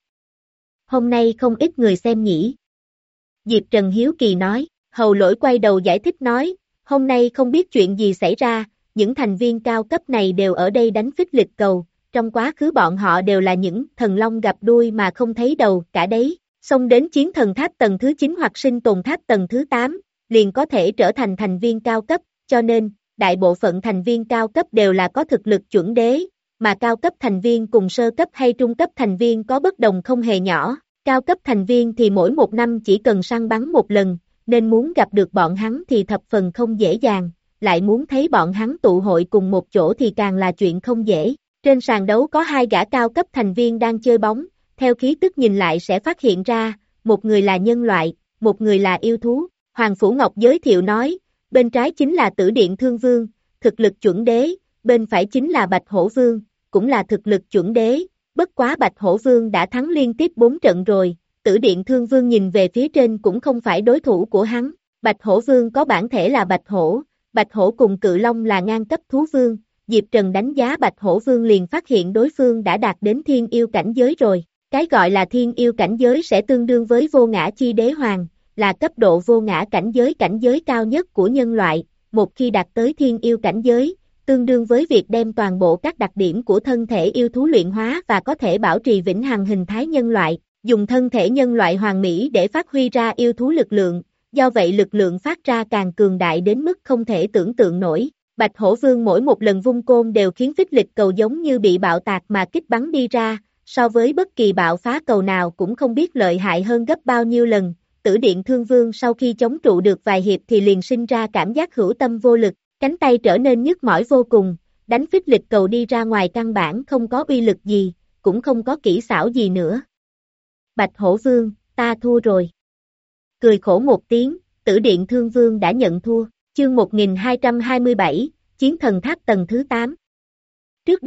Hôm nay không ít người xem nhỉ. Diệp Trần hiếu kỳ nói, Hầu Lỗi quay đầu giải thích nói, hôm nay không biết chuyện gì xảy ra, những thành viên cao cấp này đều ở đây đánh phích lịch cầu, trong quá khứ bọn họ đều là những thần long gặp đuôi mà không thấy đầu cả đấy, xông đến chiến thần tháp tầng thứ chín hoặc sinh tồn tháp tầng thứ tám, liền có thể trở thành thành viên cao cấp, cho nên, đại bộ phận thành viên cao cấp đều là có thực lực chuẩn đế, mà cao cấp thành viên cùng sơ cấp hay trung cấp thành viên có bất đồng không hề nhỏ, cao cấp thành viên thì mỗi một năm chỉ cần săn bắn một lần, nên muốn gặp được bọn hắn thì thập phần không dễ dàng, lại muốn thấy bọn hắn tụ hội cùng một chỗ thì càng là chuyện không dễ. Trên sàn đấu có hai gã cao cấp thành viên đang chơi bóng, theo khí tức nhìn lại sẽ phát hiện ra, một người là nhân loại, một người là yêu thú. Hoàng Phủ Ngọc giới thiệu nói, bên trái chính là Tử Điện Thương Vương, thực lực chuẩn đế, bên phải chính là Bạch Hổ Vương, cũng là thực lực chuẩn đế, bất quá Bạch Hổ Vương đã thắng liên tiếp bốn trận rồi, Tử Điện Thương Vương nhìn về phía trên cũng không phải đối thủ của hắn, Bạch Hổ Vương có bản thể là Bạch Hổ, Bạch Hổ cùng Cự Long là ngang cấp thú vương, Diệp Trần đánh giá Bạch Hổ Vương liền phát hiện đối phương đã đạt đến thiên yêu cảnh giới rồi, cái gọi là thiên yêu cảnh giới sẽ tương đương với vô ngã chi đế hoàng, là cấp độ vô ngã cảnh giới cảnh giới cao nhất của nhân loại, một khi đạt tới thiên yêu cảnh giới, tương đương với việc đem toàn bộ các đặc điểm của thân thể yêu thú luyện hóa và có thể bảo trì vĩnh hằng hình thái nhân loại, dùng thân thể nhân loại hoàn mỹ để phát huy ra yêu thú lực lượng, do vậy lực lượng phát ra càng cường đại đến mức không thể tưởng tượng nổi. Bạch Hổ Vương mỗi một lần vung côn đều khiến phích lịch cầu giống như bị bạo tạc mà kích bắn đi ra, so với bất kỳ bạo phá cầu nào cũng không biết lợi hại hơn gấp bao nhiêu lần. Tử Điện Thương Vương sau khi chống trụ được vài hiệp thì liền sinh ra cảm giác hữu tâm vô lực, cánh tay trở nên nhức mỏi vô cùng, đánh phích lịch cầu đi ra ngoài căn bản không có uy lực gì, cũng không có kỹ xảo gì nữa. Bạch Hổ Vương, ta thua rồi. Cười khổ một tiếng, Tử Điện Thương Vương đã nhận thua, chương một nghìn hai trăm hai mươi bảy, Chiến Thần Tháp tầng thứ tám. Trước đây,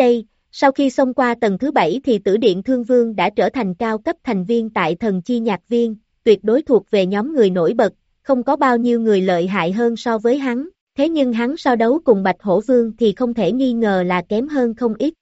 Sau khi xông qua tầng thứ bảy thì Tử Điện Thương Vương đã trở thành cao cấp thành viên tại Thần Chi Nhạc Viên, tuyệt đối thuộc về nhóm người nổi bật, không có bao nhiêu người lợi hại hơn so với hắn, thế nhưng hắn so đấu cùng Bạch Hổ Vương thì không thể nghi ngờ là kém hơn không ít.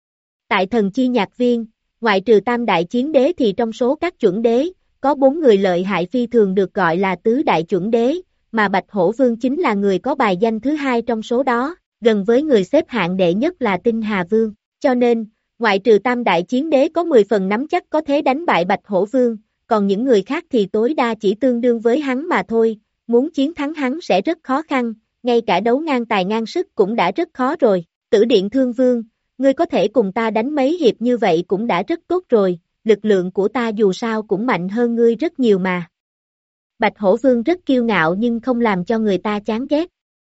Tại Thần Chi Nhạc Viên, ngoại trừ Tam Đại Chiến Đế thì trong số các chuẩn đế, có bốn người lợi hại phi thường được gọi là Tứ Đại Chuẩn Đế, mà Bạch Hổ Vương chính là người có bài danh thứ hai trong số đó, gần với người xếp hạng đệ nhất là Tinh Hà Vương, cho nên, ngoại trừ Tam Đại Chiến Đế có mười phần nắm chắc có thể đánh bại Bạch Hổ Vương, còn những người khác thì tối đa chỉ tương đương với hắn mà thôi, muốn chiến thắng hắn sẽ rất khó khăn, ngay cả đấu ngang tài ngang sức cũng đã rất khó rồi. Tử Điện Thương Vương, ngươi có thể cùng ta đánh mấy hiệp như vậy cũng đã rất tốt rồi, lực lượng của ta dù sao cũng mạnh hơn ngươi rất nhiều mà. Bạch Hổ Vương rất kiêu ngạo nhưng không làm cho người ta chán ghét.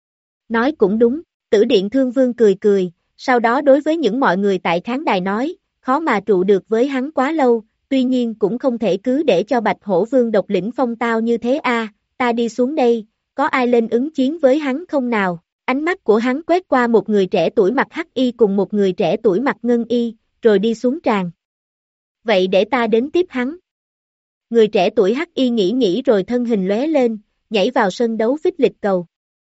Nói cũng đúng, Tử Điện Thương Vương cười cười, sau đó đối với những mọi người tại khán đài nói, khó mà trụ được với hắn quá lâu, tuy nhiên cũng không thể cứ để cho Bạch Hổ Vương độc lĩnh phong tao như thế a, ta đi xuống đây, có ai lên ứng chiến với hắn không nào? Ánh mắt của hắn quét qua một người trẻ tuổi mặc hắc y cùng một người trẻ tuổi mặc ngân y, rồi đi xuống tràng. Vậy để ta đến tiếp hắn. Người trẻ tuổi hắc y nghĩ nghĩ rồi thân hình lóe lên, nhảy vào sân đấu phích lịch cầu.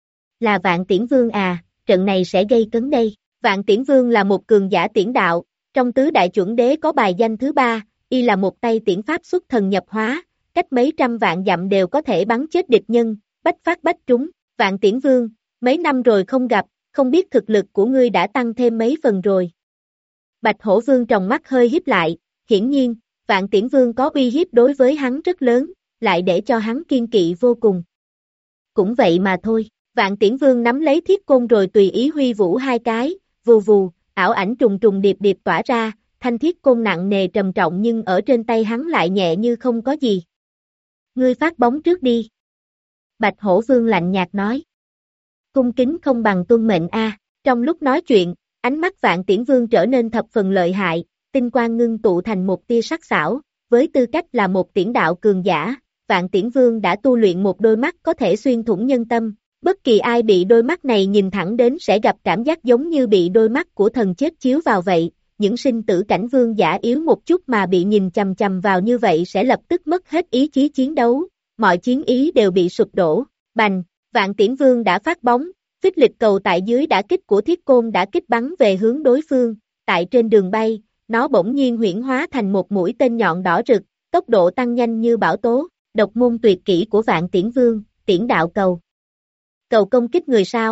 Là Vạn Tiễn Vương à, trận này sẽ gây cấn đây. Vạn Tiễn Vương là một cường giả tiễn đạo, trong tứ đại chuẩn đế có bài danh thứ ba, y là một tay tiễn pháp xuất thần nhập hóa, cách mấy trăm vạn dặm đều có thể bắn chết địch nhân, bách phát bách trúng. Vạn Tiễn Vương, mấy năm rồi không gặp, không biết thực lực của ngươi đã tăng thêm mấy phần rồi. Bạch Hổ Vương tròng mắt hơi híp lại, hiển nhiên, Vạn Tiễn Vương có uy hiếp đối với hắn rất lớn, lại để cho hắn kiên kỵ vô cùng. Cũng vậy mà thôi, Vạn Tiễn Vương nắm lấy thiết côn rồi tùy ý huy vũ hai cái, vù vù, ảo ảnh trùng trùng điệp điệp tỏa ra, thanh thiết côn nặng nề trầm trọng nhưng ở trên tay hắn lại nhẹ như không có gì. Ngươi phát bóng trước đi. Bạch Hổ Vương lạnh nhạt nói. Cung kính không bằng tuân mệnh a. Trong lúc nói chuyện, ánh mắt Vạn Tiễn Vương trở nên thập phần lợi hại, tinh quang ngưng tụ thành một tia sắc sảo, với tư cách là một tiễn đạo cường giả, Vạn Tiễn Vương đã tu luyện một đôi mắt có thể xuyên thủng nhân tâm, bất kỳ ai bị đôi mắt này nhìn thẳng đến sẽ gặp cảm giác giống như bị đôi mắt của thần chết chiếu vào vậy, những sinh tử cảnh vương giả yếu một chút mà bị nhìn chằm chằm vào như vậy sẽ lập tức mất hết ý chí chiến đấu, mọi chiến ý đều bị sụp đổ, bành, Vạn Tiễn Vương đã phát bóng, phích lịch cầu tại dưới đả kích của thiết côn đã kích bắn về hướng đối phương, tại trên đường bay, nó bỗng nhiên huyễn hóa thành một mũi tên nhọn đỏ rực, tốc độ tăng nhanh như bão tố, độc môn tuyệt kỹ của Vạn Tiễn Vương, tiễn đạo cầu. Cầu công kích người sao?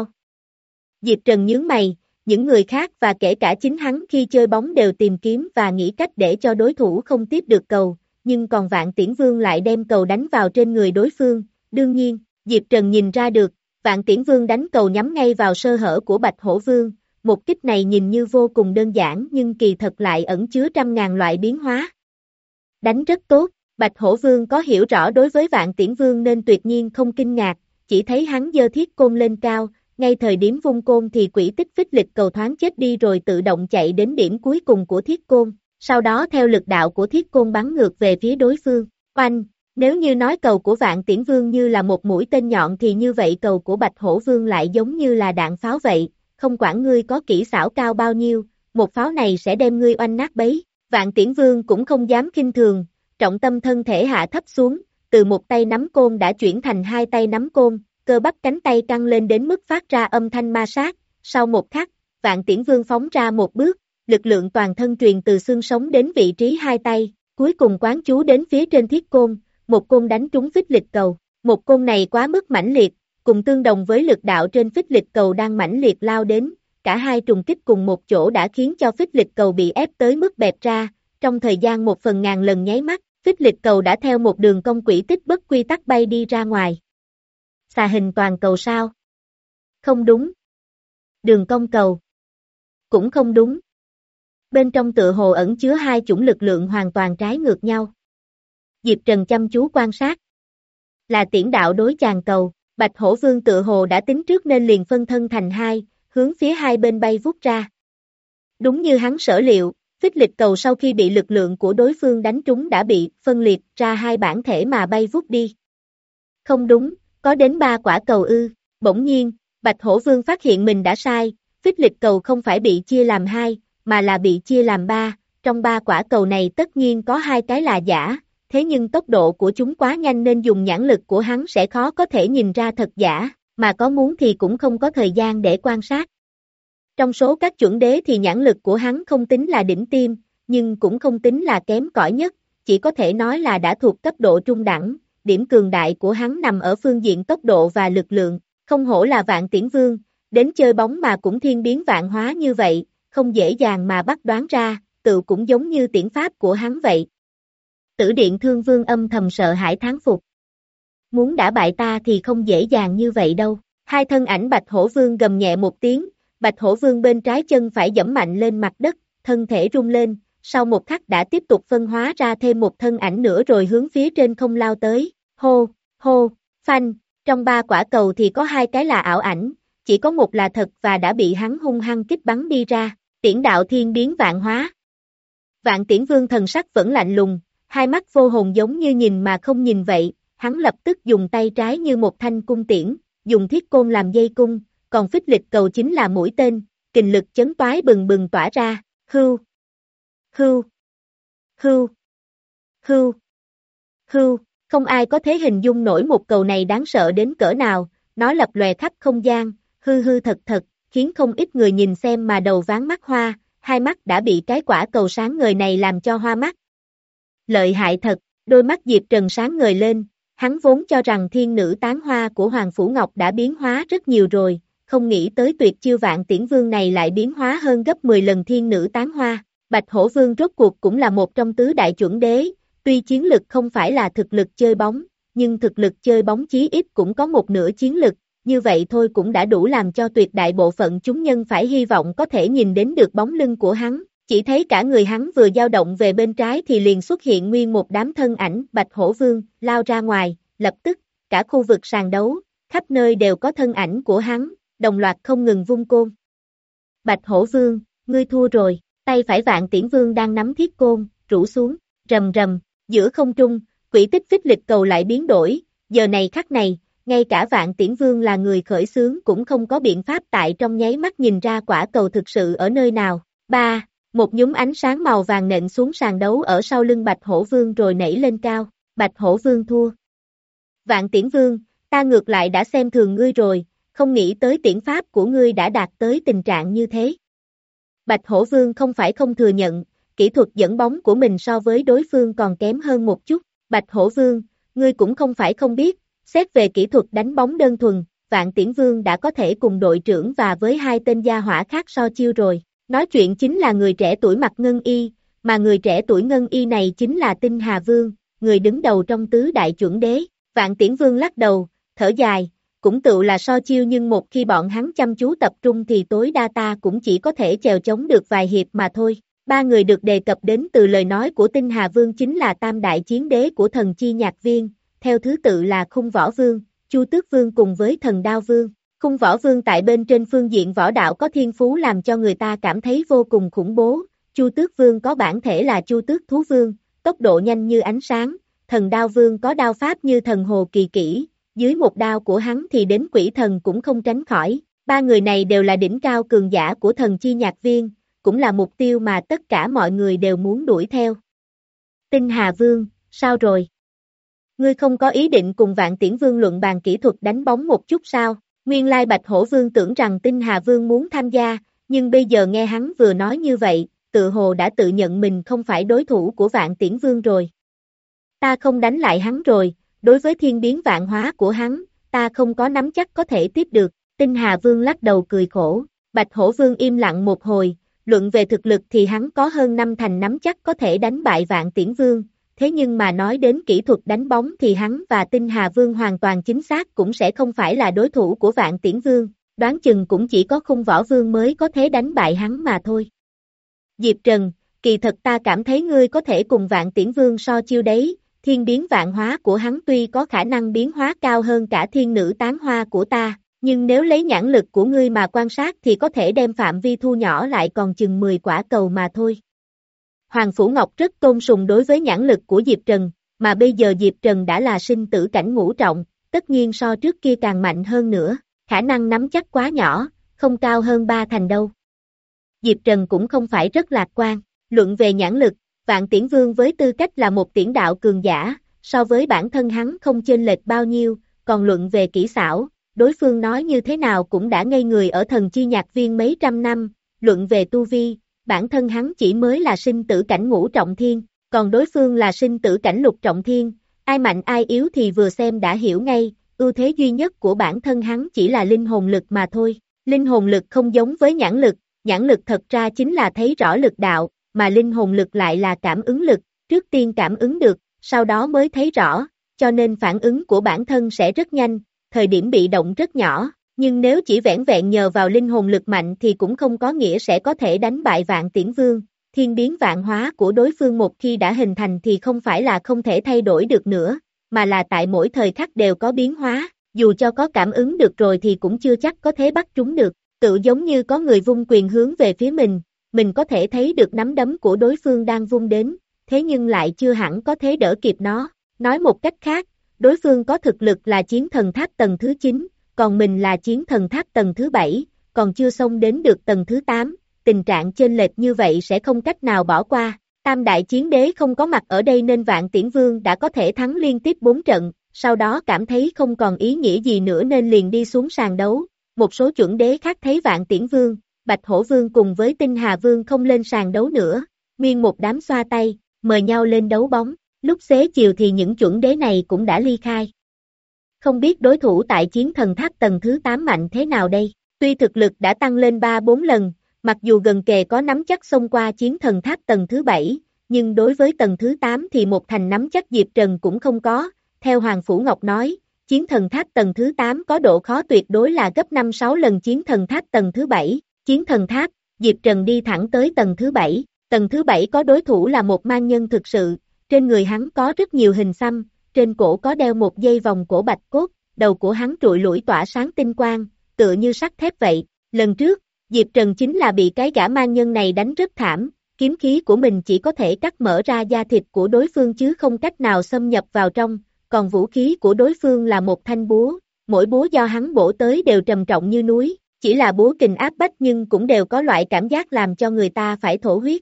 Diệp Trần nhướng mày, những người khác và kể cả chính hắn khi chơi bóng đều tìm kiếm và nghĩ cách để cho đối thủ không tiếp được cầu, nhưng còn Vạn Tiễn Vương lại đem cầu đánh vào trên người đối phương, đương nhiên, Diệp Trần nhìn ra được, Vạn Tiễn Vương đánh cầu nhắm ngay vào sơ hở của Bạch Hổ Vương, một kích này nhìn như vô cùng đơn giản nhưng kỳ thật lại ẩn chứa trăm ngàn loại biến hóa. Đánh rất tốt, Bạch Hổ Vương có hiểu rõ đối với Vạn Tiễn Vương nên tuyệt nhiên không kinh ngạc, chỉ thấy hắn giơ thiết côn lên cao, ngay thời điểm vung côn thì quỹ tích phích lịch cầu thoáng chết đi rồi tự động chạy đến điểm cuối cùng của thiết côn, sau đó theo lực đạo của thiết côn bắn ngược về phía đối phương. Oanh, nếu như nói cầu của Vạn Tiễn Vương như là một mũi tên nhọn thì như vậy cầu của Bạch Hổ Vương lại giống như là đạn pháo vậy, không quản ngươi có kỹ xảo cao bao nhiêu, một pháo này sẽ đem ngươi oanh nát bấy. Vạn Tiễn Vương cũng không dám khinh thường, trọng tâm thân thể hạ thấp xuống, từ một tay nắm côn đã chuyển thành hai tay nắm côn, cơ bắp cánh tay căng lên đến mức phát ra âm thanh ma sát, sau một khắc, Vạn Tiễn Vương phóng ra một bước, lực lượng toàn thân truyền từ xương sống đến vị trí hai tay, cuối cùng quán chú đến phía trên thiết côn, một côn đánh trúng phích lịch cầu, một côn này quá mức mãnh liệt, cùng tương đồng với lực đạo trên phích lịch cầu đang mãnh liệt lao đến, cả hai trùng kích cùng một chỗ đã khiến cho phích lịch cầu bị ép tới mức bẹp ra, trong thời gian một phần ngàn lần nháy mắt, phích lịch cầu đã theo một đường cong quỹ tích bất quy tắc bay đi ra ngoài. Xà hình toàn cầu sao? Không đúng. Đường cong cầu. Cũng không đúng. Bên trong tựa hồ ẩn chứa hai chủng lực lượng hoàn toàn trái ngược nhau. Diệp Trần chăm chú quan sát. Là tiễn đạo đối chàng cầu, Bạch Hổ Vương tựa hồ đã tính trước nên liền phân thân thành hai, hướng phía hai bên bay vút ra. Đúng như hắn sở liệu, phích lịch cầu sau khi bị lực lượng của đối phương đánh trúng đã bị phân liệt ra hai bản thể mà bay vút đi. Không đúng, có đến ba quả cầu ư, bỗng nhiên, Bạch Hổ Vương phát hiện mình đã sai, phích lịch cầu không phải bị chia làm hai, mà là bị chia làm ba, trong ba quả cầu này tất nhiên có hai cái là giả, thế nhưng tốc độ của chúng quá nhanh nên dùng nhãn lực của hắn sẽ khó có thể nhìn ra thật giả, mà có muốn thì cũng không có thời gian để quan sát. Trong số các chuẩn đế thì nhãn lực của hắn không tính là đỉnh tiêm, nhưng cũng không tính là kém cỏi nhất, chỉ có thể nói là đã thuộc cấp độ trung đẳng, điểm cường đại của hắn nằm ở phương diện tốc độ và lực lượng, không hổ là Vạn Tiễn Vương, đến chơi bóng mà cũng thiên biến vạn hóa như vậy, không dễ dàng mà bắt đoán ra, tự cũng giống như tiễn pháp của hắn vậy. Tử Điện Thương Vương âm thầm sợ hãi thán phục. Muốn đả bại ta thì không dễ dàng như vậy đâu. Hai thân ảnh Bạch Hổ Vương gầm nhẹ một tiếng, Bạch Hổ Vương bên trái chân phải giẫm mạnh lên mặt đất, thân thể rung lên, sau một khắc đã tiếp tục phân hóa ra thêm một thân ảnh nữa rồi hướng phía trên không lao tới. Hô, hô, phanh, trong ba quả cầu thì có hai cái là ảo ảnh, chỉ có một là thật và đã bị hắn hung hăng kích bắn đi ra. Tiễn đạo thiên biến vạn hóa. Vạn Tiễn Vương thần sắc vẫn lạnh lùng, hai mắt vô hồn giống như nhìn mà không nhìn vậy, hắn lập tức dùng tay trái như một thanh cung tiễn, dùng thiết côn làm dây cung, còn phích lịch cầu chính là mũi tên, kình lực chấn toái bừng bừng tỏa ra, hưu, hưu, hưu, hưu, hưu, không ai có thể hình dung nổi một cầu này đáng sợ đến cỡ nào, nó lập lòe khắp không gian, hư hư thật thật, khiến không ít người nhìn xem mà đầu váng mắt hoa, hai mắt đã bị cái quả cầu sáng ngời này làm cho hoa mắt. Lợi hại thật, đôi mắt Diệp Trần sáng ngời lên, hắn vốn cho rằng thiên nữ tán hoa của Hoàng Phủ Ngọc đã biến hóa rất nhiều rồi, không nghĩ tới tuyệt chiêu Vạn Tiễn Vương này lại biến hóa hơn gấp mười lần thiên nữ tán hoa. Bạch Hổ Vương rốt cuộc cũng là một trong tứ đại chuẩn đế, tuy chiến lực không phải là thực lực chơi bóng, nhưng thực lực chơi bóng chí ít cũng có một nửa chiến lực, như vậy thôi cũng đã đủ làm cho tuyệt đại bộ phận chúng nhân phải hy vọng có thể nhìn đến được bóng lưng của hắn. Chỉ thấy cả người hắn vừa dao động về bên trái thì liền xuất hiện nguyên một đám thân ảnh Bạch Hổ Vương lao ra ngoài, lập tức, cả khu vực sàn đấu, khắp nơi đều có thân ảnh của hắn, đồng loạt không ngừng vung côn. Bạch Hổ Vương, ngươi thua rồi, tay phải Vạn Tiễn Vương đang nắm thiết côn, rũ xuống, rầm rầm, giữa không trung, quỹ tích phích lịch cầu lại biến đổi, giờ này khắc này, ngay cả Vạn Tiễn Vương là người khởi xướng cũng không có biện pháp tại trong nháy mắt nhìn ra quả cầu thực sự ở nơi nào. Ba, một nhúm ánh sáng màu vàng nện xuống sàn đấu ở sau lưng Bạch Hổ Vương rồi nảy lên cao, Bạch Hổ Vương thua. Vạn Tiễn Vương, ta ngược lại đã xem thường ngươi rồi, không nghĩ tới tiễn pháp của ngươi đã đạt tới tình trạng như thế. Bạch Hổ Vương không phải không thừa nhận, kỹ thuật dẫn bóng của mình so với đối phương còn kém hơn một chút. Bạch Hổ Vương, ngươi cũng không phải không biết, xét về kỹ thuật đánh bóng đơn thuần, Vạn Tiễn Vương đã có thể cùng đội trưởng và với hai tên gia hỏa khác so chiêu rồi. Nói chuyện chính là người trẻ tuổi mặc ngân y, mà người trẻ tuổi ngân y này chính là Tinh Hà Vương, người đứng đầu trong tứ đại chuẩn đế. Vạn Tiễn Vương lắc đầu, thở dài, cũng tự là so chiêu nhưng một khi bọn hắn chăm chú tập trung thì tối đa ta cũng chỉ có thể chèo chống được vài hiệp mà thôi. Ba người được đề cập đến từ lời nói của Tinh Hà Vương chính là tam đại chiến đế của thần chi nhạc viên, theo thứ tự là Khung Võ Vương, Chu Tước Vương cùng với Thần Đao Vương. Khung Võ Vương tại bên trên phương diện võ đạo có thiên phú làm cho người ta cảm thấy vô cùng khủng bố, Chu Tước Vương có bản thể là Chu Tước Thú Vương, tốc độ nhanh như ánh sáng, Thần Đao Vương có đao pháp như thần hồ kỳ kỹ, dưới một đao của hắn thì đến quỷ thần cũng không tránh khỏi. Ba người này đều là đỉnh cao cường giả của thần chi nhạc viên, cũng là mục tiêu mà tất cả mọi người đều muốn đuổi theo. Tinh Hà Vương, sao rồi? Ngươi không có ý định cùng Vạn Tiễn Vương luận bàn kỹ thuật đánh bóng một chút sao? Nguyên lai Bạch Hổ Vương tưởng rằng Tinh Hà Vương muốn tham gia, nhưng bây giờ nghe hắn vừa nói như vậy, tự hồ đã tự nhận mình không phải đối thủ của Vạn Tiễn Vương rồi. Ta không đánh lại hắn rồi, đối với thiên biến vạn hóa của hắn, ta không có nắm chắc có thể tiếp được. Tinh Hà Vương lắc đầu cười khổ, Bạch Hổ Vương im lặng một hồi, luận về thực lực thì hắn có hơn năm thành nắm chắc có thể đánh bại Vạn Tiễn Vương, thế nhưng mà nói đến kỹ thuật đánh bóng thì hắn và Tinh Hà Vương hoàn toàn chính xác cũng sẽ không phải là đối thủ của Vạn Tiễn Vương, đoán chừng cũng chỉ có Khung Võ Vương mới có thể đánh bại hắn mà thôi. Diệp Trần, kỳ thật ta cảm thấy ngươi có thể cùng Vạn Tiễn Vương so chiêu đấy, thiên biến vạn hóa của hắn tuy có khả năng biến hóa cao hơn cả thiên nữ tán hoa của ta, nhưng nếu lấy nhãn lực của ngươi mà quan sát thì có thể đem phạm vi thu nhỏ lại còn chừng mười quả cầu mà thôi. Hoàng Phủ Ngọc rất tôn sùng đối với nhãn lực của Diệp Trần, mà bây giờ Diệp Trần đã là sinh tử cảnh ngũ trọng, tất nhiên so trước kia càng mạnh hơn nữa, khả năng nắm chắc quá nhỏ, không cao hơn ba thành đâu. Diệp Trần cũng không phải rất lạc quan. Luận về nhãn lực, Vạn Tiễn Vương với tư cách là một tiễn đạo cường giả, so với bản thân hắn không chênh lệch bao nhiêu, còn luận về kỹ xảo, đối phương nói như thế nào cũng đã ngây người ở thần chi nhạc viên mấy trăm năm, luận về tu vi, bản thân hắn chỉ mới là sinh tử cảnh ngũ trọng thiên, còn đối phương là sinh tử cảnh lục trọng thiên, ai mạnh ai yếu thì vừa xem đã hiểu ngay, ưu thế duy nhất của bản thân hắn chỉ là linh hồn lực mà thôi. Linh hồn lực không giống với nhãn lực, nhãn lực thật ra chính là thấy rõ lực đạo, mà linh hồn lực lại là cảm ứng lực, trước tiên cảm ứng được, sau đó mới thấy rõ, cho nên phản ứng của bản thân sẽ rất nhanh, thời điểm bị động rất nhỏ, nhưng nếu chỉ vẻn vẹn nhờ vào linh hồn lực mạnh thì cũng không có nghĩa sẽ có thể đánh bại Vạn Tiễn Vương. Thiên biến vạn hóa của đối phương một khi đã hình thành thì không phải là không thể thay đổi được nữa, mà là tại mỗi thời khắc đều có biến hóa, dù cho có cảm ứng được rồi thì cũng chưa chắc có thể bắt chúng được, tự giống như có người vung quyền hướng về phía mình, mình có thể thấy được nắm đấm của đối phương đang vung đến, thế nhưng lại chưa hẳn có thể đỡ kịp nó. Nói một cách khác, đối phương có thực lực là chiến thần tháp tầng thứ chín, còn mình là chiến thần tháp tầng thứ bảy, còn chưa xông đến được tầng thứ tám, tình trạng chênh lệch như vậy sẽ không cách nào bỏ qua. Tam đại chiến đế không có mặt ở đây nên Vạn Tiễn Vương đã có thể thắng liên tiếp bốn trận, sau đó cảm thấy không còn ý nghĩa gì nữa nên liền đi xuống sàn đấu. Một số chuẩn đế khác thấy Vạn Tiễn Vương, Bạch Hổ Vương cùng với Tinh Hà Vương không lên sàn đấu nữa, nguyên một đám xoa tay, mời nhau lên đấu bóng, lúc xế chiều thì những chuẩn đế này cũng đã ly khai. Không biết đối thủ tại chiến thần tháp tầng thứ tám mạnh thế nào đây, tuy thực lực đã tăng lên ba bốn lần, mặc dù gần kề có nắm chắc xông qua chiến thần tháp tầng thứ bảy, nhưng đối với tầng thứ tám thì một thành nắm chắc Diệp Trần cũng không có, theo Hoàng Phủ Ngọc nói, chiến thần tháp tầng thứ tám có độ khó tuyệt đối là gấp năm sáu lần chiến thần tháp tầng thứ bảy, chiến thần tháp, Diệp Trần đi thẳng tới tầng thứ bảy, tầng thứ bảy có đối thủ là một man nhân thực sự, trên người hắn có rất nhiều hình xăm, trên cổ có đeo một dây vòng cổ bạch cốt, đầu của hắn trụi lủi tỏa sáng tinh quang, tựa như sắt thép vậy, lần trước, Diệp Trần chính là bị cái gã man nhân này đánh rất thảm, kiếm khí của mình chỉ có thể cắt mở ra da thịt của đối phương chứ không cách nào xâm nhập vào trong, còn vũ khí của đối phương là một thanh búa, mỗi búa do hắn bổ tới đều trầm trọng như núi, chỉ là búa kình áp bách nhưng cũng đều có loại cảm giác làm cho người ta phải thổ huyết.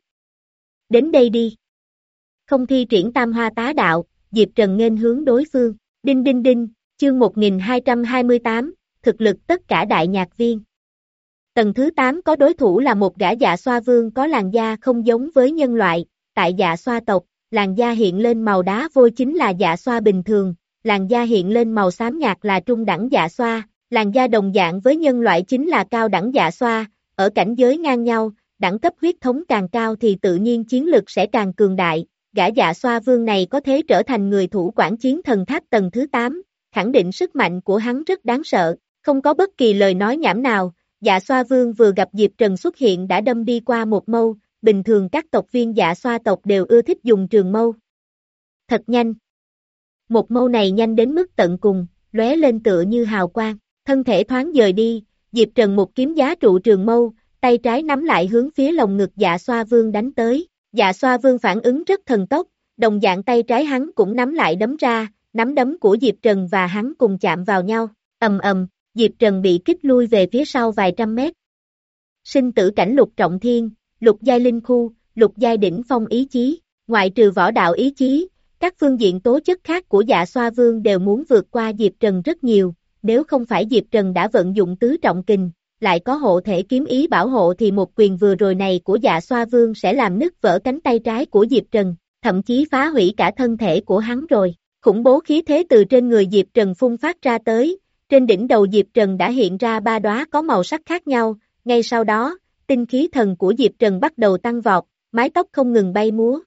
Đến đây đi. Không thi triển tam hoa tá đạo, Diệp Trần nghênh hướng đối phương, đinh đinh đinh, chương một nghìn hai trăm hai mươi tám, thực lực tất cả đại nhạc viên. Tầng thứ tám có đối thủ là một gã dạ xoa vương có làn da không giống với nhân loại, tại dạ xoa tộc, làn da hiện lên màu đá vôi chính là dạ xoa bình thường, làn da hiện lên màu xám nhạt là trung đẳng dạ xoa, làn da đồng dạng với nhân loại chính là cao đẳng dạ xoa, ở cảnh giới ngang nhau, đẳng cấp huyết thống càng cao thì tự nhiên chiến lực sẽ càng cường đại, gã dạ xoa vương này có thể trở thành người thủ quản chiến thần tháp tầng thứ tám, khẳng định sức mạnh của hắn rất đáng sợ, không có bất kỳ lời nói nhảm nào. Dạ xoa vương vừa gặp Diệp Trần xuất hiện đã đâm đi qua một mâu, bình thường các tộc viên dạ xoa tộc đều ưa thích dùng trường mâu. Thật nhanh. Một mâu này nhanh đến mức tận cùng, lóe lên tựa như hào quang, thân thể thoáng dời đi, Diệp Trần một kiếm giá trụ trường mâu, tay trái nắm lại hướng phía lồng ngực dạ xoa vương đánh tới. Dạ xoa vương phản ứng rất thần tốc, đồng dạng tay trái hắn cũng nắm lại đấm ra, nắm đấm của Diệp Trần và hắn cùng chạm vào nhau, ầm ầm. Diệp Trần bị kích lui về phía sau vài trăm mét. Sinh tử cảnh lục trọng thiên, lục giai linh khu, lục giai đỉnh phong ý chí, ngoại trừ võ đạo ý chí, các phương diện tố chất khác của dạ xoa vương đều muốn vượt qua Diệp Trần rất nhiều, nếu không phải Diệp Trần đã vận dụng tứ trọng kình, lại có hộ thể kiếm ý bảo hộ thì một quyền vừa rồi này của dạ xoa vương sẽ làm nứt vỡ cánh tay trái của Diệp Trần, thậm chí phá hủy cả thân thể của hắn rồi. Khủng bố khí thế từ trên người Diệp Trần phun phát ra tới. Trên đỉnh đầu Diệp Trần đã hiện ra ba đóa có màu sắc khác nhau, ngay sau đó, tinh khí thần của Diệp Trần bắt đầu tăng vọt, mái tóc không ngừng bay múa.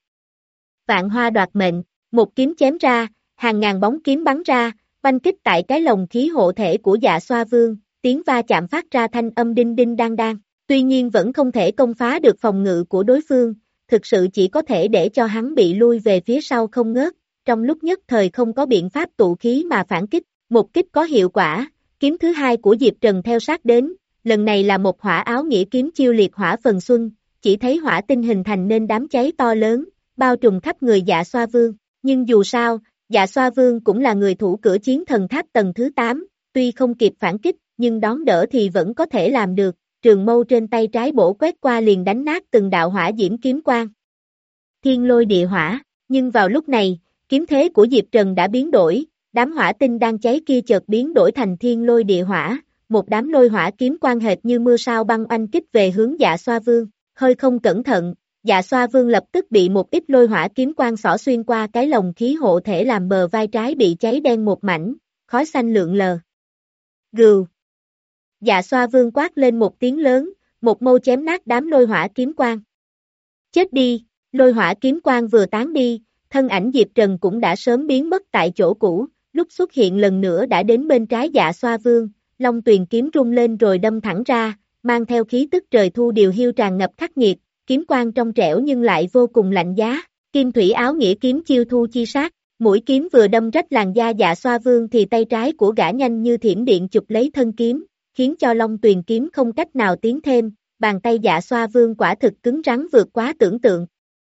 Vạn hoa đoạt mệnh, một kiếm chém ra, hàng ngàn bóng kiếm bắn ra, oanh kích tại cái lồng khí hộ thể của dạ xoa vương, tiếng va chạm phát ra thanh âm đinh đinh đang đang, tuy nhiên vẫn không thể công phá được phòng ngự của đối phương, thực sự chỉ có thể để cho hắn bị lui về phía sau không ngớt, trong lúc nhất thời không có biện pháp tụ khí mà phản kích. Một kích có hiệu quả, kiếm thứ hai của Diệp Trần theo sát đến, lần này là một hỏa áo nghĩa kiếm chiêu liệt hỏa phần xuân, chỉ thấy hỏa tinh hình thành nên đám cháy to lớn, bao trùm khắp người dạ xoa vương, nhưng dù sao, dạ xoa vương cũng là người thủ cửa chiến thần tháp tầng thứ tám, tuy không kịp phản kích, nhưng đón đỡ thì vẫn có thể làm được, trường mâu trên tay trái bổ quét qua liền đánh nát từng đạo hỏa diễm kiếm quang. Thiên lôi địa hỏa, nhưng vào lúc này, kiếm thế của Diệp Trần đã biến đổi, đám hỏa tinh đang cháy kia chợt biến đổi thành thiên lôi địa hỏa, một đám lôi hỏa kiếm quang hệt như mưa sao băng oanh kích về hướng Dạ Xoa Vương, hơi không cẩn thận, Dạ Xoa Vương lập tức bị một ít lôi hỏa kiếm quang xỏ xuyên qua cái lồng khí hộ thể làm bờ vai trái bị cháy đen một mảnh, khói xanh lượn lờ. Gừu. Dạ Xoa Vương quát lên một tiếng lớn, một mâu chém nát đám lôi hỏa kiếm quang. Chết đi, lôi hỏa kiếm quang vừa tán đi, thân ảnh Diệp Trần cũng đã sớm biến mất tại chỗ cũ, lúc xuất hiện lần nữa đã đến bên trái Dạ Xoa Vương, Long Tuyền kiếm rung lên rồi đâm thẳng ra, mang theo khí tức trời thu điều hiu tràn ngập khắc nghiệt, kiếm quang trong trẻo nhưng lại vô cùng lạnh giá, Kim Thủy Áo Nghĩa kiếm chiêu thu chi sát, mũi kiếm vừa đâm rách làn da Dạ Xoa Vương thì tay trái của gã nhanh như thiểm điện chụp lấy thân kiếm, khiến cho Long Tuyền kiếm không cách nào tiến thêm, bàn tay Dạ Xoa Vương quả thực cứng rắn vượt quá tưởng tượng.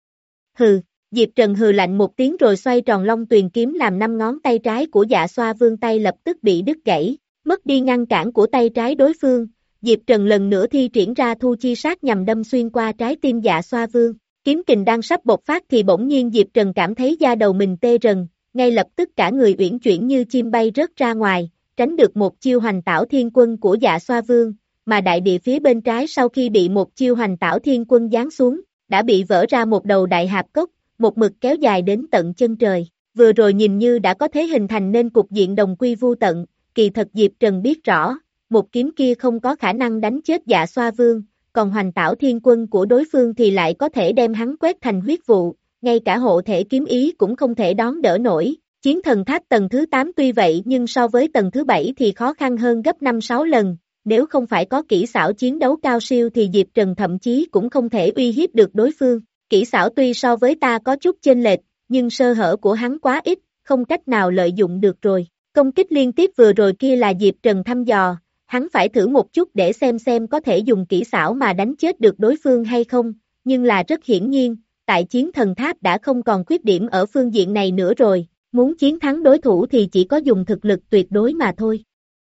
Hừ, Diệp Trần hừ lạnh một tiếng rồi xoay tròn Long Tuyền kiếm làm năm ngón tay trái của Dạ Xoa Vương tay lập tức bị đứt gãy, mất đi ngăn cản của tay trái đối phương, Diệp Trần lần nữa thi triển ra thu chi sát nhằm đâm xuyên qua trái tim Dạ Xoa Vương, kiếm kình đang sắp bộc phát thì bỗng nhiên Diệp Trần cảm thấy da đầu mình tê rần, ngay lập tức cả người uyển chuyển như chim bay rớt ra ngoài, tránh được một chiêu Hoành Tảo Thiên Quân của Dạ Xoa Vương, mà đại địa phía bên trái sau khi bị một chiêu Hoành Tảo Thiên Quân giáng xuống, đã bị vỡ ra một đầu đại hạp cốc, một mực kéo dài đến tận chân trời, vừa rồi nhìn như đã có thể hình thành nên cục diện đồng quy vu tận, kỳ thật Diệp Trần biết rõ, một kiếm kia không có khả năng đánh chết Dạ Xoa Vương, còn Hoành Tảo Thiên Quân của đối phương thì lại có thể đem hắn quét thành huyết vụ, ngay cả hộ thể kiếm ý cũng không thể đón đỡ nổi. Chiến thần tháp tầng thứ tám tuy vậy nhưng so với tầng thứ bảy thì khó khăn hơn gấp năm sáu lần, nếu không phải có kỹ xảo chiến đấu cao siêu thì Diệp Trần thậm chí cũng không thể uy hiếp được đối phương. Kỹ xảo tuy so với ta có chút chênh lệch, nhưng sơ hở của hắn quá ít, không cách nào lợi dụng được rồi. Công kích liên tiếp vừa rồi kia là Diệp Trần thăm dò, hắn phải thử một chút để xem xem có thể dùng kỹ xảo mà đánh chết được đối phương hay không, nhưng là rất hiển nhiên, tại chiến thần tháp đã không còn khuyết điểm ở phương diện này nữa rồi, muốn chiến thắng đối thủ thì chỉ có dùng thực lực tuyệt đối mà thôi.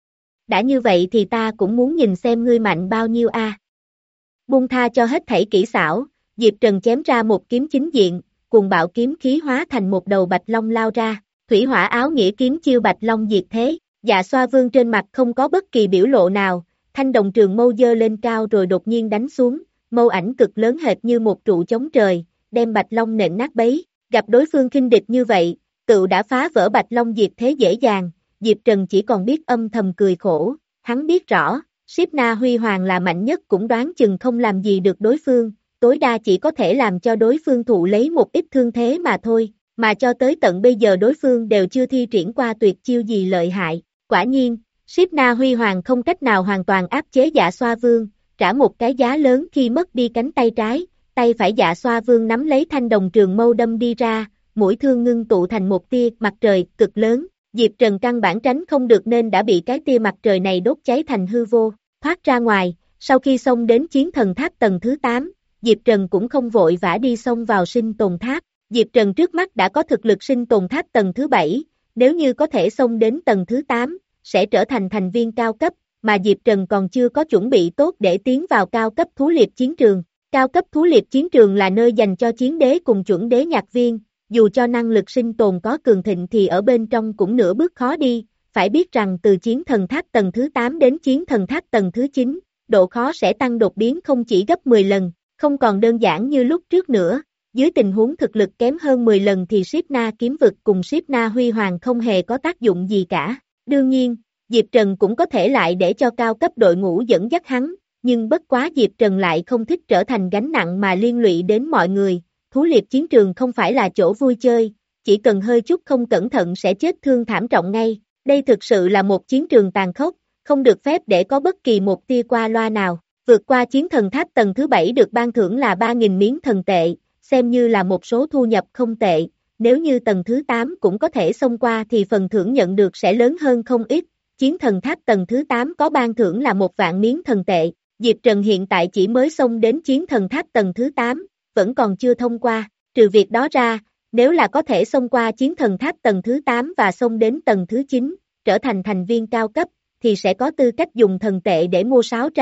Đã như vậy thì ta cũng muốn nhìn xem ngươi mạnh bao nhiêu a. À. Buông tha cho hết thảy kỹ xảo, Diệp Trần chém ra một kiếm chính diện, cùng bạo kiếm khí hóa thành một đầu bạch long lao ra, Thủy Hỏa Áo Nghĩa kiếm chiêu bạch long diệt thế. Dạ Xoa Vương trên mặt không có bất kỳ biểu lộ nào, thanh đồng trường mâu giơ lên cao rồi đột nhiên đánh xuống, mâu ảnh cực lớn hệt như một trụ chống trời, đem bạch long nện nát bấy, gặp đối phương khinh địch như vậy, cựu đã phá vỡ bạch long diệt thế dễ dàng, Diệp Trần chỉ còn biết âm thầm cười khổ, hắn biết rõ, Siếp Na Huy Hoàng là mạnh nhất cũng đoán chừng không làm gì được đối phương, tối đa chỉ có thể làm cho đối phương thụ lấy một ít thương thế mà thôi, mà cho tới tận bây giờ đối phương đều chưa thi triển qua tuyệt chiêu gì lợi hại. Quả nhiên, Siếp Na Huy Hoàng không cách nào hoàn toàn áp chế Dạ Xoa Vương, trả một cái giá lớn khi mất đi cánh tay trái, tay phải Dạ Xoa Vương nắm lấy thanh đồng trường mâu đâm đi ra, mũi thương ngưng tụ thành một tia mặt trời cực lớn, Diệp Trần căn bản tránh không được nên đã bị cái tia mặt trời này đốt cháy thành hư vô, thoát ra ngoài, sau khi xông đến chiến thần tháp tầng thứ tám, Diệp Trần cũng không vội vã đi xông vào sinh tồn tháp, Diệp Trần trước mắt đã có thực lực sinh tồn tháp tầng thứ bảy, nếu như có thể xông đến tầng thứ tám, sẽ trở thành thành viên cao cấp, mà Diệp Trần còn chưa có chuẩn bị tốt để tiến vào cao cấp thú liệp chiến trường. Cao cấp thú liệp chiến trường là nơi dành cho chiến đế cùng chuẩn đế nhạc viên, dù cho năng lực sinh tồn có cường thịnh thì ở bên trong cũng nửa bước khó đi, phải biết rằng từ chiến thần tháp tầng thứ tám đến chiến thần tháp tầng thứ chín, độ khó sẽ tăng đột biến không chỉ gấp mười lần, không còn đơn giản như lúc trước nữa. Dưới tình huống thực lực kém hơn mười lần thì Siếp Na kiếm vực cùng Siếp Na Huy Hoàng không hề có tác dụng gì cả. Đương nhiên, Diệp Trần cũng có thể lại để cho cao cấp đội ngũ dẫn dắt hắn, nhưng bất quá Diệp Trần lại không thích trở thành gánh nặng mà liên lụy đến mọi người. Thú liệp chiến trường không phải là chỗ vui chơi, chỉ cần hơi chút không cẩn thận sẽ chết thương thảm trọng ngay. Đây thực sự là một chiến trường tàn khốc, không được phép để có bất kỳ một tia qua loa nào. Vượt qua chiến thần tháp tầng thứ bảy được ban thưởng là ba nghìn miếng thần tệ, xem như là một số thu nhập không tệ. Nếu như tầng thứ tám cũng có thể xông qua thì phần thưởng nhận được sẽ lớn hơn không ít. Chiến thần tháp tầng thứ tám có ban thưởng là một vạn miếng thần tệ. Diệp Trần hiện tại chỉ mới xông đến chiến thần tháp tầng thứ tám, vẫn còn chưa thông qua. Trừ việc đó ra, nếu là có thể xông qua chiến thần tháp tầng thứ tám và xông đến tầng thứ chín, trở thành thành viên cao cấp, thì sẽ có tư cách dùng thần tệ để mua sáo trang,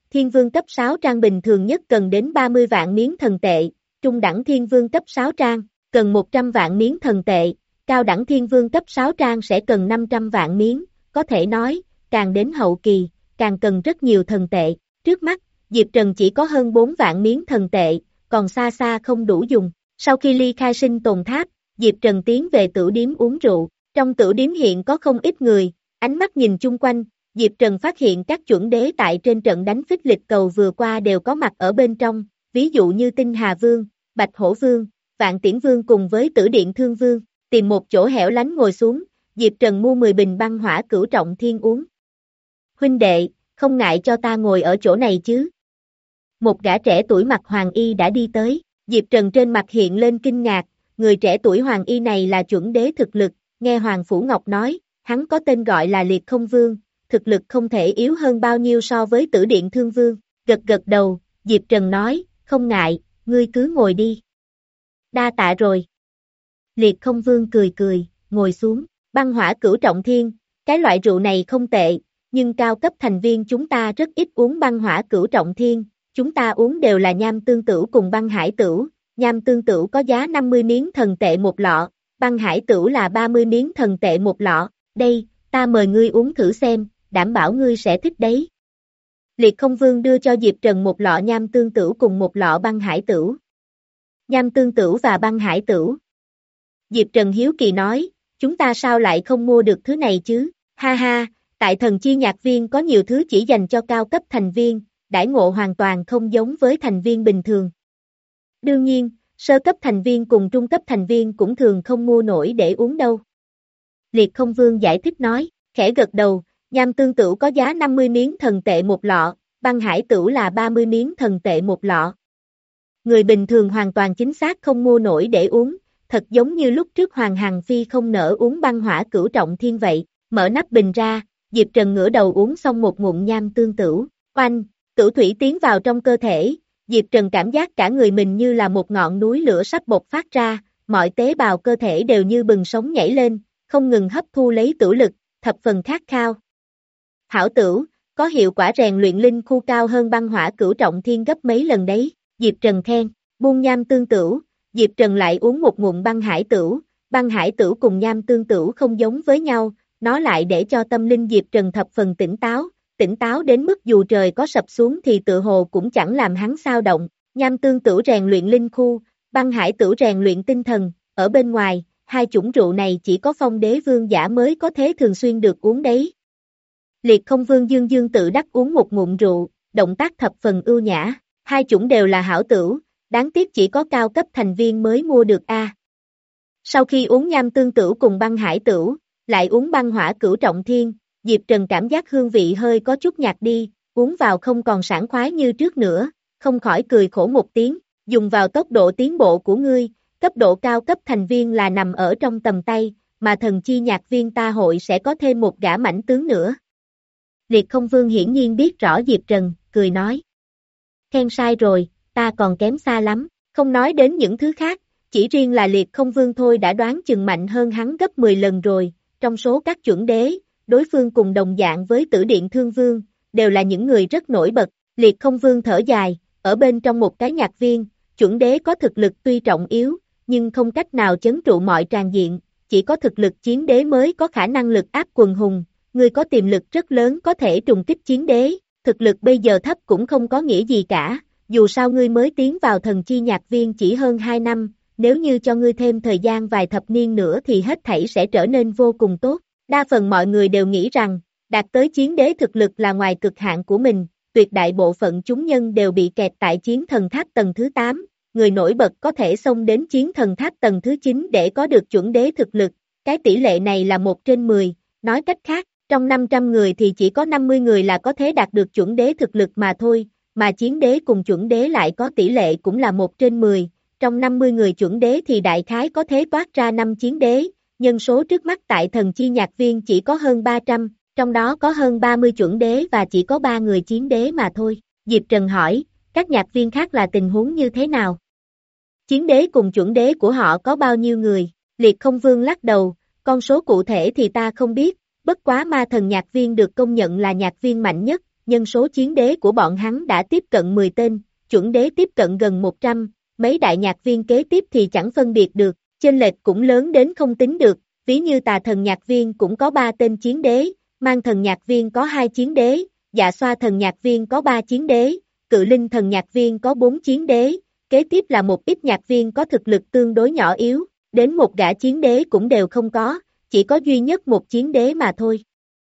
thiên vương cấp sáu trang bình thường nhất cần đến ba mươi vạn miếng thần tệ, trung đẳng thiên vương cấp sáu trang, cần một trăm vạn miếng thần tệ, cao đẳng thiên vương cấp sáu trang sẽ cần năm trăm vạn miếng, có thể nói, càng đến hậu kỳ, càng cần rất nhiều thần tệ. Trước mắt, Diệp Trần chỉ có hơn bốn vạn miếng thần tệ, còn xa xa không đủ dùng. Sau khi ly khai sinh tồn tháp, Diệp Trần tiến về tửu điếm uống rượu. Trong tửu điếm hiện có không ít người, ánh mắt nhìn chung quanh, Diệp Trần phát hiện các chuẩn đế tại trên trận đánh phích lịch cầu vừa qua đều có mặt ở bên trong, ví dụ như Tinh Hà Vương, Bạch Hổ Vương, Vạn Tiễn Vương cùng với Tử Điện Thương Vương. Tìm một chỗ hẻo lánh ngồi xuống, Diệp Trần mua mười bình băng hỏa cửu trọng thiên uống. Huynh đệ, không ngại cho ta ngồi ở chỗ này chứ? Một gã trẻ tuổi mặc hoàng y đã đi tới, Diệp Trần trên mặt hiện lên kinh ngạc, người trẻ tuổi hoàng y này là chuẩn đế thực lực, nghe Hoàng Phủ Ngọc nói, hắn có tên gọi là Liệt Không Vương, thực lực không thể yếu hơn bao nhiêu so với Tử Điện Thương Vương, gật gật đầu, Diệp Trần nói, không ngại, ngươi cứ ngồi đi. Đa tạ rồi. Liệt Không Vương cười cười, ngồi xuống, băng hỏa cửu trọng thiên, cái loại rượu này không tệ, nhưng cao cấp thành viên chúng ta rất ít uống băng hỏa cửu trọng thiên, chúng ta uống đều là nham tương tửu cùng băng hải tửu, nham tương tửu có giá năm mươi miếng thần tệ một lọ, băng hải tửu là ba mươi miếng thần tệ một lọ, đây, ta mời ngươi uống thử xem, đảm bảo ngươi sẽ thích đấy. Liệt Không Vương đưa cho Diệp Trần một lọ nham tương tửu cùng một lọ băng hải tửu. Nham tương tửu và băng hải tửu. Diệp Trần hiếu kỳ nói, chúng ta sao lại không mua được thứ này chứ, ha ha, tại thần chi nhạc viên có nhiều thứ chỉ dành cho cao cấp thành viên, đãi ngộ hoàn toàn không giống với thành viên bình thường. Đương nhiên, sơ cấp thành viên cùng trung cấp thành viên cũng thường không mua nổi để uống đâu. Liệt Không Vương giải thích nói, khẽ gật đầu, nham tương tửu có giá năm mươi miếng thần tệ một lọ, băng hải tửu là ba mươi miếng thần tệ một lọ. Người bình thường hoàn toàn chính xác không mua nổi để uống, thật giống như lúc trước Hoàng Hằng Phi không nỡ uống băng hỏa cửu trọng thiên vậy, mở nắp bình ra, Diệp Trần ngửa đầu uống xong một ngụm nham tương tửu, oanh, tửu thủy tiến vào trong cơ thể, Diệp Trần cảm giác cả người mình như là một ngọn núi lửa sắp bộc phát ra, mọi tế bào cơ thể đều như bừng sống nhảy lên, không ngừng hấp thu lấy tửu lực, thập phần khát khao. Hảo tửu, có hiệu quả rèn luyện linh khu cao hơn băng hỏa cửu trọng thiên gấp mấy lần đấy, Diệp Trần khen, buông nham tương tửu, Diệp Trần lại uống một ngụm băng hải tửu, băng hải tửu cùng nham tương tửu không giống với nhau, nó lại để cho tâm linh Diệp Trần thập phần tỉnh táo, tỉnh táo đến mức dù trời có sập xuống thì tự hồ cũng chẳng làm hắn xao động, nham tương tửu rèn luyện linh khu, băng hải tửu rèn luyện tinh thần, ở bên ngoài, hai chủng rượu này chỉ có Phong Đế Vương giả mới có thế thường xuyên được uống đấy. Liệt Không Vương dương dương tự đắc uống một ngụm rượu, động tác thập phần ưu nhã, hai chủng đều là hảo tửu, đáng tiếc chỉ có cao cấp thành viên mới mua được a. Sau khi uống nham tương tửu cùng băng hải tửu, lại uống băng hỏa cửu trọng thiên, Diệp Trần cảm giác hương vị hơi có chút nhạt đi, uống vào không còn sảng khoái như trước nữa, không khỏi cười khổ một tiếng, dùng vào tốc độ tiến bộ của ngươi, cấp độ cao cấp thành viên là nằm ở trong tầm tay, mà thần chi nhạc viên ta hội sẽ có thêm một gã mãnh tướng nữa. Liệt Không Vương hiển nhiên biết rõ Diệp Trần, cười nói. Khen sai rồi, ta còn kém xa lắm, không nói đến những thứ khác, chỉ riêng là Liệt Không Vương thôi đã đoán chừng mạnh hơn hắn gấp mười lần rồi, trong số các chuẩn đế, đối phương cùng đồng dạng với Tử Điện Thương Vương, đều là những người rất nổi bật, Liệt Không Vương thở dài, ở bên trong một cái nhạc viên, chuẩn đế có thực lực tuy trọng yếu, nhưng không cách nào chấn trụ mọi tràn diện, chỉ có thực lực chiến đế mới có khả năng lực áp quần hùng, ngươi có tiềm lực rất lớn có thể trùng kích chiến đế, thực lực bây giờ thấp cũng không có nghĩa gì cả, dù sao ngươi mới tiến vào thần chi nhạc viên chỉ hơn hai năm, nếu như cho ngươi thêm thời gian vài thập niên nữa thì hết thảy sẽ trở nên vô cùng tốt. Đa phần mọi người đều nghĩ rằng, đạt tới chiến đế thực lực là ngoài cực hạn của mình, tuyệt đại bộ phận chúng nhân đều bị kẹt tại chiến thần tháp tầng thứ tám, người nổi bật có thể xông đến chiến thần tháp tầng thứ chín để có được chuẩn đế thực lực, cái tỷ lệ này là một trên mười, nói cách khác, trong năm trăm người thì chỉ có năm mươi người là có thể đạt được chuẩn đế thực lực mà thôi, mà chiến đế cùng chuẩn đế lại có tỷ lệ cũng là một trên mười, trong năm mươi người chuẩn đế thì đại khái có thể toát ra năm chiến đế, nhân số trước mắt tại thần chi nhạc viên chỉ có hơn ba trăm, trong đó có hơn ba mươi chuẩn đế và chỉ có ba người chiến đế mà thôi. Diệp Trần hỏi, các nhạc viên khác là tình huống như thế nào? Chiến đế cùng chuẩn đế của họ có bao nhiêu người? Liệt Không Vương lắc đầu, con số cụ thể thì ta không biết, bất quá ma thần nhạc viên được công nhận là nhạc viên mạnh nhất, nhân số chiến đế của bọn hắn đã tiếp cận mười tên, chuẩn đế tiếp cận gần một trăm, mấy đại nhạc viên kế tiếp thì chẳng phân biệt được, chênh lệch cũng lớn đến không tính được, ví như tà thần nhạc viên cũng có ba tên chiến đế, mang thần nhạc viên có hai chiến đế, dạ xoa thần nhạc viên có ba chiến đế, cự linh thần nhạc viên có bốn chiến đế, kế tiếp là một ít nhạc viên có thực lực tương đối nhỏ yếu, đến một gã chiến đế cũng đều không có, chỉ có duy nhất một chiến đế mà thôi.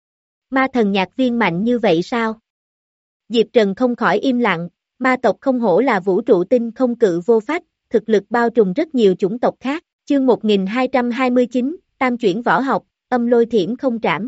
Ma thần nhạc viên mạnh như vậy sao? Diệp Trần không khỏi im lặng, ma tộc không hổ là vũ trụ tinh không cự vô phách, thực lực bao trùm rất nhiều chủng tộc khác, chương một nghìn hai trăm hai mươi chín, tam chuyển võ học, âm lôi thiểm không trảm.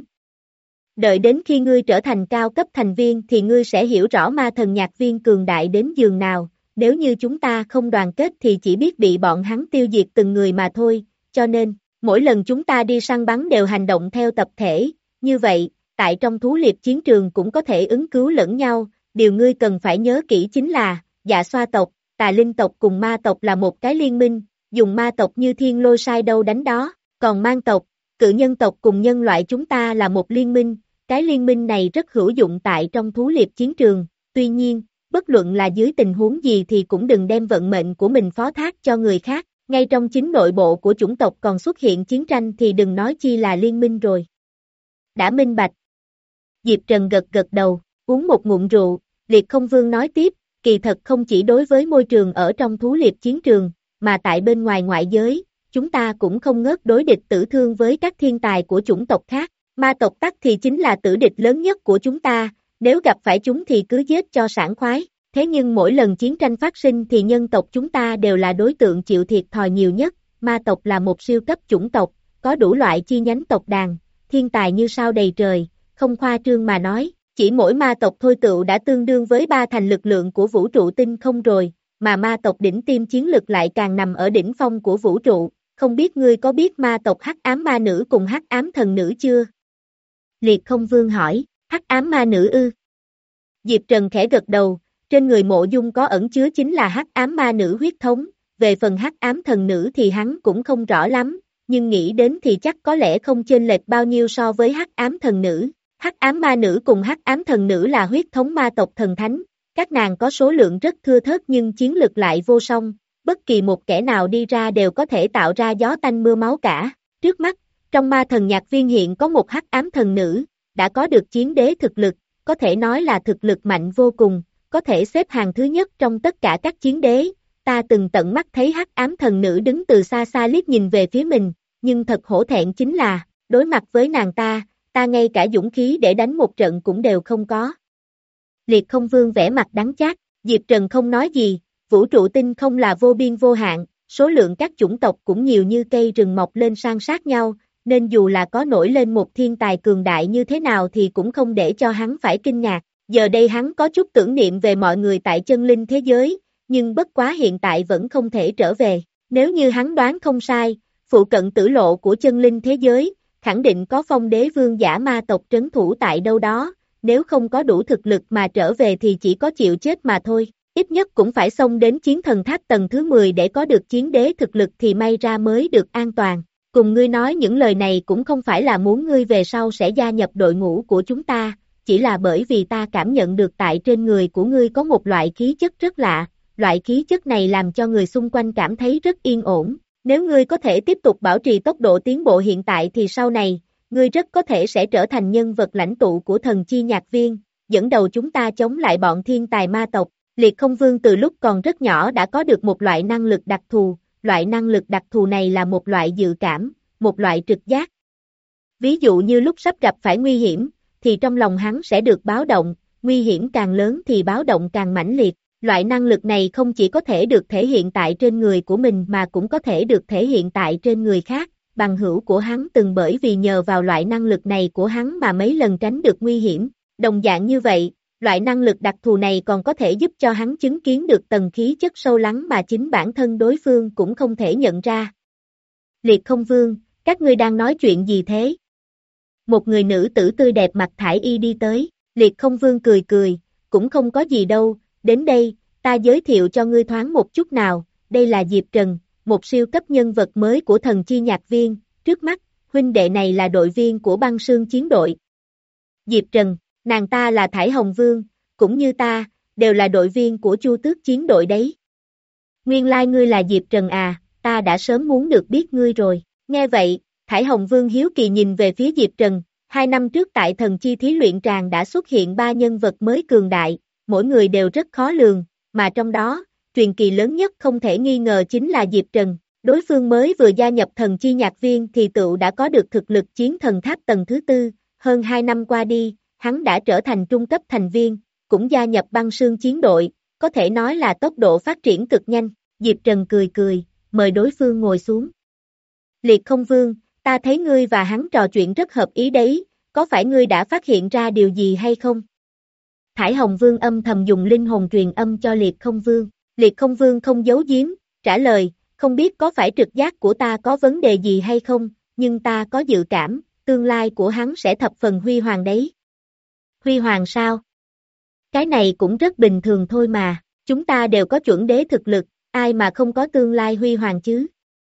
Đợi đến khi ngươi trở thành cao cấp thành viên thì ngươi sẽ hiểu rõ ma thần nhạc viên cường đại đến giường nào, nếu như chúng ta không đoàn kết thì chỉ biết bị bọn hắn tiêu diệt từng người mà thôi, cho nên, mỗi lần chúng ta đi săn bắn đều hành động theo tập thể, như vậy, tại trong thú liệp chiến trường cũng có thể ứng cứu lẫn nhau, điều ngươi cần phải nhớ kỹ chính là, dạ xoa tộc, tà linh tộc cùng ma tộc là một cái liên minh, dùng ma tộc như thiên lôi sai đâu đánh đó, còn mang tộc, cự nhân tộc cùng nhân loại chúng ta là một liên minh, cái liên minh này rất hữu dụng tại trong thú liệp chiến trường, tuy nhiên, bất luận là dưới tình huống gì thì cũng đừng đem vận mệnh của mình phó thác cho người khác, ngay trong chính nội bộ của chủng tộc còn xuất hiện chiến tranh thì đừng nói chi là liên minh rồi. Đã minh bạch. Diệp Trần gật gật đầu, uống một ngụm rượu, Liệt Không Vương nói tiếp, kỳ thật không chỉ đối với môi trường ở trong thú liệp chiến trường, mà tại bên ngoài ngoại giới, chúng ta cũng không ngớt đối địch tử thương với các thiên tài của chủng tộc khác, ma tộc tắc thì chính là tử địch lớn nhất của chúng ta, nếu gặp phải chúng thì cứ giết cho sảng khoái, thế nhưng mỗi lần chiến tranh phát sinh thì nhân tộc chúng ta đều là đối tượng chịu thiệt thòi nhiều nhất, ma tộc là một siêu cấp chủng tộc, có đủ loại chi nhánh tộc đàn, thiên tài như sao đầy trời, không khoa trương mà nói, chỉ mỗi ma tộc thôi tựu đã tương đương với ba thành lực lượng của vũ trụ tinh không rồi, mà ma tộc đỉnh tiêm chiến lực lại càng nằm ở đỉnh phong của vũ trụ, không biết ngươi có biết ma tộc Hắc Ám Ma Nữ cùng Hắc Ám Thần Nữ chưa? Liệt Không Vương hỏi, Hắc Ám Ma Nữ ư? Diệp Trần khẽ gật đầu, trên người Mộ Dung có ẩn chứa chính là Hắc Ám Ma Nữ huyết thống, về phần Hắc Ám Thần Nữ thì hắn cũng không rõ lắm, nhưng nghĩ đến thì chắc có lẽ không chênh lệch bao nhiêu so với Hắc Ám Thần Nữ. Hắc Ám Ma Nữ cùng Hắc Ám Thần Nữ là huyết thống ma tộc thần thánh, các nàng có số lượng rất thưa thớt nhưng chiến lực lại vô song, bất kỳ một kẻ nào đi ra đều có thể tạo ra gió tanh mưa máu cả. Trước mắt, trong ma thần nhạc viên hiện có một Hắc Ám Thần Nữ, đã có được chiến đế thực lực, có thể nói là thực lực mạnh vô cùng, có thể xếp hàng thứ nhất trong tất cả các chiến đế. Ta từng tận mắt thấy Hắc Ám Thần Nữ đứng từ xa xa liếc nhìn về phía mình, nhưng thật hổ thẹn chính là, đối mặt với nàng ta, ta ngay cả dũng khí để đánh một trận cũng đều không có. Liệt Không Vương vẻ mặt đắng chát, Diệp Trần không nói gì, vũ trụ tinh không là vô biên vô hạn, số lượng các chủng tộc cũng nhiều như cây rừng mọc lên san sát nhau, nên dù là có nổi lên một thiên tài cường đại như thế nào thì cũng không để cho hắn phải kinh ngạc. Giờ đây hắn có chút tưởng niệm về mọi người tại chân linh thế giới, nhưng bất quá hiện tại vẫn không thể trở về. Nếu như hắn đoán không sai, phụ cận tử lộ của chân linh thế giới, khẳng định có phong đế vương giả ma tộc trấn thủ tại đâu đó, nếu không có đủ thực lực mà trở về thì chỉ có chịu chết mà thôi. Ít nhất cũng phải xông đến chiến thần tháp tầng thứ mười để có được chiến đế thực lực thì may ra mới được an toàn. Cùng ngươi nói những lời này cũng không phải là muốn ngươi về sau sẽ gia nhập đội ngũ của chúng ta, chỉ là bởi vì ta cảm nhận được tại trên người của ngươi có một loại khí chất rất lạ, loại khí chất này làm cho người xung quanh cảm thấy rất yên ổn. Nếu ngươi có thể tiếp tục bảo trì tốc độ tiến bộ hiện tại thì sau này, ngươi rất có thể sẽ trở thành nhân vật lãnh tụ của thần chi nhạc viên, dẫn đầu chúng ta chống lại bọn thiên tài ma tộc. Liệt Không Vương từ lúc còn rất nhỏ đã có được một loại năng lực đặc thù, loại năng lực đặc thù này là một loại dự cảm, một loại trực giác. Ví dụ như lúc sắp gặp phải nguy hiểm, thì trong lòng hắn sẽ được báo động, nguy hiểm càng lớn thì báo động càng mãnh liệt. Loại năng lực này không chỉ có thể được thể hiện tại trên người của mình mà cũng có thể được thể hiện tại trên người khác. Bằng hữu của hắn từng bởi vì nhờ vào loại năng lực này của hắn mà mấy lần tránh được nguy hiểm. Đồng dạng như vậy, loại năng lực đặc thù này còn có thể giúp cho hắn chứng kiến được tầng khí chất sâu lắng mà chính bản thân đối phương cũng không thể nhận ra. Liệt Không Vương, các ngươi đang nói chuyện gì thế? Một người nữ tử tươi đẹp mặt thải y đi tới, Liệt Không Vương cười cười, cũng không có gì đâu, đến đây, ta giới thiệu cho ngươi thoáng một chút nào, đây là Diệp Trần, một siêu cấp nhân vật mới của thần chi nhạc viên, trước mắt, huynh đệ này là đội viên của băng sương chiến đội. Diệp Trần, nàng ta là Thải Hồng Vương, cũng như ta, đều là đội viên của Chu Tước chiến đội đấy. Nguyên lai ngươi là Diệp Trần à, ta đã sớm muốn được biết ngươi rồi. Nghe vậy, Thải Hồng Vương hiếu kỳ nhìn về phía Diệp Trần, hai năm trước tại thần chi thí luyện tràng đã xuất hiện ba nhân vật mới cường đại, mỗi người đều rất khó lường, mà trong đó, truyền kỳ lớn nhất không thể nghi ngờ chính là Diệp Trần. Đối phương mới vừa gia nhập thần chi nhạc viên thì tựu đã có được thực lực chiến thần tháp tầng thứ tư, hơn hai năm qua đi, hắn đã trở thành trung cấp thành viên, cũng gia nhập băng sương chiến đội, có thể nói là tốc độ phát triển cực nhanh. Diệp Trần cười cười, mời đối phương ngồi xuống. Liệt Không Vương, ta thấy ngươi và hắn trò chuyện rất hợp ý đấy, có phải ngươi đã phát hiện ra điều gì hay không? Thải Hồng Vương âm thầm dùng linh hồn truyền âm cho Liệt Không Vương. Liệt Không Vương không giấu giếm, trả lời, không biết có phải trực giác của ta có vấn đề gì hay không, nhưng ta có dự cảm, tương lai của hắn sẽ thập phần huy hoàng đấy. Huy hoàng sao? Cái này cũng rất bình thường thôi mà, chúng ta đều có chuẩn đế thực lực, ai mà không có tương lai huy hoàng chứ?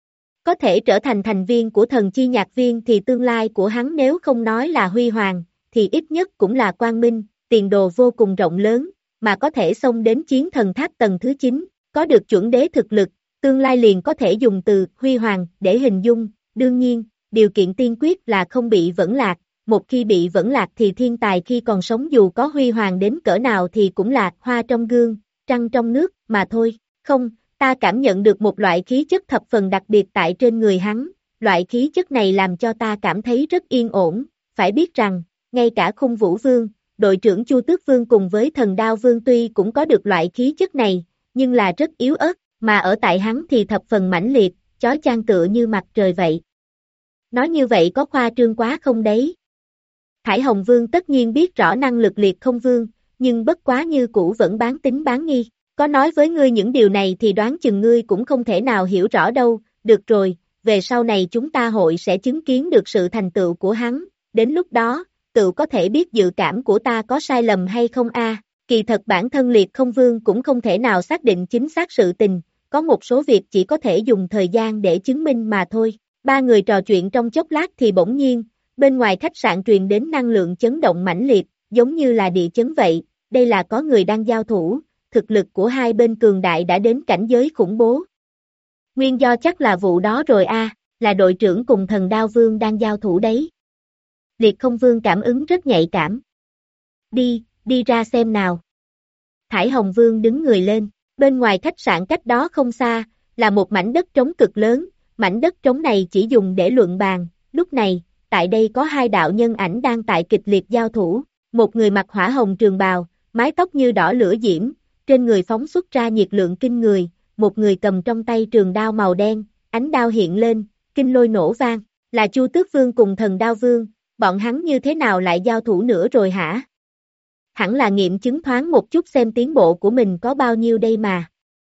Có thể trở thành thành viên của thần chi nhạc viên thì tương lai của hắn nếu không nói là huy hoàng, thì ít nhất cũng là quang minh, tiền đồ vô cùng rộng lớn, mà có thể xông đến chiến thần tháp tầng thứ chín, có được chuẩn đế thực lực, tương lai liền có thể dùng từ huy hoàng để hình dung, đương nhiên, điều kiện tiên quyết là không bị vẫn lạc, một khi bị vẫn lạc thì thiên tài khi còn sống dù có huy hoàng đến cỡ nào thì cũng là hoa trong gương, trăng trong nước mà thôi. Không, ta cảm nhận được một loại khí chất thập phần đặc biệt tại trên người hắn, loại khí chất này làm cho ta cảm thấy rất yên ổn, phải biết rằng, ngay cả Khung Vũ Vương, đội trưởng Chu Tước Vương cùng với Thần Đao Vương tuy cũng có được loại khí chất này, nhưng là rất yếu ớt, mà ở tại hắn thì thập phần mãnh liệt, chói chang tựa như mặt trời vậy. Nói như vậy có khoa trương quá không đấy? Thải Hồng Vương tất nhiên biết rõ năng lực Liệt Không Vương, nhưng bất quá như cũ vẫn bán tín bán nghi. Có nói với ngươi những điều này thì đoán chừng ngươi cũng không thể nào hiểu rõ đâu, được rồi, về sau này chúng ta hội sẽ chứng kiến được sự thành tựu của hắn, đến lúc đó, tự có thể biết dự cảm của ta có sai lầm hay không a. Kỳ thật bản thân Liệt Không Vương cũng không thể nào xác định chính xác sự tình, có một số việc chỉ có thể dùng thời gian để chứng minh mà thôi. Ba người trò chuyện trong chốc lát thì bỗng nhiên, bên ngoài khách sạn truyền đến năng lượng chấn động mãnh liệt, giống như là địa chấn vậy, đây là có người đang giao thủ. Thực lực của hai bên cường đại đã đến cảnh giới khủng bố. Nguyên do chắc là vụ đó rồi a, à, là đội trưởng cùng Thần Đao Vương đang giao thủ đấy. Liệt Không Vương cảm ứng rất nhạy cảm. Đi, đi ra xem nào. Thải Hồng Vương đứng người lên, bên ngoài khách sạn cách đó không xa, là một mảnh đất trống cực lớn, mảnh đất trống này chỉ dùng để luận bàn, lúc này, tại đây có hai đạo nhân ảnh đang tại kịch liệt giao thủ, một người mặc hỏa hồng trường bào, mái tóc như đỏ lửa diễm, trên người phóng xuất ra nhiệt lượng kinh người, một người cầm trong tay trường đao màu đen, ánh đao hiện lên, kinh lôi nổ vang, là Chu Tước Vương cùng Thần Đao Vương, bọn hắn như thế nào lại giao thủ nữa rồi hả? Hẳn là nghiệm chứng thoáng một chút xem tiến bộ của mình có bao nhiêu đây mà.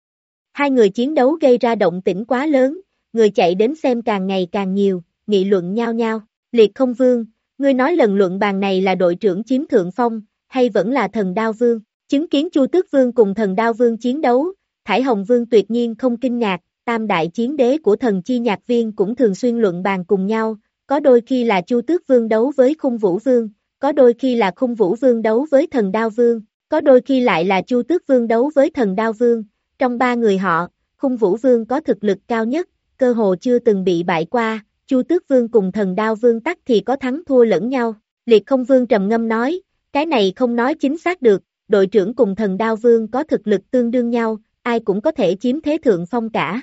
Hai người chiến đấu gây ra động tĩnh quá lớn, người chạy đến xem càng ngày càng nhiều, nghị luận nhao nhao, Liệt Không Vương, ngươi nói lần luận bàn này là đội trưởng chiếm thượng phong, hay vẫn là Thần Đao Vương? Chứng kiến Chu Tước Vương cùng Thần Đao Vương chiến đấu, Thải Hồng Vương tuyệt nhiên không kinh ngạc, tam đại chiến đế của thần chi nhạc viên cũng thường xuyên luận bàn cùng nhau, có đôi khi là Chu Tước Vương đấu với Khung Vũ Vương, có đôi khi là Khung Vũ Vương đấu với Thần Đao Vương, có đôi khi lại là Chu Tước Vương đấu với Thần Đao Vương, trong ba người họ, Khung Vũ Vương có thực lực cao nhất, cơ hồ chưa từng bị bại qua, Chu Tước Vương cùng Thần Đao Vương tắc thì có thắng thua lẫn nhau, Liệt Không Vương trầm ngâm nói, cái này không nói chính xác được. Đội trưởng cùng Thần Đao Vương có thực lực tương đương nhau, ai cũng có thể chiếm thế thượng phong cả.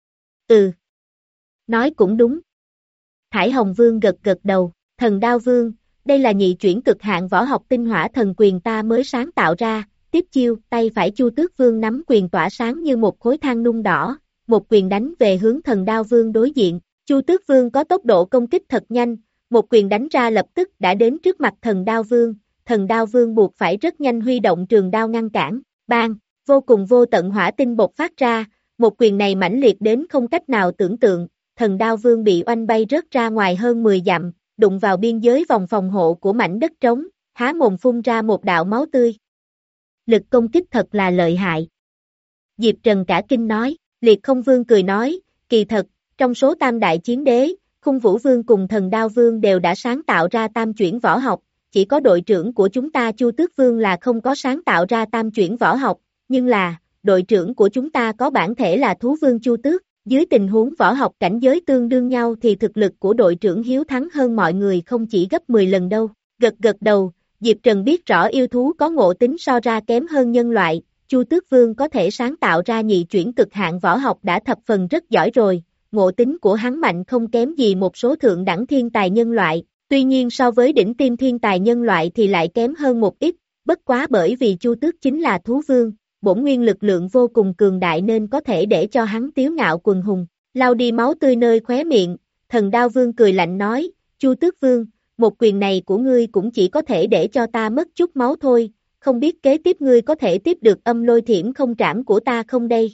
Ừ. Nói cũng đúng. Thải Hồng Vương gật gật đầu, Thần Đao Vương, đây là nhị chuyển cực hạn võ học tinh hỏa thần quyền ta mới sáng tạo ra, tiếp chiêu, tay phải Chu Tước Vương nắm quyền tỏa sáng như một khối than nung đỏ, một quyền đánh về hướng Thần Đao Vương đối diện, Chu Tước Vương có tốc độ công kích thật nhanh, một quyền đánh ra lập tức đã đến trước mặt Thần Đao Vương. Thần Đao Vương buộc phải rất nhanh huy động trường đao ngăn cản, bang, vô cùng vô tận hỏa tinh bộc phát ra, một quyền này mãnh liệt đến không cách nào tưởng tượng, Thần Đao Vương bị oanh bay rớt ra ngoài hơn mười dặm, đụng vào biên giới vòng phòng hộ của mảnh đất trống, há mồm phun ra một đạo máu tươi. Lực công kích thật là lợi hại. Diệp Trần cả kinh nói, Liệt Không Vương cười nói, kỳ thật, trong số tam đại chiến đế, Khung Vũ Vương cùng Thần Đao Vương đều đã sáng tạo ra tam chuyển võ học, chỉ có đội trưởng của chúng ta Chu Tước Vương là không có sáng tạo ra tam chuyển võ học, nhưng là, đội trưởng của chúng ta có bản thể là thú vương Chu Tước, dưới tình huống võ học cảnh giới tương đương nhau thì thực lực của đội trưởng Hiếu thắng hơn mọi người không chỉ gấp mười lần đâu. Gật gật đầu, Diệp Trần biết rõ yêu thú có ngộ tính so ra kém hơn nhân loại, Chu Tước Vương có thể sáng tạo ra nhị chuyển cực hạn võ học đã thập phần rất giỏi rồi, ngộ tính của hắn mạnh không kém gì một số thượng đẳng thiên tài nhân loại, tuy nhiên so với đỉnh tiêm thiên tài nhân loại thì lại kém hơn một ít, bất quá bởi vì Chu Tước chính là thú vương, bổn nguyên lực lượng vô cùng cường đại nên có thể để cho hắn tiếu ngạo quần hùng, lau đi máu tươi nơi khóe miệng, Thần Đao Vương cười lạnh nói, Chu Tước Vương, một quyền này của ngươi cũng chỉ có thể để cho ta mất chút máu thôi, không biết kế tiếp ngươi có thể tiếp được âm lôi thiểm không trảm của ta không đây?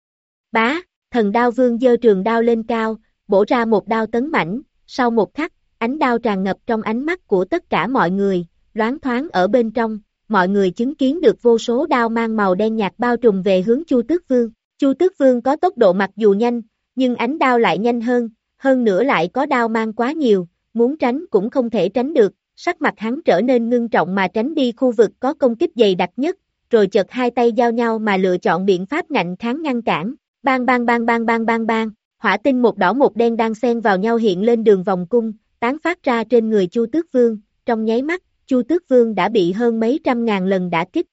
Bá, Thần Đao Vương giơ trường đao lên cao, bổ ra một đao tấn mãnh, sau một khắc, ánh đao tràn ngập trong ánh mắt của tất cả mọi người, loáng thoáng ở bên trong, mọi người chứng kiến được vô số đao mang màu đen nhạt bao trùm về hướng Chu Tước Vương. Chu Tước Vương có tốc độ mặc dù nhanh, nhưng ánh đao lại nhanh hơn, hơn nữa lại có đao mang quá nhiều, muốn tránh cũng không thể tránh được, sắc mặt hắn trở nên ngưng trọng mà tránh đi khu vực có công kích dày đặc nhất, rồi chợt hai tay giao nhau mà lựa chọn biện pháp ngạnh kháng ngăn cản, bang bang bang bang bang bang bang, hỏa tinh một đỏ một đen đang xen vào nhau hiện lên đường vòng cung, tán phát ra trên người Chu Tước Vương, trong nháy mắt, Chu Tước Vương đã bị hơn mấy trăm ngàn lần đả kích.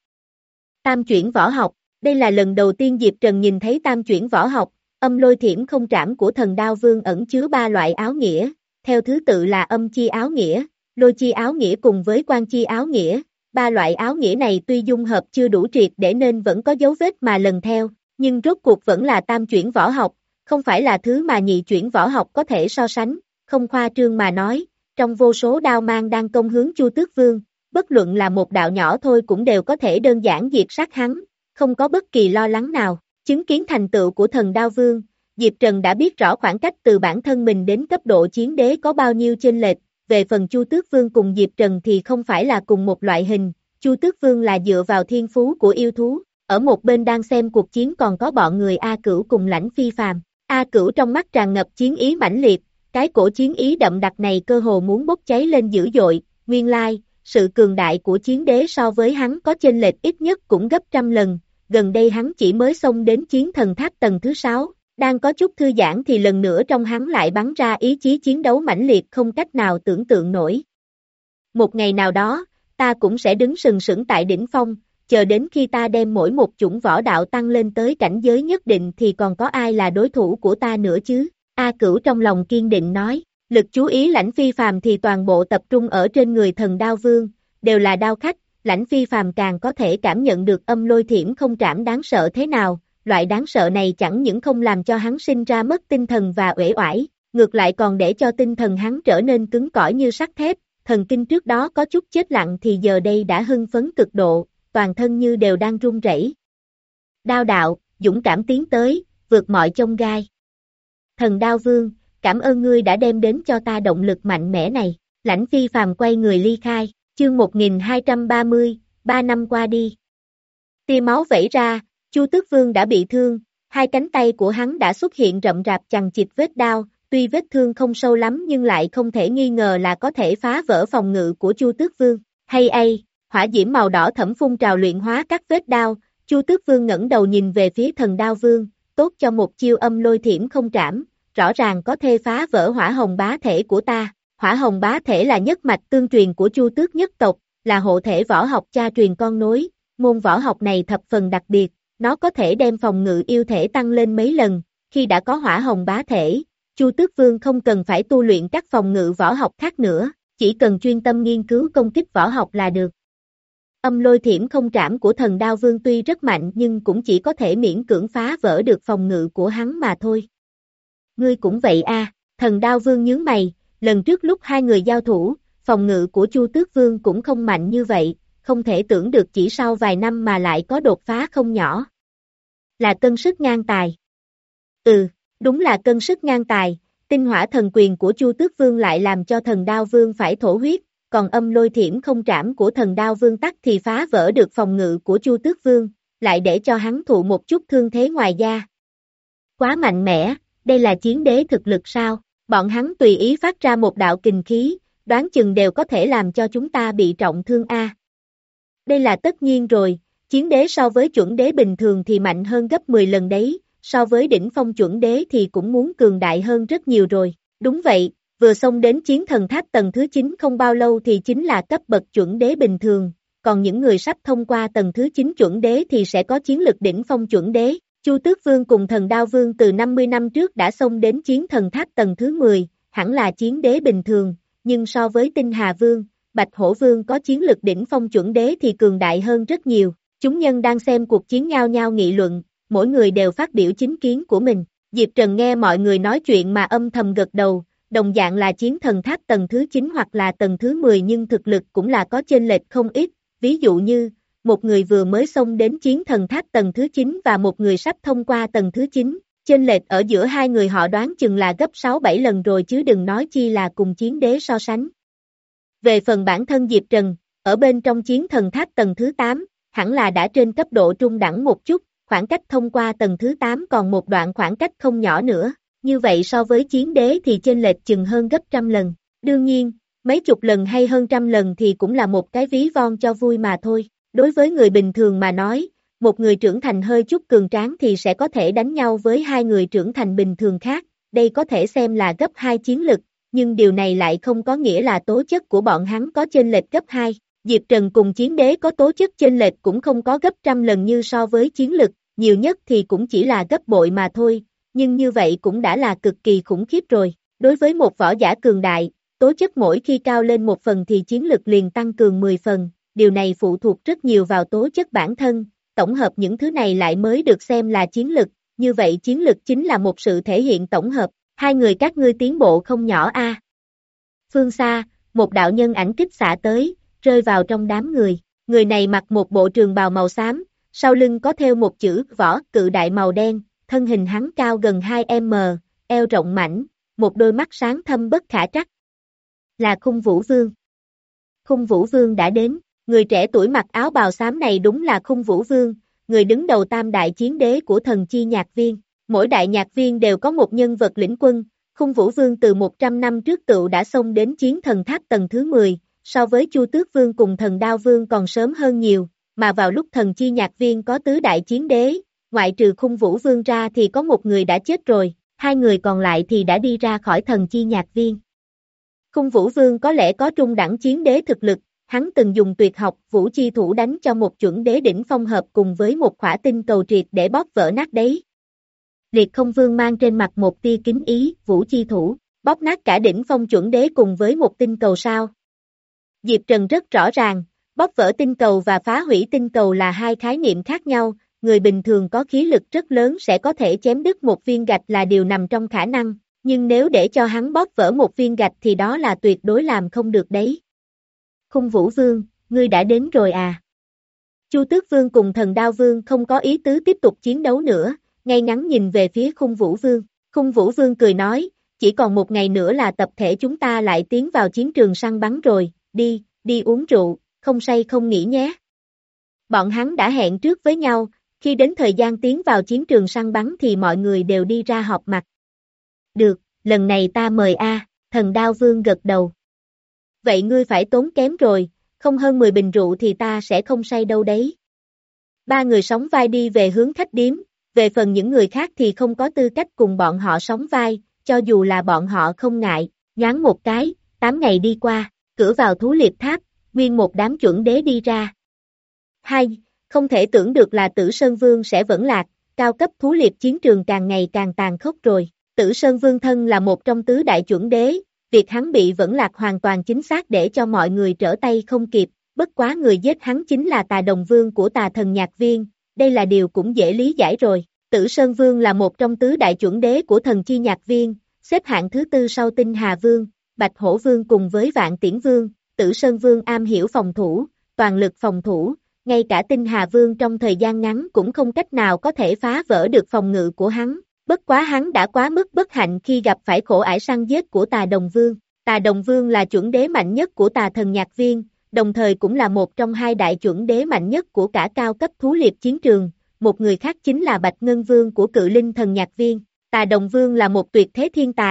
Tam chuyển võ học, đây là lần đầu tiên Diệp Trần nhìn thấy tam chuyển võ học, âm lôi thiểm không trảm của Thần Đao Vương ẩn chứa ba loại áo nghĩa, theo thứ tự là âm chi áo nghĩa, lôi chi áo nghĩa cùng với quan chi áo nghĩa, ba loại áo nghĩa này tuy dung hợp chưa đủ triệt để nên vẫn có dấu vết mà lần theo, nhưng rốt cuộc vẫn là tam chuyển võ học, không phải là thứ mà nhị chuyển võ học có thể so sánh, không khoa trương mà nói, trong vô số đao mang đang công hướng Chu Tước Vương, bất luận là một đạo nhỏ thôi cũng đều có thể đơn giản diệt sát hắn, không có bất kỳ lo lắng nào, chứng kiến thành tựu của Thần Đao Vương, Diệp Trần đã biết rõ khoảng cách từ bản thân mình đến cấp độ chiến đế có bao nhiêu chênh lệch, về phần Chu Tước Vương cùng Diệp Trần thì không phải là cùng một loại hình, Chu Tước Vương là dựa vào thiên phú của yêu thú, ở một bên đang xem cuộc chiến còn có bọn người A Cửu cùng Lãnh Phi Phàm, A Cửu trong mắt tràn ngập chiến ý mãnh liệt, cái cổ chiến ý đậm đặc này cơ hồ muốn bốc cháy lên dữ dội, nguyên lai, sự cường đại của chiến đế so với hắn có chênh lệch ít nhất cũng gấp trăm lần, gần đây hắn chỉ mới xông đến chiến thần tháp tầng thứ sáu, đang có chút thư giãn thì lần nữa trong hắn lại bắn ra ý chí chiến đấu mãnh liệt không cách nào tưởng tượng nổi. Một ngày nào đó, ta cũng sẽ đứng sừng sững tại đỉnh phong, chờ đến khi ta đem mỗi một chủng võ đạo tăng lên tới cảnh giới nhất định thì còn có ai là đối thủ của ta nữa chứ? A Cửu trong lòng kiên định nói, lực chú ý Lãnh Phi Phàm thì toàn bộ tập trung ở trên người Thần Đao Vương, đều là đao khách, Lãnh Phi Phàm càng có thể cảm nhận được âm lôi thiểm không trảm đáng sợ thế nào, loại đáng sợ này chẳng những không làm cho hắn sinh ra mất tinh thần và uể oải, ngược lại còn để cho tinh thần hắn trở nên cứng cỏi như sắt thép, thần kinh trước đó có chút chết lặng thì giờ đây đã hưng phấn cực độ, toàn thân như đều đang run rẩy. Đao đạo, dũng cảm tiến tới, vượt mọi chông gai. Thần Đao Vương, cảm ơn ngươi đã đem đến cho ta động lực mạnh mẽ này, Lãnh Phi Phàm quay người ly khai, chương một nghìn hai trăm ba mươi, ba năm qua đi. Tia máu vẩy ra, Chu Tước Vương đã bị thương, hai cánh tay của hắn đã xuất hiện rậm rạp chằng chịt vết đao, tuy vết thương không sâu lắm nhưng lại không thể nghi ngờ là có thể phá vỡ phòng ngự của Chu Tước Vương. Hay ai, hỏa diễm màu đỏ thẫm phun trào luyện hóa các vết đao, Chu Tước Vương ngẩng đầu nhìn về phía Thần Đao Vương, tốt cho một chiêu âm lôi thiểm không trảm, rõ ràng có thể phá vỡ hỏa hồng bá thể của ta. Hỏa hồng bá thể là nhất mạch tương truyền của Chu Tước nhất tộc, là hộ thể võ học cha truyền con nối, môn võ học này thập phần đặc biệt, nó có thể đem phòng ngự yêu thể tăng lên mấy lần, khi đã có hỏa hồng bá thể, Chu Tước Vương không cần phải tu luyện các phòng ngự võ học khác nữa, chỉ cần chuyên tâm nghiên cứu công kích võ học là được. Âm lôi thiểm không trảm của Thần Đao Vương tuy rất mạnh nhưng cũng chỉ có thể miễn cưỡng phá vỡ được phòng ngự của hắn mà thôi. Ngươi cũng vậy a, à, Thần Đao Vương nhướng mày, lần trước lúc hai người giao thủ, phòng ngự của Chu Tước Vương cũng không mạnh như vậy, không thể tưởng được chỉ sau vài năm mà lại có đột phá không nhỏ. Là cân sức ngang tài. Ừ, đúng là cân sức ngang tài, tinh hỏa thần quyền của Chu Tước Vương lại làm cho Thần Đao Vương phải thổ huyết, còn âm lôi thiểm không trảm của Thần Đao Vương tắc thì phá vỡ được phòng ngự của Chu Tước Vương, lại để cho hắn thụ một chút thương thế ngoài da. Quá mạnh mẽ, đây là chiến đế thực lực sao? Bọn hắn tùy ý phát ra một đạo kình khí, đoán chừng đều có thể làm cho chúng ta bị trọng thương a. Đây là tất nhiên rồi, chiến đế so với chuẩn đế bình thường thì mạnh hơn gấp mười lần đấy, so với đỉnh phong chuẩn đế thì cũng muốn cường đại hơn rất nhiều rồi. Đúng vậy, vừa xông đến chiến thần tháp tầng thứ chín không bao lâu thì chính là cấp bậc chuẩn đế bình thường, còn những người sắp thông qua tầng thứ chín chuẩn đế thì sẽ có chiến lực đỉnh phong chuẩn đế. Chu Tước Vương cùng Thần Đao Vương từ năm mươi năm trước đã xông đến chiến thần tháp tầng thứ mười, hẳn là chiến đế bình thường, nhưng so với Tinh Hà Vương, Bạch Hổ Vương có chiến lực đỉnh phong chuẩn đế thì cường đại hơn rất nhiều. Chúng nhân đang xem cuộc chiến nhao nhao nghị luận, mỗi người đều phát biểu chính kiến của mình. Diệp Trần nghe mọi người nói chuyện mà âm thầm gật đầu, đồng dạng là chiến thần tháp tầng thứ chín hoặc là tầng thứ mười nhưng thực lực cũng là có chênh lệch không ít, ví dụ như, một người vừa mới xông đến chiến thần tháp tầng thứ chín và một người sắp thông qua tầng thứ chín, chênh lệch ở giữa hai người họ đoán chừng là gấp sáu bảy lần rồi chứ đừng nói chi là cùng chiến đế so sánh. Về phần bản thân Diệp Trần, ở bên trong chiến thần tháp tầng thứ tám, hẳn là đã trên cấp độ trung đẳng một chút, khoảng cách thông qua tầng thứ tám còn một đoạn khoảng cách không nhỏ nữa, như vậy so với chiến đế thì chênh lệch chừng hơn gấp trăm lần. Đương nhiên, mấy chục lần hay hơn trăm lần thì cũng là một cái ví von cho vui mà thôi. Đối với người bình thường mà nói, một người trưởng thành hơi chút cường tráng thì sẽ có thể đánh nhau với hai người trưởng thành bình thường khác, đây có thể xem là gấp hai chiến lực, nhưng điều này lại không có nghĩa là tố chất của bọn hắn có chênh lệch gấp hai. Diệp Trần cùng chiến đế có tố chất chênh lệch cũng không có gấp trăm lần như so với chiến lực, nhiều nhất thì cũng chỉ là gấp bội mà thôi, nhưng như vậy cũng đã là cực kỳ khủng khiếp rồi. Đối với một võ giả cường đại, tố chất mỗi khi cao lên một phần thì chiến lực liền tăng cường mười phần, điều này phụ thuộc rất nhiều vào tố chất bản thân, tổng hợp những thứ này lại mới được xem là chiến lực, như vậy chiến lực chính là một sự thể hiện tổng hợp, hai người các ngươi tiến bộ không nhỏ a. Phương xa, một đạo nhân ảnh kích xạ tới, rơi vào trong đám người, người này mặc một bộ trường bào màu xám, sau lưng có theo một chữ võ cự đại màu đen, thân hình hắn cao gần hai mét, eo rộng mảnh, một đôi mắt sáng thâm bất khả trắc. Là Khung Vũ Vương. Khung Vũ Vương đã đến, người trẻ tuổi mặc áo bào xám này đúng là Khung Vũ Vương, người đứng đầu tam đại chiến đế của thần chi nhạc viên. Mỗi đại nhạc viên đều có một nhân vật lĩnh quân, Khung Vũ Vương từ một trăm năm trước tựu đã xông đến chiến thần tháp tầng thứ mười, so với Chu Tước Vương cùng Thần Đao Vương còn sớm hơn nhiều, mà vào lúc thần chi nhạc viên có tứ đại chiến đế, ngoại trừ Khung Vũ Vương ra thì có một người đã chết rồi, hai người còn lại thì đã đi ra khỏi thần chi nhạc viên. Khung Vũ Vương có lẽ có trung đẳng chiến đế thực lực, hắn từng dùng tuyệt học Vũ Chi Thủ đánh cho một chuẩn đế đỉnh phong hợp cùng với một khỏa tinh cầu triệt để bóp vỡ nát đấy. Liệt Không Vương mang trên mặt một tia kính ý, Vũ Chi Thủ, bóp nát cả đỉnh phong chuẩn đế cùng với một tinh cầu sao. Diệp Trần rất rõ ràng, bóp vỡ tinh cầu và phá hủy tinh cầu là hai khái niệm khác nhau, người bình thường có khí lực rất lớn sẽ có thể chém đứt một viên gạch là điều nằm trong khả năng, nhưng nếu để cho hắn bóp vỡ một viên gạch thì đó là tuyệt đối làm không được đấy. Khung Vũ Vương, ngươi đã đến rồi à? Chu Tước Vương cùng Thần Đao Vương không có ý tứ tiếp tục chiến đấu nữa, ngay ngắn nhìn về phía Khung Vũ Vương. Khung Vũ Vương cười nói, chỉ còn một ngày nữa là tập thể chúng ta lại tiến vào chiến trường săn bắn rồi, đi, đi uống rượu, không say không nghỉ nhé. Bọn hắn đã hẹn trước với nhau, khi đến thời gian tiến vào chiến trường săn bắn thì mọi người đều đi ra họp mặt. Được, lần này ta mời a, Thần Đao Vương gật đầu. Vậy ngươi phải tốn kém rồi, không hơn mười bình rượu thì ta sẽ không say đâu đấy. Ba người sóng vai đi về hướng khách điếm, về phần những người khác thì không có tư cách cùng bọn họ sóng vai, cho dù là bọn họ không ngại, nhoáng một cái, tám ngày đi qua, cửa vào Thú Liệp Tháp, nguyên một đám chuẩn đế đi ra. Hai, không thể tưởng được là Tử Sơn Vương sẽ vẫn lạc, cao cấp thú liệp chiến trường càng ngày càng tàn khốc rồi. Tử Sơn Vương thân là một trong tứ đại chuẩn đế, việc hắn bị vẫn lạc hoàn toàn chính xác để cho mọi người trở tay không kịp, bất quá người giết hắn chính là Tà Đồng Vương của Tà Thần Nhạc Viên, đây là điều cũng dễ lý giải rồi. Tử Sơn Vương là một trong tứ đại chuẩn đế của Thần Chi Nhạc Viên, xếp hạng thứ tư sau Tinh Hà Vương, Bạch Hổ Vương cùng với Vạn Tiễn Vương. Tử Sơn Vương am hiểu phòng thủ, toàn lực phòng thủ, ngay cả Tinh Hà Vương trong thời gian ngắn cũng không cách nào có thể phá vỡ được phòng ngự của hắn. Bất quá hắn đã quá mức bất hạnh khi gặp phải khổ ải săn giết của Tà Đồng Vương. Tà Đồng Vương là chuẩn đế mạnh nhất của Tà Thần Nhạc Viên, đồng thời cũng là một trong hai đại chuẩn đế mạnh nhất của cả cao cấp thú liệp chiến trường. Một người khác chính là Bạch Ngân Vương của Cự Linh Thần Nhạc Viên. Tà Đồng Vương là một tuyệt thế thiên tài,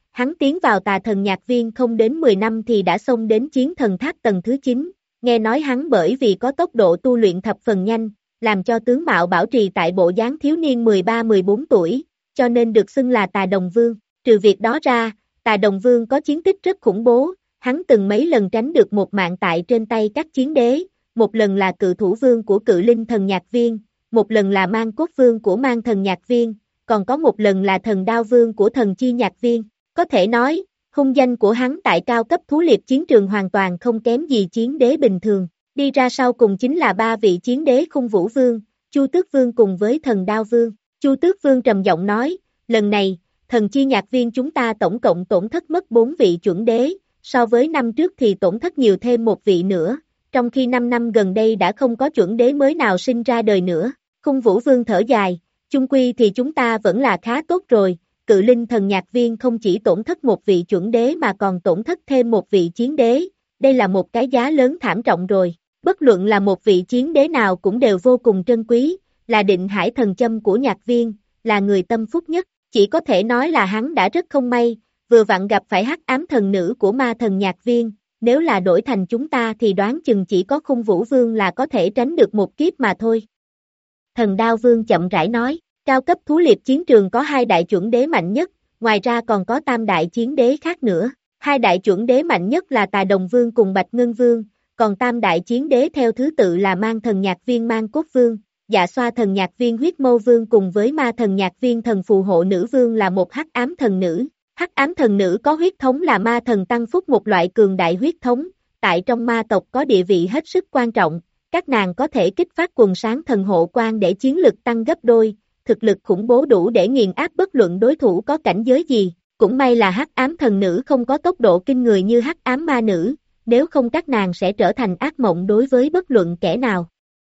hắn tiến vào tà thần nhạc viên không đến mười năm thì đã xông đến chiến thần tháp tầng thứ chín, nghe nói hắn bởi vì có tốc độ tu luyện thập phần nhanh, làm cho tướng mạo bảo trì tại bộ dáng thiếu niên mười ba mười bốn tuổi, cho nên được xưng là Tà Đồng Vương. Trừ việc đó ra, Tà Đồng Vương có chiến tích rất khủng bố, hắn từng mấy lần tránh được một mạng tại trên tay các chiến đế, một lần là cự thủ vương của cự linh thần nhạc viên, một lần là mang cốt vương của mang thần nhạc viên, còn có một lần là thần đao vương của thần chi nhạc viên. Có thể nói, hung danh của hắn tại cao cấp thú liệp chiến trường hoàn toàn không kém gì chiến đế bình thường. Đi ra sau cùng chính là ba vị chiến đế Khung Vũ Vương, Chu Tước Vương cùng với thần đao vương. Chu Tước Vương trầm giọng nói, lần này, thần chi nhạc viên chúng ta tổng cộng tổn thất mất bốn vị chuẩn đế, so với năm trước thì tổn thất nhiều thêm một vị nữa, trong khi năm năm gần đây đã không có chuẩn đế mới nào sinh ra đời nữa. Khung Vũ Vương thở dài, chung quy thì chúng ta vẫn là khá tốt rồi, cự linh thần nhạc viên không chỉ tổn thất một vị chuẩn đế mà còn tổn thất thêm một vị chiến đế, đây là một cái giá lớn thảm trọng rồi. Bất luận là một vị chiến đế nào cũng đều vô cùng trân quý, là định hải thần châm của nhạc viên, là người tâm phúc nhất, chỉ có thể nói là hắn đã rất không may, vừa vặn gặp phải hắc ám thần nữ của ma thần nhạc viên, nếu là đổi thành chúng ta thì đoán chừng chỉ có Khung Vũ Vương là có thể tránh được một kiếp mà thôi. Thần Đao Vương chậm rãi nói, cao cấp thú liệp chiến trường có hai đại chuẩn đế mạnh nhất, ngoài ra còn có tam đại chiến đế khác nữa, hai đại chuẩn đế mạnh nhất là Tà Đồng Vương cùng Bạch Ngân Vương, còn tam đại chiến đế theo thứ tự là mang thần nhạc viên mang cốt vương, dạ xoa thần nhạc viên huyết mâu vương cùng với ma thần nhạc viên thần phù hộ nữ vương là một hắc ám thần nữ. Hắc ám thần nữ có huyết thống là ma thần tăng phúc, một loại cường đại huyết thống, tại trong ma tộc có địa vị hết sức quan trọng, các nàng có thể kích phát quần sáng thần hộ quan để chiến lực tăng gấp đôi, thực lực khủng bố đủ để nghiền áp bất luận đối thủ có cảnh giới gì, cũng may là hắc ám thần nữ không có tốc độ kinh người như hắc ám ma nữ, nếu không các nàng sẽ trở thành ác mộng đối với bất luận kẻ nào.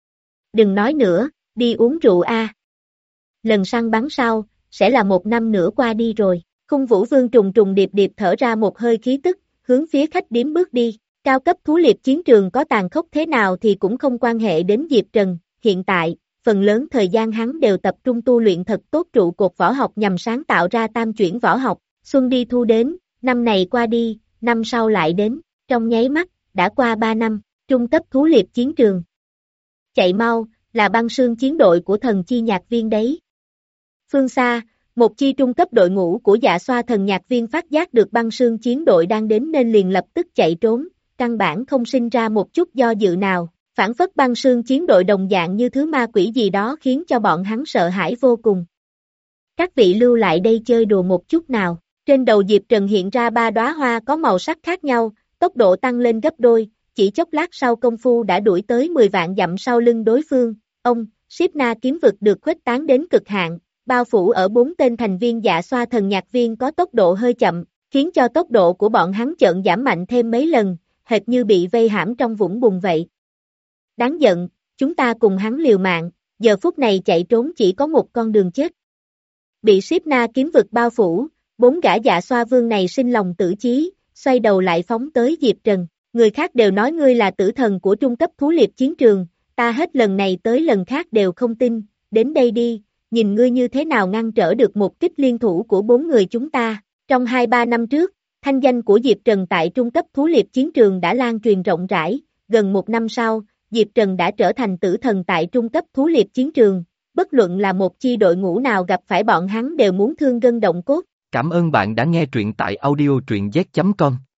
Đừng nói nữa, đi uống rượu a. Lần săn bắn sau, sẽ là một năm nữa qua đi rồi. Khung Vũ Vương trùng trùng điệp điệp thở ra một hơi khí tức, hướng phía khách điếm bước đi. Cao cấp thú liệp chiến trường có tàn khốc thế nào thì cũng không quan hệ đến Diệp Trần. Hiện tại, phần lớn thời gian hắn đều tập trung tu luyện thật tốt trụ cột võ học nhằm sáng tạo ra tam chuyển võ học. Xuân đi thu đến, năm này qua đi, năm sau lại đến. Trong nháy mắt, đã qua ba năm, trung cấp thú liệp chiến trường. Chạy mau, là băng sương chiến đội của thần chi nhạc viên đấy. Phương xa, một chi trung cấp đội ngũ của dạ xoa thần nhạc viên phát giác được băng sương chiến đội đang đến nên liền lập tức chạy trốn, căn bản không sinh ra một chút do dự nào, phản phất băng sương chiến đội đồng dạng như thứ ma quỷ gì đó khiến cho bọn hắn sợ hãi vô cùng. Các vị lưu lại đây chơi đùa một chút nào, trên đầu Diệp Trần hiện ra ba đóa hoa có màu sắc khác nhau, tốc độ tăng lên gấp đôi, chỉ chốc lát sau công phu đã đuổi tới mười vạn dặm sau lưng đối phương. Ông, Shiếp Na kiếm vực được khuếch tán đến cực hạn, bao phủ ở bốn tên thành viên dạ xoa thần nhạc viên có tốc độ hơi chậm, khiến cho tốc độ của bọn hắn chợt giảm mạnh thêm mấy lần, hệt như bị vây hãm trong vũng bùn vậy. Đáng giận, chúng ta cùng hắn liều mạng, giờ phút này chạy trốn chỉ có một con đường chết. Bị Shiếp Na kiếm vực bao phủ, bốn gã dạ xoa vương này sinh lòng tử chí, xoay đầu lại phóng tới Diệp Trần. Người khác đều nói ngươi là tử thần của trung cấp thú liệp chiến trường, ta hết lần này tới lần khác đều không tin, đến đây đi, nhìn ngươi như thế nào ngăn trở được một kích liên thủ của bốn người chúng ta. Trong hai ba năm trước, thanh danh của Diệp Trần tại trung cấp thú liệp chiến trường đã lan truyền rộng rãi, gần một năm sau, Diệp Trần đã trở thành tử thần tại trung cấp thú liệp chiến trường, bất luận là một chi đội ngũ nào gặp phải bọn hắn đều muốn thương gân động cốt. Cảm ơn bạn đã nghe truyện tại audio truyện z chấm com.